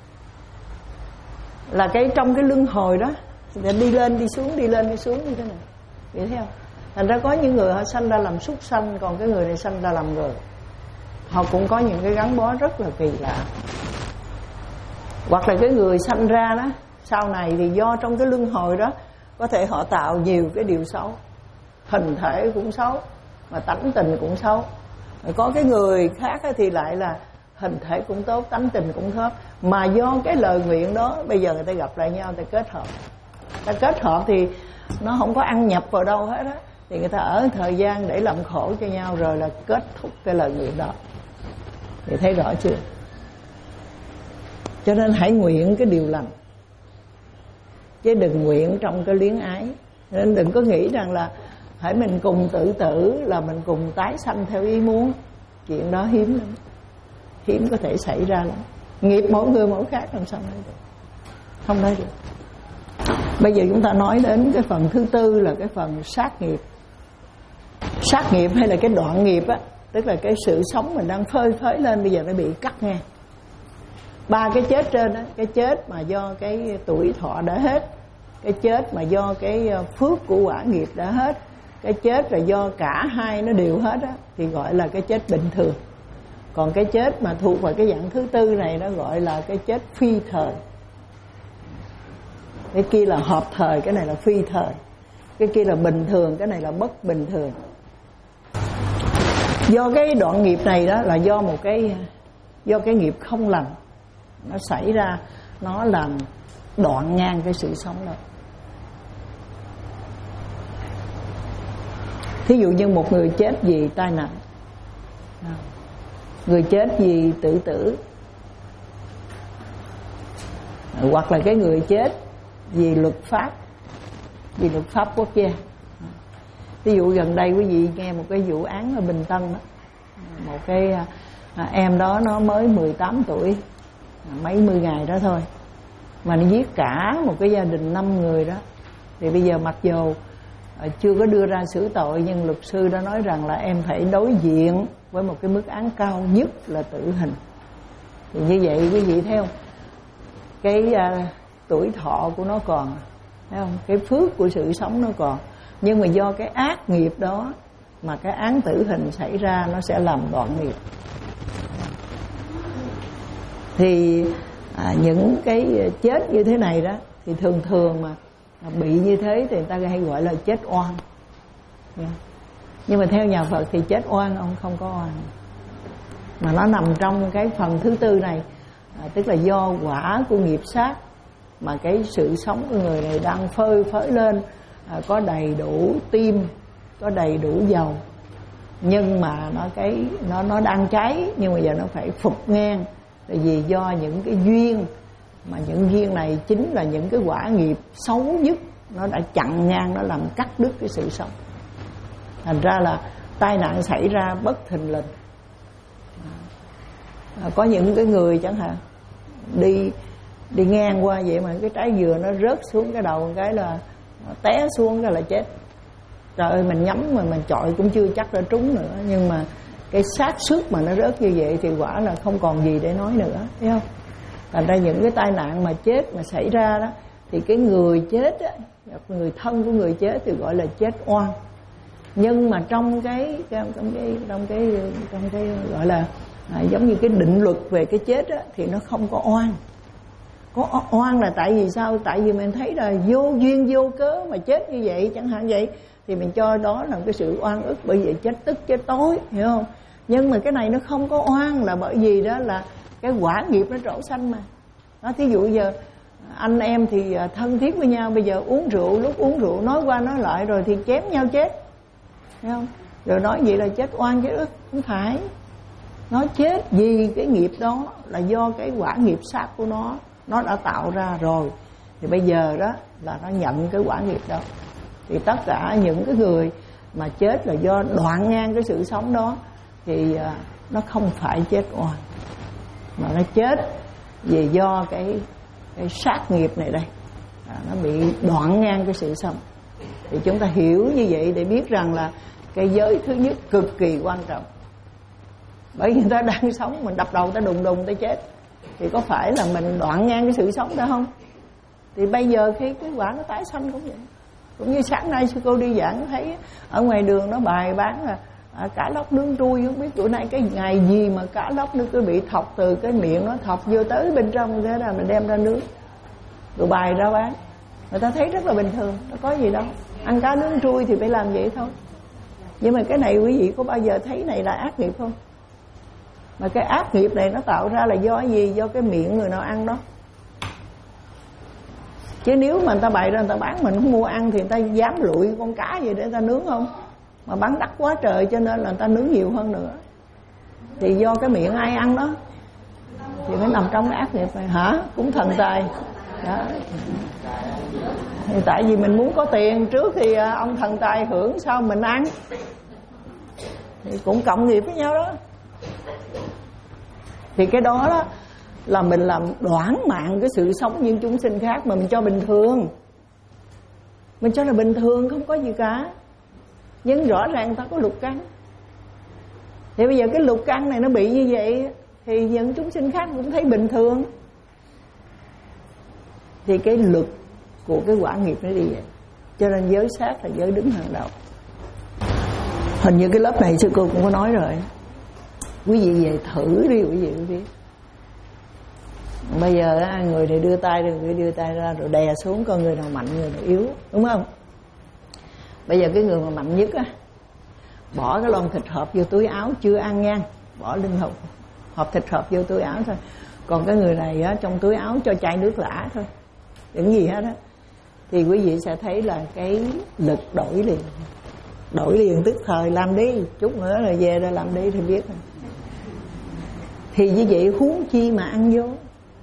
là cái trong cái luân hồi đó thì đi lên đi xuống, đi lên đi xuống như thế này, hiểu thấy không? Thành ra có những người họ sanh ra làm súc sanh, còn cái người này sanh ra làm người. Họ cũng có những cái gắn bó rất là kỳ lạ. Hoặc là cái người sanh ra đó sau này thì do trong cái luân hồi đó có thể họ tạo nhiều cái điều xấu, hình thể cũng xấu mà tánh tình cũng xấu. Rồi có cái người khác thì lại là hình thể cũng tốt, tánh tình cũng tốt, mà do cái lời nguyện đó bây giờ người ta gặp lại nhau, người ta kết hợp. Ta kết hợp thì nó không có ăn nhập vào đâu hết á, thì người ta ở thời gian để làm khổ cho nhau rồi là kết thúc cái lời nguyện đó. Thì thấy rõ chưa? Cho nên hãy nguyện cái điều lành, chứ đừng nguyện trong cái luyến ái. Nên đừng có nghĩ rằng là hãy mình cùng tự tử là mình cùng tái sanh theo ý muốn. Chuyện đó hiếm lắm, hiếm có thể xảy ra lắm. Nghiệp mỗi người mỗi khác, làm sao nói được, không nói được. Bây giờ chúng ta nói đến cái phần thứ tư là cái phần sát nghiệp. Sát nghiệp hay là cái đoạn nghiệp á, tức là cái sự sống mình đang phơi phới lên bây giờ nó bị cắt ngang. Ba cái chết trên á, cái chết mà do cái tuổi thọ đã hết, cái chết mà do cái phước của quả nghiệp đã hết, cái chết là do cả hai nó đều hết á, thì gọi là cái chết bình thường. Còn cái chết mà thuộc vào cái dạng thứ tư này nó gọi là cái chết phi thời. Cái kia là hợp thời, cái này là phi thời. Cái kia là bình thường, cái này là bất bình thường. Do cái đoạn nghiệp này đó là do một cái do cái nghiệp không lành nó xảy ra, nó làm đoạn ngang cái sự sống đó. Thí dụ như một người chết vì tai nạn, người chết vì tự tử, hoặc là cái người chết vì luật pháp, vì luật pháp quốc gia. Ví dụ gần đây quý vị nghe một cái vụ án ở Bình Tân đó, một cái à, em đó nó mới mười tám tuổi, mấy mươi ngày đó thôi mà nó giết cả một cái gia đình năm người đó. Thì bây giờ mặc dù à, chưa có đưa ra xử tội, nhưng luật sư đã nói rằng là em phải đối diện với một cái mức án cao nhất là tử hình. Thì như vậy quý vị thấy không, cái à, tuổi thọ của nó còn, thấy không, cái phước của sự sống nó còn, nhưng mà do cái ác nghiệp đó mà cái án tử hình xảy ra, nó sẽ làm đoạn nghiệp. Thì à, những cái chết như thế này đó thì thường thường mà bị như thế thì người ta hay gọi là chết oan. Nhưng mà theo nhà Phật thì chết oan ông không có oan, mà nó nằm trong cái phần thứ tư này, à, tức là do quả của nghiệp sát mà cái sự sống của người này đang phơi phới lên, à, có đầy đủ tim, có đầy đủ dầu, nhưng mà nó cái nó nó đang cháy, nhưng mà giờ nó phải phục ngang, tại vì do những cái duyên, mà những duyên này chính là những cái quả nghiệp xấu nhất, nó đã chặn ngang, nó làm cắt đứt cái sự sống. Thành ra là tai nạn xảy ra bất thình lình. À, có những cái người chẳng hạn đi đi ngang qua vậy mà cái trái dừa nó rớt xuống cái đầu một cái là té xuống cái là chết. Trời ơi, mình nhắm mà mình chọi cũng chưa chắc đã trúng nữa, nhưng mà cái xác suất mà nó rớt như vậy thì quả là không còn gì để nói nữa, thấy không? Thành ra những cái tai nạn mà chết mà xảy ra đó thì cái người chết á, người thân của người chết thì gọi là chết oan. Nhưng mà trong cái trong cái trong cái trong cái gọi là à, giống như cái định luật về cái chết á, thì nó không có oan. Có oan là tại vì sao? Tại vì mình thấy là vô duyên vô cớ mà chết như vậy chẳng hạn vậy, thì mình cho đó là cái sự oan ức, bởi vì chết tức chết tối, hiểu không? Nhưng mà cái này nó không có oan, là bởi vì đó là cái quả nghiệp nó trổ sanh mà. Đó, thí dụ giờ anh em thì thân thiết với nhau, bây giờ uống rượu, lúc uống rượu nói qua nói lại rồi thì chém nhau chết, hiểu không? Rồi nói vậy là chết oan chết ức, không phải. Nó chết vì cái nghiệp đó là do cái quả nghiệp sát của nó, nó đã tạo ra rồi. Thì bây giờ đó là nó nhận cái quả nghiệp đó. Thì tất cả những cái người mà chết là do đoạn ngang cái sự sống đó, thì nó không phải chết oan, mà nó chết vì do cái cái sát nghiệp này đây, à, nó bị đoạn ngang cái sự sống. Thì chúng ta hiểu như vậy để biết rằng là cái giới thứ nhất cực kỳ quan trọng. Bởi vì người ta đang sống, mình đập đầu người ta đùng đùng người ta chết, thì có phải là mình đoạn ngang cái sự sống đó không? Thì bây giờ khi cái quả nó tái sanh cũng vậy. Cũng như sáng nay sư cô đi giảng thấy ở ngoài đường nó bài bán là à, cá lóc nướng trui, không biết bữa nay cái ngày gì mà cá lóc nó cứ bị thọc từ cái miệng nó thọc vô tới bên trong, thế là mình đem ra nướng rồi bài ra bán. Người ta thấy rất là bình thường, nó có gì đâu, ăn cá nướng trui thì phải làm vậy thôi. Nhưng mà cái này quý vị có bao giờ thấy này là ác nghiệp không? Mà cái ác nghiệp này nó tạo ra là do gì? Do cái miệng người nào ăn đó. Chứ nếu mà người ta bày ra người ta bán, mình không mua ăn thì người ta dám lụi con cá gì để người ta nướng không? Mà bán đắt quá trời cho nên là người ta nướng nhiều hơn nữa. Thì do cái miệng ai ăn đó, thì phải nằm trong cái ác nghiệp này hả? Cũng thần tài đó. Thì tại vì mình muốn có tiền trước thì ông thần tài hưởng, sau mình ăn, thì cũng cộng nghiệp với nhau đó. Thì cái đó đó là mình làm đoản mạng cái sự sống những chúng sinh khác mà mình cho bình thường. Mình cho là bình thường, không có gì cả. Nhưng rõ ràng ta có lục căn. Thì bây giờ cái lục căn này nó bị như vậy, thì những chúng sinh khác cũng thấy bình thường. Thì cái lực của cái quả nghiệp nó đi vậy. Cho nên giới sát là giới đứng hàng đầu. Hình như cái lớp này sư cô cũng có nói rồi. Quý vị về thử đi, quý vị biết. Bây giờ người này đưa tay rồi người đưa tay ra rồi đè xuống coi người nào mạnh người nào yếu, đúng không? Bây giờ cái người mà mạnh nhất á, bỏ cái lon thịt hộp vô túi áo chưa ăn nha, bỏ linh hộp hộp thịt hộp vô túi áo thôi. Còn cái người này á, trong túi áo cho chai nước lã thôi, đừng gì hết á. Thì quý vị sẽ thấy là cái lực đổi liền, đổi liền tức thời. Làm đi, chút nữa rồi về rồi làm đi thì biết rồi. Thì như vậy huống chi mà ăn vô.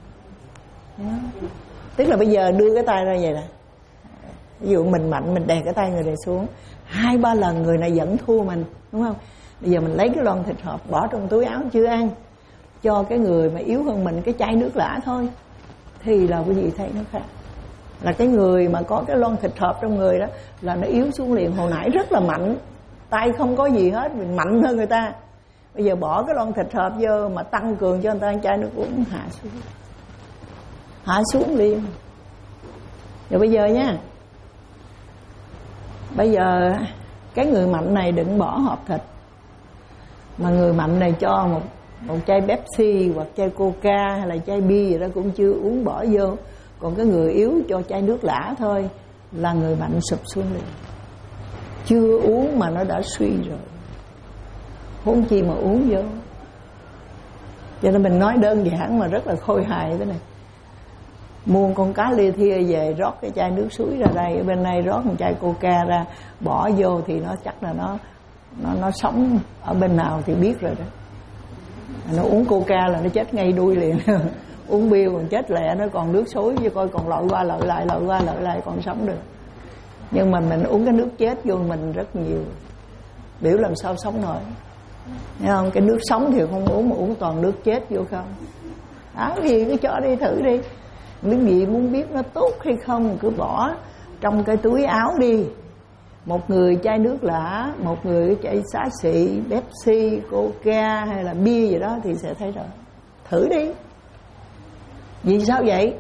Tức là bây giờ đưa cái tay ra vậy nè, ví dụ mình mạnh, mình đè cái tay người này xuống hai ba lần, người này vẫn thua mình, đúng không? Bây giờ mình lấy cái lon thịt hộp bỏ trong túi áo chưa ăn, cho cái người mà yếu hơn mình cái chai nước lã thôi, thì là quý vị thấy nó khác. Là cái người mà có cái lon thịt hộp trong người đó là nó yếu xuống liền. Hồi nãy rất là mạnh, tay không có gì hết, mình mạnh hơn người ta. Bây giờ bỏ cái lon thịt hộp vô mà tăng cường cho người ta ăn chai nước uống, hạ xuống, hạ xuống liền. Rồi bây giờ nha, bây giờ cái người mạnh này đừng bỏ hộp thịt, mà người mạnh này cho một một chai Pepsi hoặc chai Coca hay là chai bia gì đó cũng chưa uống, bỏ vô. Còn cái người yếu cho chai nước lã thôi, là người mạnh sụp xuống liền. Chưa uống mà nó đã suy rồi, huống chi mà uống vô. Cho nên mình nói đơn giản mà rất là khôi hài thế này. Mua con cá lia thia về, rót cái chai nước suối ra đây, ở bên này rót một chai Coca ra, bỏ vô thì nó chắc là nó nó nó sống ở bên nào thì biết rồi đó. Nó uống Coca là nó chết ngay đuôi liền. Uống bia còn chết lẹ, nó còn nước suối chứ coi còn lội qua lội lại, lội qua lội lại còn sống được. Nhưng mà mình uống cái nước chết vô mình rất nhiều, biểu làm sao sống nổi. Thấy không? Cái nước sống thì không uống, mà uống toàn nước chết vô không. Đó, cái gì cứ cho đi thử đi. Những gì muốn biết nó tốt hay không cứ bỏ trong cái túi áo đi. Một người chai nước lã, một người chai xá xị, Pepsi, Coca hay là bia gì đó thì sẽ thấy rồi. Thử đi. Vì sao vậy?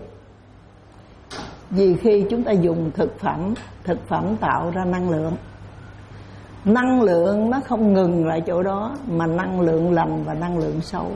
Vì khi chúng ta dùng thực phẩm, thực phẩm tạo ra năng lượng. Năng lượng nó không ngừng lại chỗ đó, mà năng lượng lành và năng lượng xấu.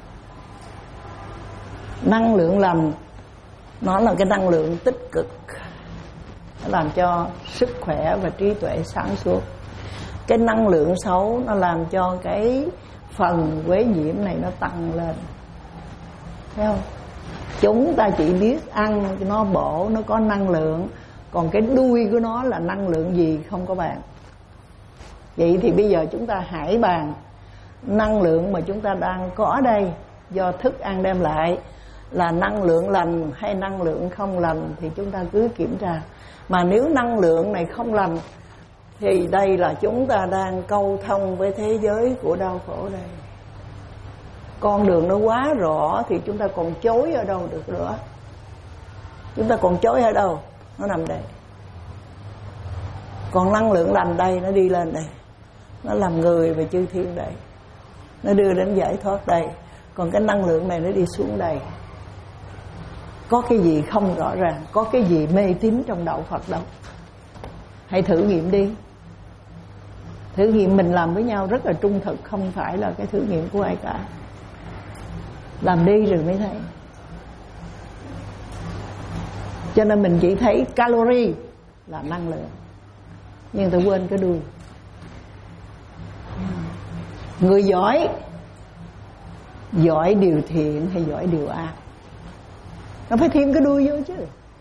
Năng lượng lành nó là cái năng lượng tích cực, nó làm cho sức khỏe và trí tuệ sáng suốt. Cái năng lượng xấu nó làm cho cái phần quế nhiễm này nó tăng lên. Thấy không? Chúng ta chỉ biết ăn nó bổ, nó có năng lượng, còn cái đuôi của nó là năng lượng gì không có bàn. Vậy thì bây giờ chúng ta hãy bàn năng lượng mà chúng ta đang có đây do thức ăn đem lại là năng lượng lành hay năng lượng không lành, thì chúng ta cứ kiểm tra. Mà nếu năng lượng này không lành thì đây là chúng ta đang câu thông với thế giới của đau khổ đây. Con đường nó quá rõ thì chúng ta còn chối ở đâu được nữa. Chúng ta còn chối ở đâu? Nó nằm đây. Còn năng lượng lành đây, nó đi lên đây, nó làm người và chư thiên đây, nó đưa đến giải thoát đây. Còn cái năng lượng này nó đi xuống đây. Có cái gì không rõ ràng, có cái gì mê tín trong đạo Phật đâu. Hãy thử nghiệm đi. Thử nghiệm mình làm với nhau rất là trung thực, không phải là cái thử nghiệm của ai cả. Làm đi rồi mới thấy. Cho nên mình chỉ thấy calorie là năng lượng, nhưng tôi quên cái đuôi. Người giỏi, giỏi điều thiện hay giỏi điều ác, nó phải thêm cái đuôi vô chứ.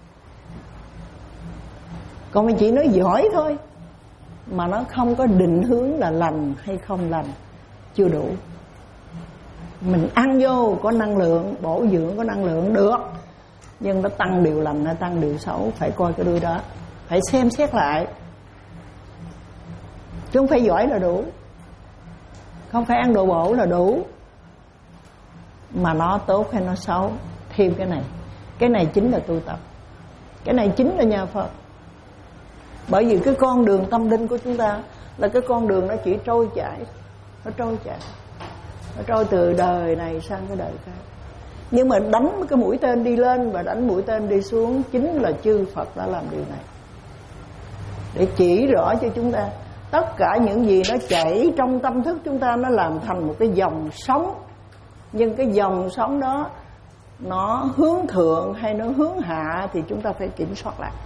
Còn mình chỉ nói giỏi thôi mà nó không có định hướng là lành hay không lành, chưa đủ. Mình ăn vô có năng lượng, bổ dưỡng có năng lượng được, nhưng nó tăng điều lành hay tăng điều xấu, phải coi cái đuôi đó, phải xem xét lại. Chứ không phải giỏi là đủ, không phải ăn đồ bổ là đủ. Mà nó tốt hay nó xấu, thêm cái này. Cái này chính là tu tập, cái này chính là nhà Phật. Bởi vì cái con đường tâm linh của chúng ta là cái con đường nó chỉ trôi chảy, nó trôi chảy, nó trôi từ đời này sang cái đời khác. Nhưng mà đánh cái mũi tên đi lên và đánh mũi tên đi xuống, chính là chư Phật đã làm điều này, để chỉ rõ cho chúng ta tất cả những gì nó chảy trong tâm thức chúng ta, nó làm thành một cái dòng sống. Nhưng cái dòng sống đó nó hướng thượng hay nó hướng hạ thì chúng ta phải kiểm soát lại.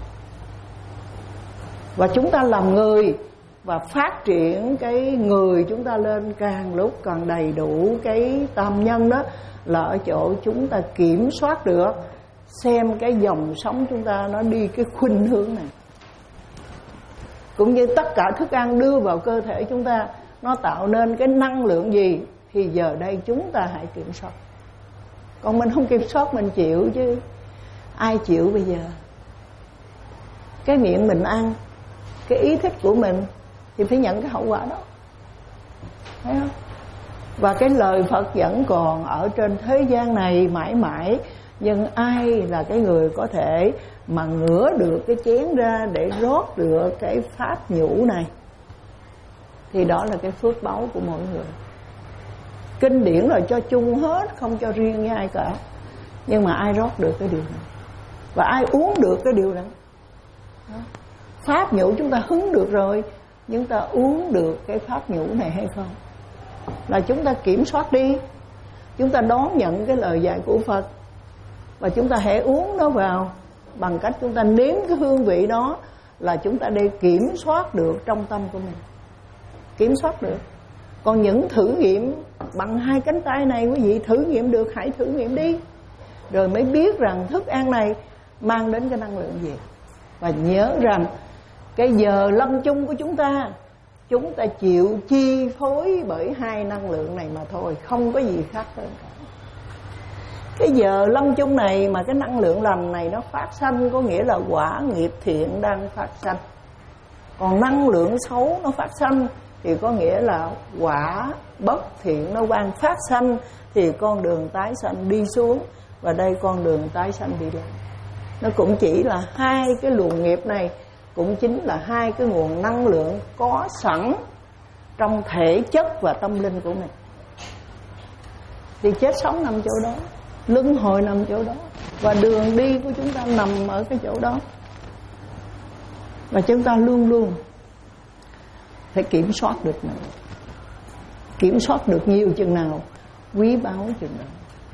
Và chúng ta làm người và phát triển cái người chúng ta lên càng lúc càng đầy đủ cái tam nhân đó, là ở chỗ chúng ta kiểm soát được, xem cái dòng sống chúng ta nó đi cái khuynh hướng này. Cũng như tất cả thức ăn đưa vào cơ thể chúng ta, nó tạo nên cái năng lượng gì, thì giờ đây chúng ta hãy kiểm soát. Còn mình không kiểm soát mình chịu chứ. Ai chịu bây giờ? Cái miệng mình ăn, cái ý thích của mình thì phải nhận cái hậu quả đó, thấy không? Và cái lời Phật vẫn còn ở trên thế gian này mãi mãi. Nhưng ai là cái người có thể mà ngửa được cái chén ra để rót được cái pháp nhũ này, thì đó là cái phước báu của mỗi người. Kinh điển là cho chung hết, không cho riêng với ai cả. Nhưng mà ai rót được cái điều này, và ai uống được cái điều này. Đó. Pháp nhũ chúng ta hứng được rồi, nhưng ta uống được cái pháp nhũ này hay không, là chúng ta kiểm soát đi. Chúng ta đón nhận cái lời dạy của Phật, và chúng ta hãy uống nó vào bằng cách chúng ta nếm cái hương vị đó, là chúng ta để kiểm soát được trong tâm của mình. Kiểm soát được. Còn những thử nghiệm bằng hai cánh tay này, quý vị thử nghiệm được hãy thử nghiệm đi, rồi mới biết rằng thức ăn này mang đến cái năng lượng gì. Và nhớ rằng cái giờ lâm chung của chúng ta, chúng ta chịu chi phối bởi hai năng lượng này mà thôi, không có gì khác hơn cả. Cái giờ lâm chung này mà cái năng lượng lành này nó phát sanh, có nghĩa là quả nghiệp thiện đang phát sanh. Còn năng lượng xấu nó phát sanh thì có nghĩa là quả bất thiện nó đang phát sanh, thì con đường tái sanh đi xuống, và đây con đường tái sanh đi lên. Nó cũng chỉ là hai cái luồng nghiệp này, cũng chính là hai cái nguồn năng lượng có sẵn trong thể chất và tâm linh của mình. Thì chết sống nằm chỗ đó, luân hồi nằm chỗ đó, và đường đi của chúng ta nằm ở cái chỗ đó. Và chúng ta luôn luôn phải kiểm soát được mình. Kiểm soát được nhiều chừng nào quý báu chừng nào.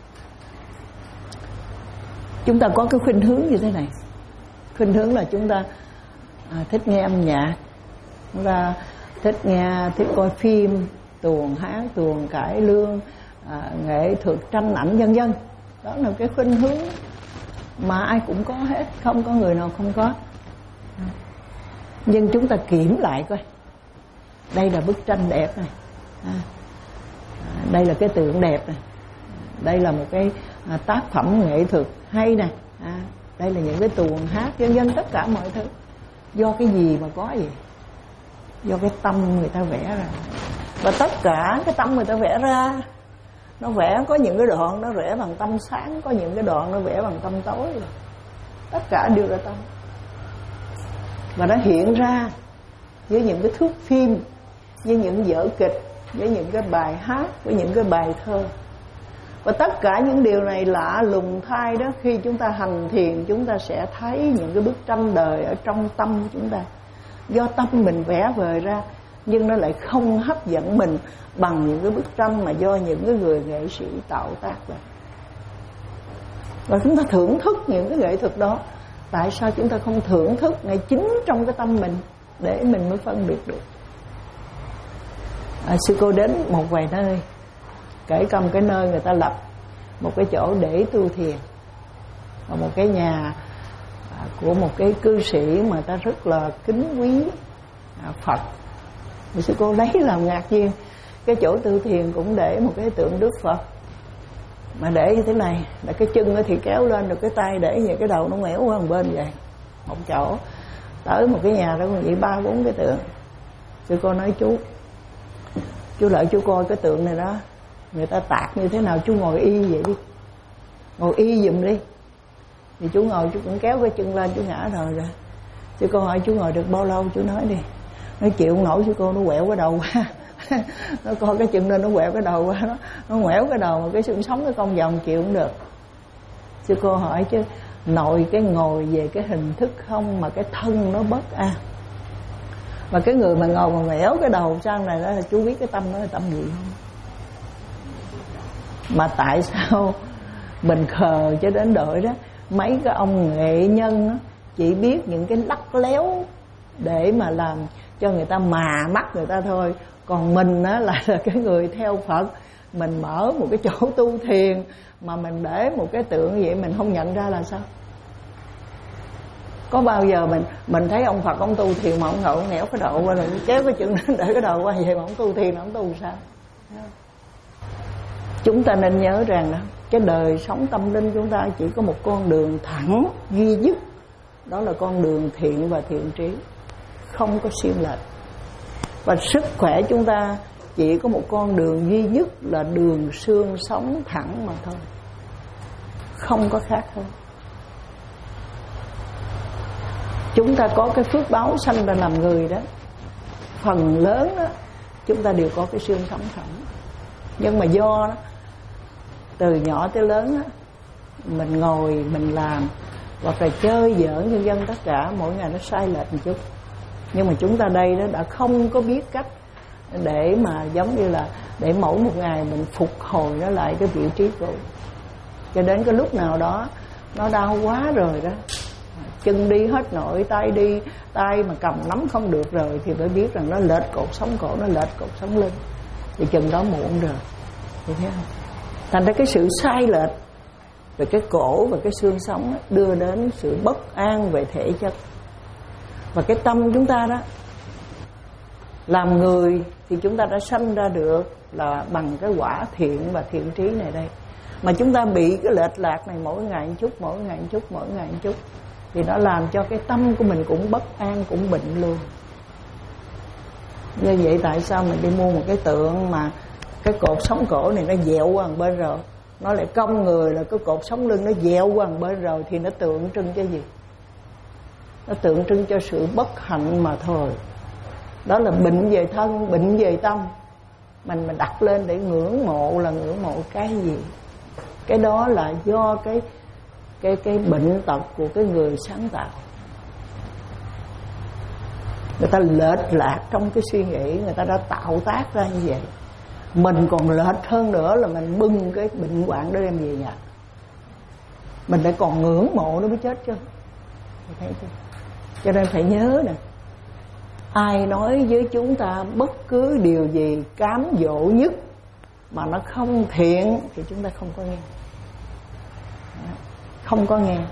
Chúng ta có cái khuynh hướng như thế này. Khuynh hướng là chúng ta à, thích nghe âm nhạc, chúng ta thích nghe, thích coi phim, tuồng hát, tuồng cải lương, à, nghệ thuật, tranh ảnh vân vân. Đó là cái khuynh hướng mà ai cũng có hết, không có người nào không có. Nhưng chúng ta kiểm lại coi, đây là bức tranh đẹp này, à, đây là cái tượng đẹp này, đây là một cái à, tác phẩm nghệ thuật hay này, à, đây là những cái tuồng hát vân vân, tất cả mọi thứ do cái gì mà có gì? Do cái tâm người ta vẽ ra. Và tất cả cái tâm người ta vẽ ra, nó vẽ có những cái đoạn nó vẽ bằng tâm sáng, có những cái đoạn nó vẽ bằng tâm tối. Tất cả đều là tâm. Và nó hiện ra với những cái thước phim, với những vở kịch, với những cái bài hát, với những cái bài thơ. Và tất cả những điều này lạ lùng thay đó, khi chúng ta hành thiền chúng ta sẽ thấy những cái bức tranh đời ở trong tâm chúng ta. Do tâm mình vẽ vời ra, nhưng nó lại không hấp dẫn mình bằng những cái bức tranh mà do những cái người nghệ sĩ tạo tác ra. Và chúng ta thưởng thức những cái nghệ thuật đó. Tại sao chúng ta không thưởng thức ngay chính trong cái tâm mình để mình mới phân biệt được? À, sư cô đến một vài nơi, kể cả một cái nơi người ta lập một cái chỗ để tu thiền, và một cái nhà à, của một cái cư sĩ mà ta rất là kính quý à, Phật. Thì sư cô lấy làm ngạc nhiên, cái chỗ tu thiền cũng để một cái tượng Đức Phật, mà để như thế này, là cái chân thì kéo lên, được cái tay để vậy, cái đầu nó ngoẻo qua một bên vậy. Một chỗ tới một cái nhà đó còn vậy ba bốn cái tượng. Sư cô nói chú chú lợi chú coi cái tượng này đó, người ta tạc như thế nào, chú ngồi y vậy đi, ngồi y giùm đi. Thì chú ngồi, chú cũng kéo cái chân lên, chú ngã rồi rồi. Sư cô hỏi chú ngồi được bao lâu, chú nói đi. Nói chịu không nổi, sư cô nó quẹo cái đầu qua. Nó coi cái chân lên, nó quẹo cái đầu qua, nó, nó quẹo cái đầu, mà cái xương sống cái cong vòng chịu không được. Sư cô hỏi chứ nội cái ngồi về cái hình thức không, mà cái thân nó bất an. Và cái người mà ngồi mà quẹo cái đầu sang này đó là chú biết cái tâm đó là tâm gì không? Mà tại sao mình khờ cho đến đội đó, mấy cái ông nghệ nhân đó, chỉ biết những cái lắc léo để mà làm cho người ta mà mắt người ta thôi. Còn mình á là, là cái người theo Phật, mình mở một cái chỗ tu thiền mà mình để một cái tượng vậy mình không nhận ra là sao? Có bao giờ mình mình thấy ông Phật ông tu thiền mà ông ngồi nghẽo cái đầu qua rồi kéo cái chân để cái đầu qua vậy mà ông tu thiền, ông tu sao? Chúng ta nên nhớ rằng đó, cái đời sống tâm linh chúng ta chỉ có một con đường thẳng duy nhất, đó là con đường thiện và thiện trí, không có xuyên lệch. Và sức khỏe chúng ta chỉ có một con đường duy nhất là đường xương sống thẳng mà thôi, không có khác hơn. Chúng ta có cái phước báo sanh ra làm người đó, phần lớn đó chúng ta đều có cái xương sống thẳng. Nhưng mà do đó, từ nhỏ tới lớn đó, mình ngồi mình làm hoặc là chơi giỡn nhân dân tất cả mỗi ngày nó sai lệch một chút. Nhưng mà chúng ta đây đó đã không có biết cách để mà giống như là để mỗi một ngày mình phục hồi nó lại cái vị trí cũ. Cho đến cái lúc nào đó nó đau quá rồi đó, chân đi hết nổi, tay đi, tay mà cầm nắm không được rồi thì phải biết rằng nó lệch cột sống cổ, nó lệch cột sống lưng, thì chừng đó muộn rồi. Thì thấy không? Thành ra cái sự sai lệch về cái cổ và cái xương sống đưa đến sự bất an về thể chất. Và cái tâm chúng ta đó, làm người thì chúng ta đã sanh ra được là bằng cái quả thiện và thiện trí này đây. Mà chúng ta bị cái lệch lạc này mỗi ngày một chút, mỗi ngày một chút, mỗi ngày một chút, thì nó làm cho cái tâm của mình cũng bất an, cũng bệnh luôn. Như vậy tại sao mình đi mua một cái tượng mà cái cột sống cổ này nó dẹo qua một bên rồi, nó lại cong người là cái cột sống lưng nó dẹo qua một bên rồi, thì nó tượng trưng cho gì? Nó tượng trưng cho sự bất hạnh mà thôi. Đó là bệnh về thân, bệnh về tâm. Mình mà đặt lên để ngưỡng mộ là ngưỡng mộ cái gì? Cái đó là do cái cái cái bệnh tật của cái người sáng tạo. người ta lệch lạc trong cái suy nghĩ, người ta đã tạo tác ra như vậy. Mình còn lệch hơn nữa là mình bưng cái bệnh hoạn đó đem về nhà, mình lại còn ngưỡng mộ nó mới chết chứ. Thấy chưa? Cho nên phải nhớ nè, ai nói với chúng ta bất cứ điều gì cám dỗ nhất mà nó không thiện thì chúng ta không có nghe, không có nghe.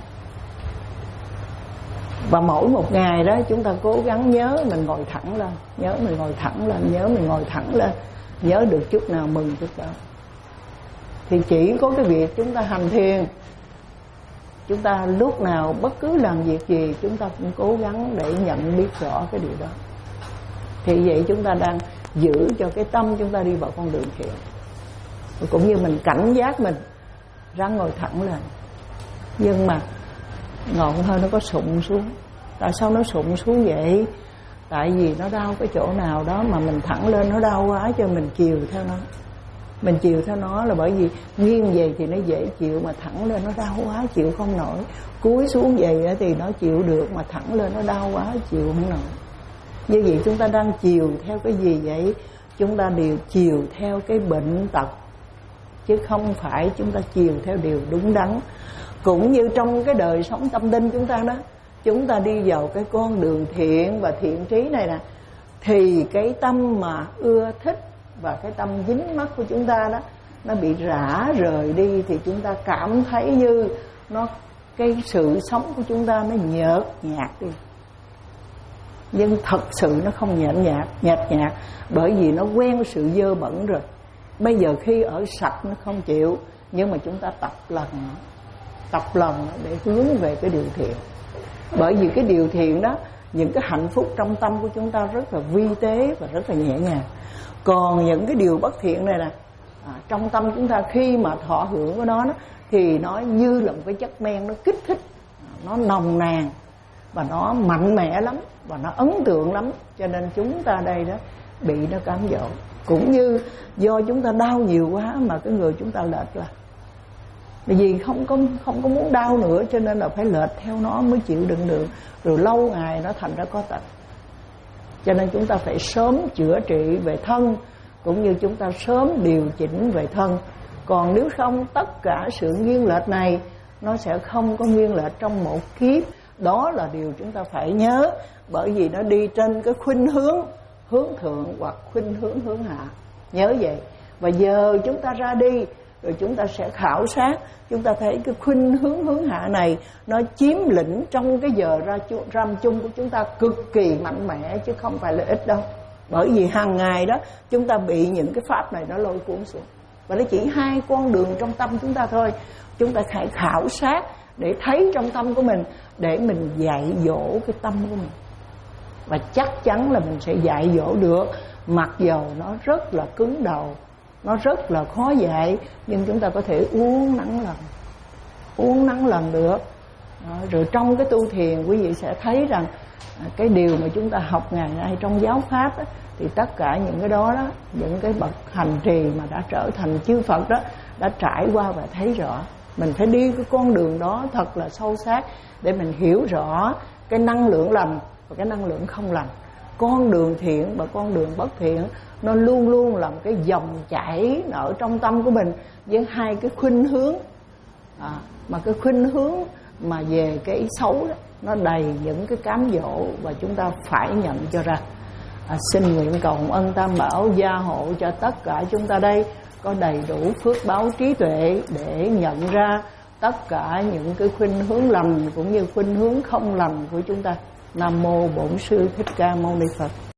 Và mỗi một ngày đó chúng ta cố gắng nhớ mình ngồi thẳng lên, nhớ mình ngồi thẳng lên, nhớ mình ngồi thẳng lên, nhớ được chút nào mừng chút đó. Thì chỉ có cái việc chúng ta hành thiền, chúng ta lúc nào bất cứ làm việc gì chúng ta cũng cố gắng để nhận biết rõ cái điều đó. Thì vậy chúng ta đang giữ cho cái tâm chúng ta đi vào con đường thiện. Cũng như mình cảnh giác mình ráng ngồi thẳng lên. Nhưng mà ngọn thôi nó có sụn xuống. Tại sao nó sụn xuống vậy? Tại vì nó đau cái chỗ nào đó mà mình thẳng lên nó đau quá cho mình chiều theo nó. Mình chiều theo nó là bởi vì nghiêng về thì nó dễ chịu, mà thẳng lên nó đau quá chịu không nổi. Cúi xuống vậy thì nó chịu được, mà thẳng lên nó đau quá chịu không nổi. Như vậy chúng ta đang chiều theo cái gì vậy? Chúng ta đều chiều theo cái bệnh tật, chứ không phải chúng ta chiều theo điều đúng đắn. Cũng như trong cái đời sống tâm linh chúng ta đó, chúng ta đi vào cái con đường thiện và thiện trí này nè, thì cái tâm mà ưa thích và cái tâm dính mắc của chúng ta đó nó bị rã rời đi, thì chúng ta cảm thấy như nó cái sự sống của chúng ta nó nhợt nhạt đi. Nhưng thật sự nó không nhợt nhạt, nhạt nhạt bởi vì nó quen sự dơ bẩn rồi. Bây giờ khi ở sạch nó không chịu, nhưng mà chúng ta tập lần tập lần để hướng về cái điều thiện. Bởi vì cái điều thiện đó, những cái hạnh phúc trong tâm của chúng ta rất là vi tế và rất là nhẹ nhàng. Còn những cái điều bất thiện này nè, à, trong tâm chúng ta khi mà thọ hưởng của nó, nó thì nó như là một cái chất men, nó kích thích, nó nồng nàn và nó mạnh mẽ lắm và nó ấn tượng lắm. Cho nên chúng ta đây đó bị nó cám dỗ. Cũng như do chúng ta đau nhiều quá mà cái người chúng ta lệch là bởi vì không có không có muốn đau nữa, cho nên là phải lệch theo nó mới chịu đựng được, rồi lâu ngày nó thành ra có tật. Cho nên chúng ta phải sớm chữa trị về thân, cũng như chúng ta sớm điều chỉnh về thân. Còn nếu không, tất cả sự nghiêng lệch này nó sẽ không có nghiêng lệch trong một kiếp. Đó là điều chúng ta phải nhớ, bởi vì nó đi trên cái khuynh hướng hướng thượng hoặc khuynh hướng hướng hạ. Nhớ vậy. Và giờ chúng ta ra đi, rồi chúng ta sẽ khảo sát, chúng ta thấy cái khuynh hướng hướng hạ này nó chiếm lĩnh trong cái giờ ra ram chung của chúng ta cực kỳ mạnh mẽ, chứ không phải là ít đâu. Bởi vì hàng ngày đó chúng ta bị những cái pháp này nó lôi cuốn xuống. Và nó chỉ hai con đường trong tâm chúng ta thôi. Chúng ta phải khảo sát để thấy trong tâm của mình, để mình dạy dỗ cái tâm của mình. Và chắc chắn là mình sẽ dạy dỗ được, mặc dầu nó rất là cứng đầu, nó rất là khó dạy, nhưng chúng ta có thể uống nắng lần, uống nắng lần được. Đó, rồi trong cái tu thiền quý vị sẽ thấy rằng cái điều mà chúng ta học ngày nay trong giáo pháp đó, thì tất cả những cái đó đó, những cái bậc hành trì mà đã trở thành chư Phật đó đã trải qua và thấy rõ. Mình phải đi cái con đường đó thật là sâu sắc để mình hiểu rõ cái năng lượng lành và cái năng lượng không lành. Con đường thiện và con đường bất thiện nó luôn luôn làm cái dòng chảy ở trong tâm của mình với hai cái khuynh hướng. À, mà cái khuynh hướng mà về cái xấu đó, nó đầy những cái cám dỗ và chúng ta phải nhận cho ra. À, xin nguyện cầu ân Tam Bảo gia hộ cho tất cả chúng ta đây có đầy đủ phước báo trí tuệ để nhận ra tất cả những cái khuynh hướng lành cũng như khuynh hướng không lành của chúng ta. Nam mô Bổn Sư Thích Ca Mâu Ni Phật.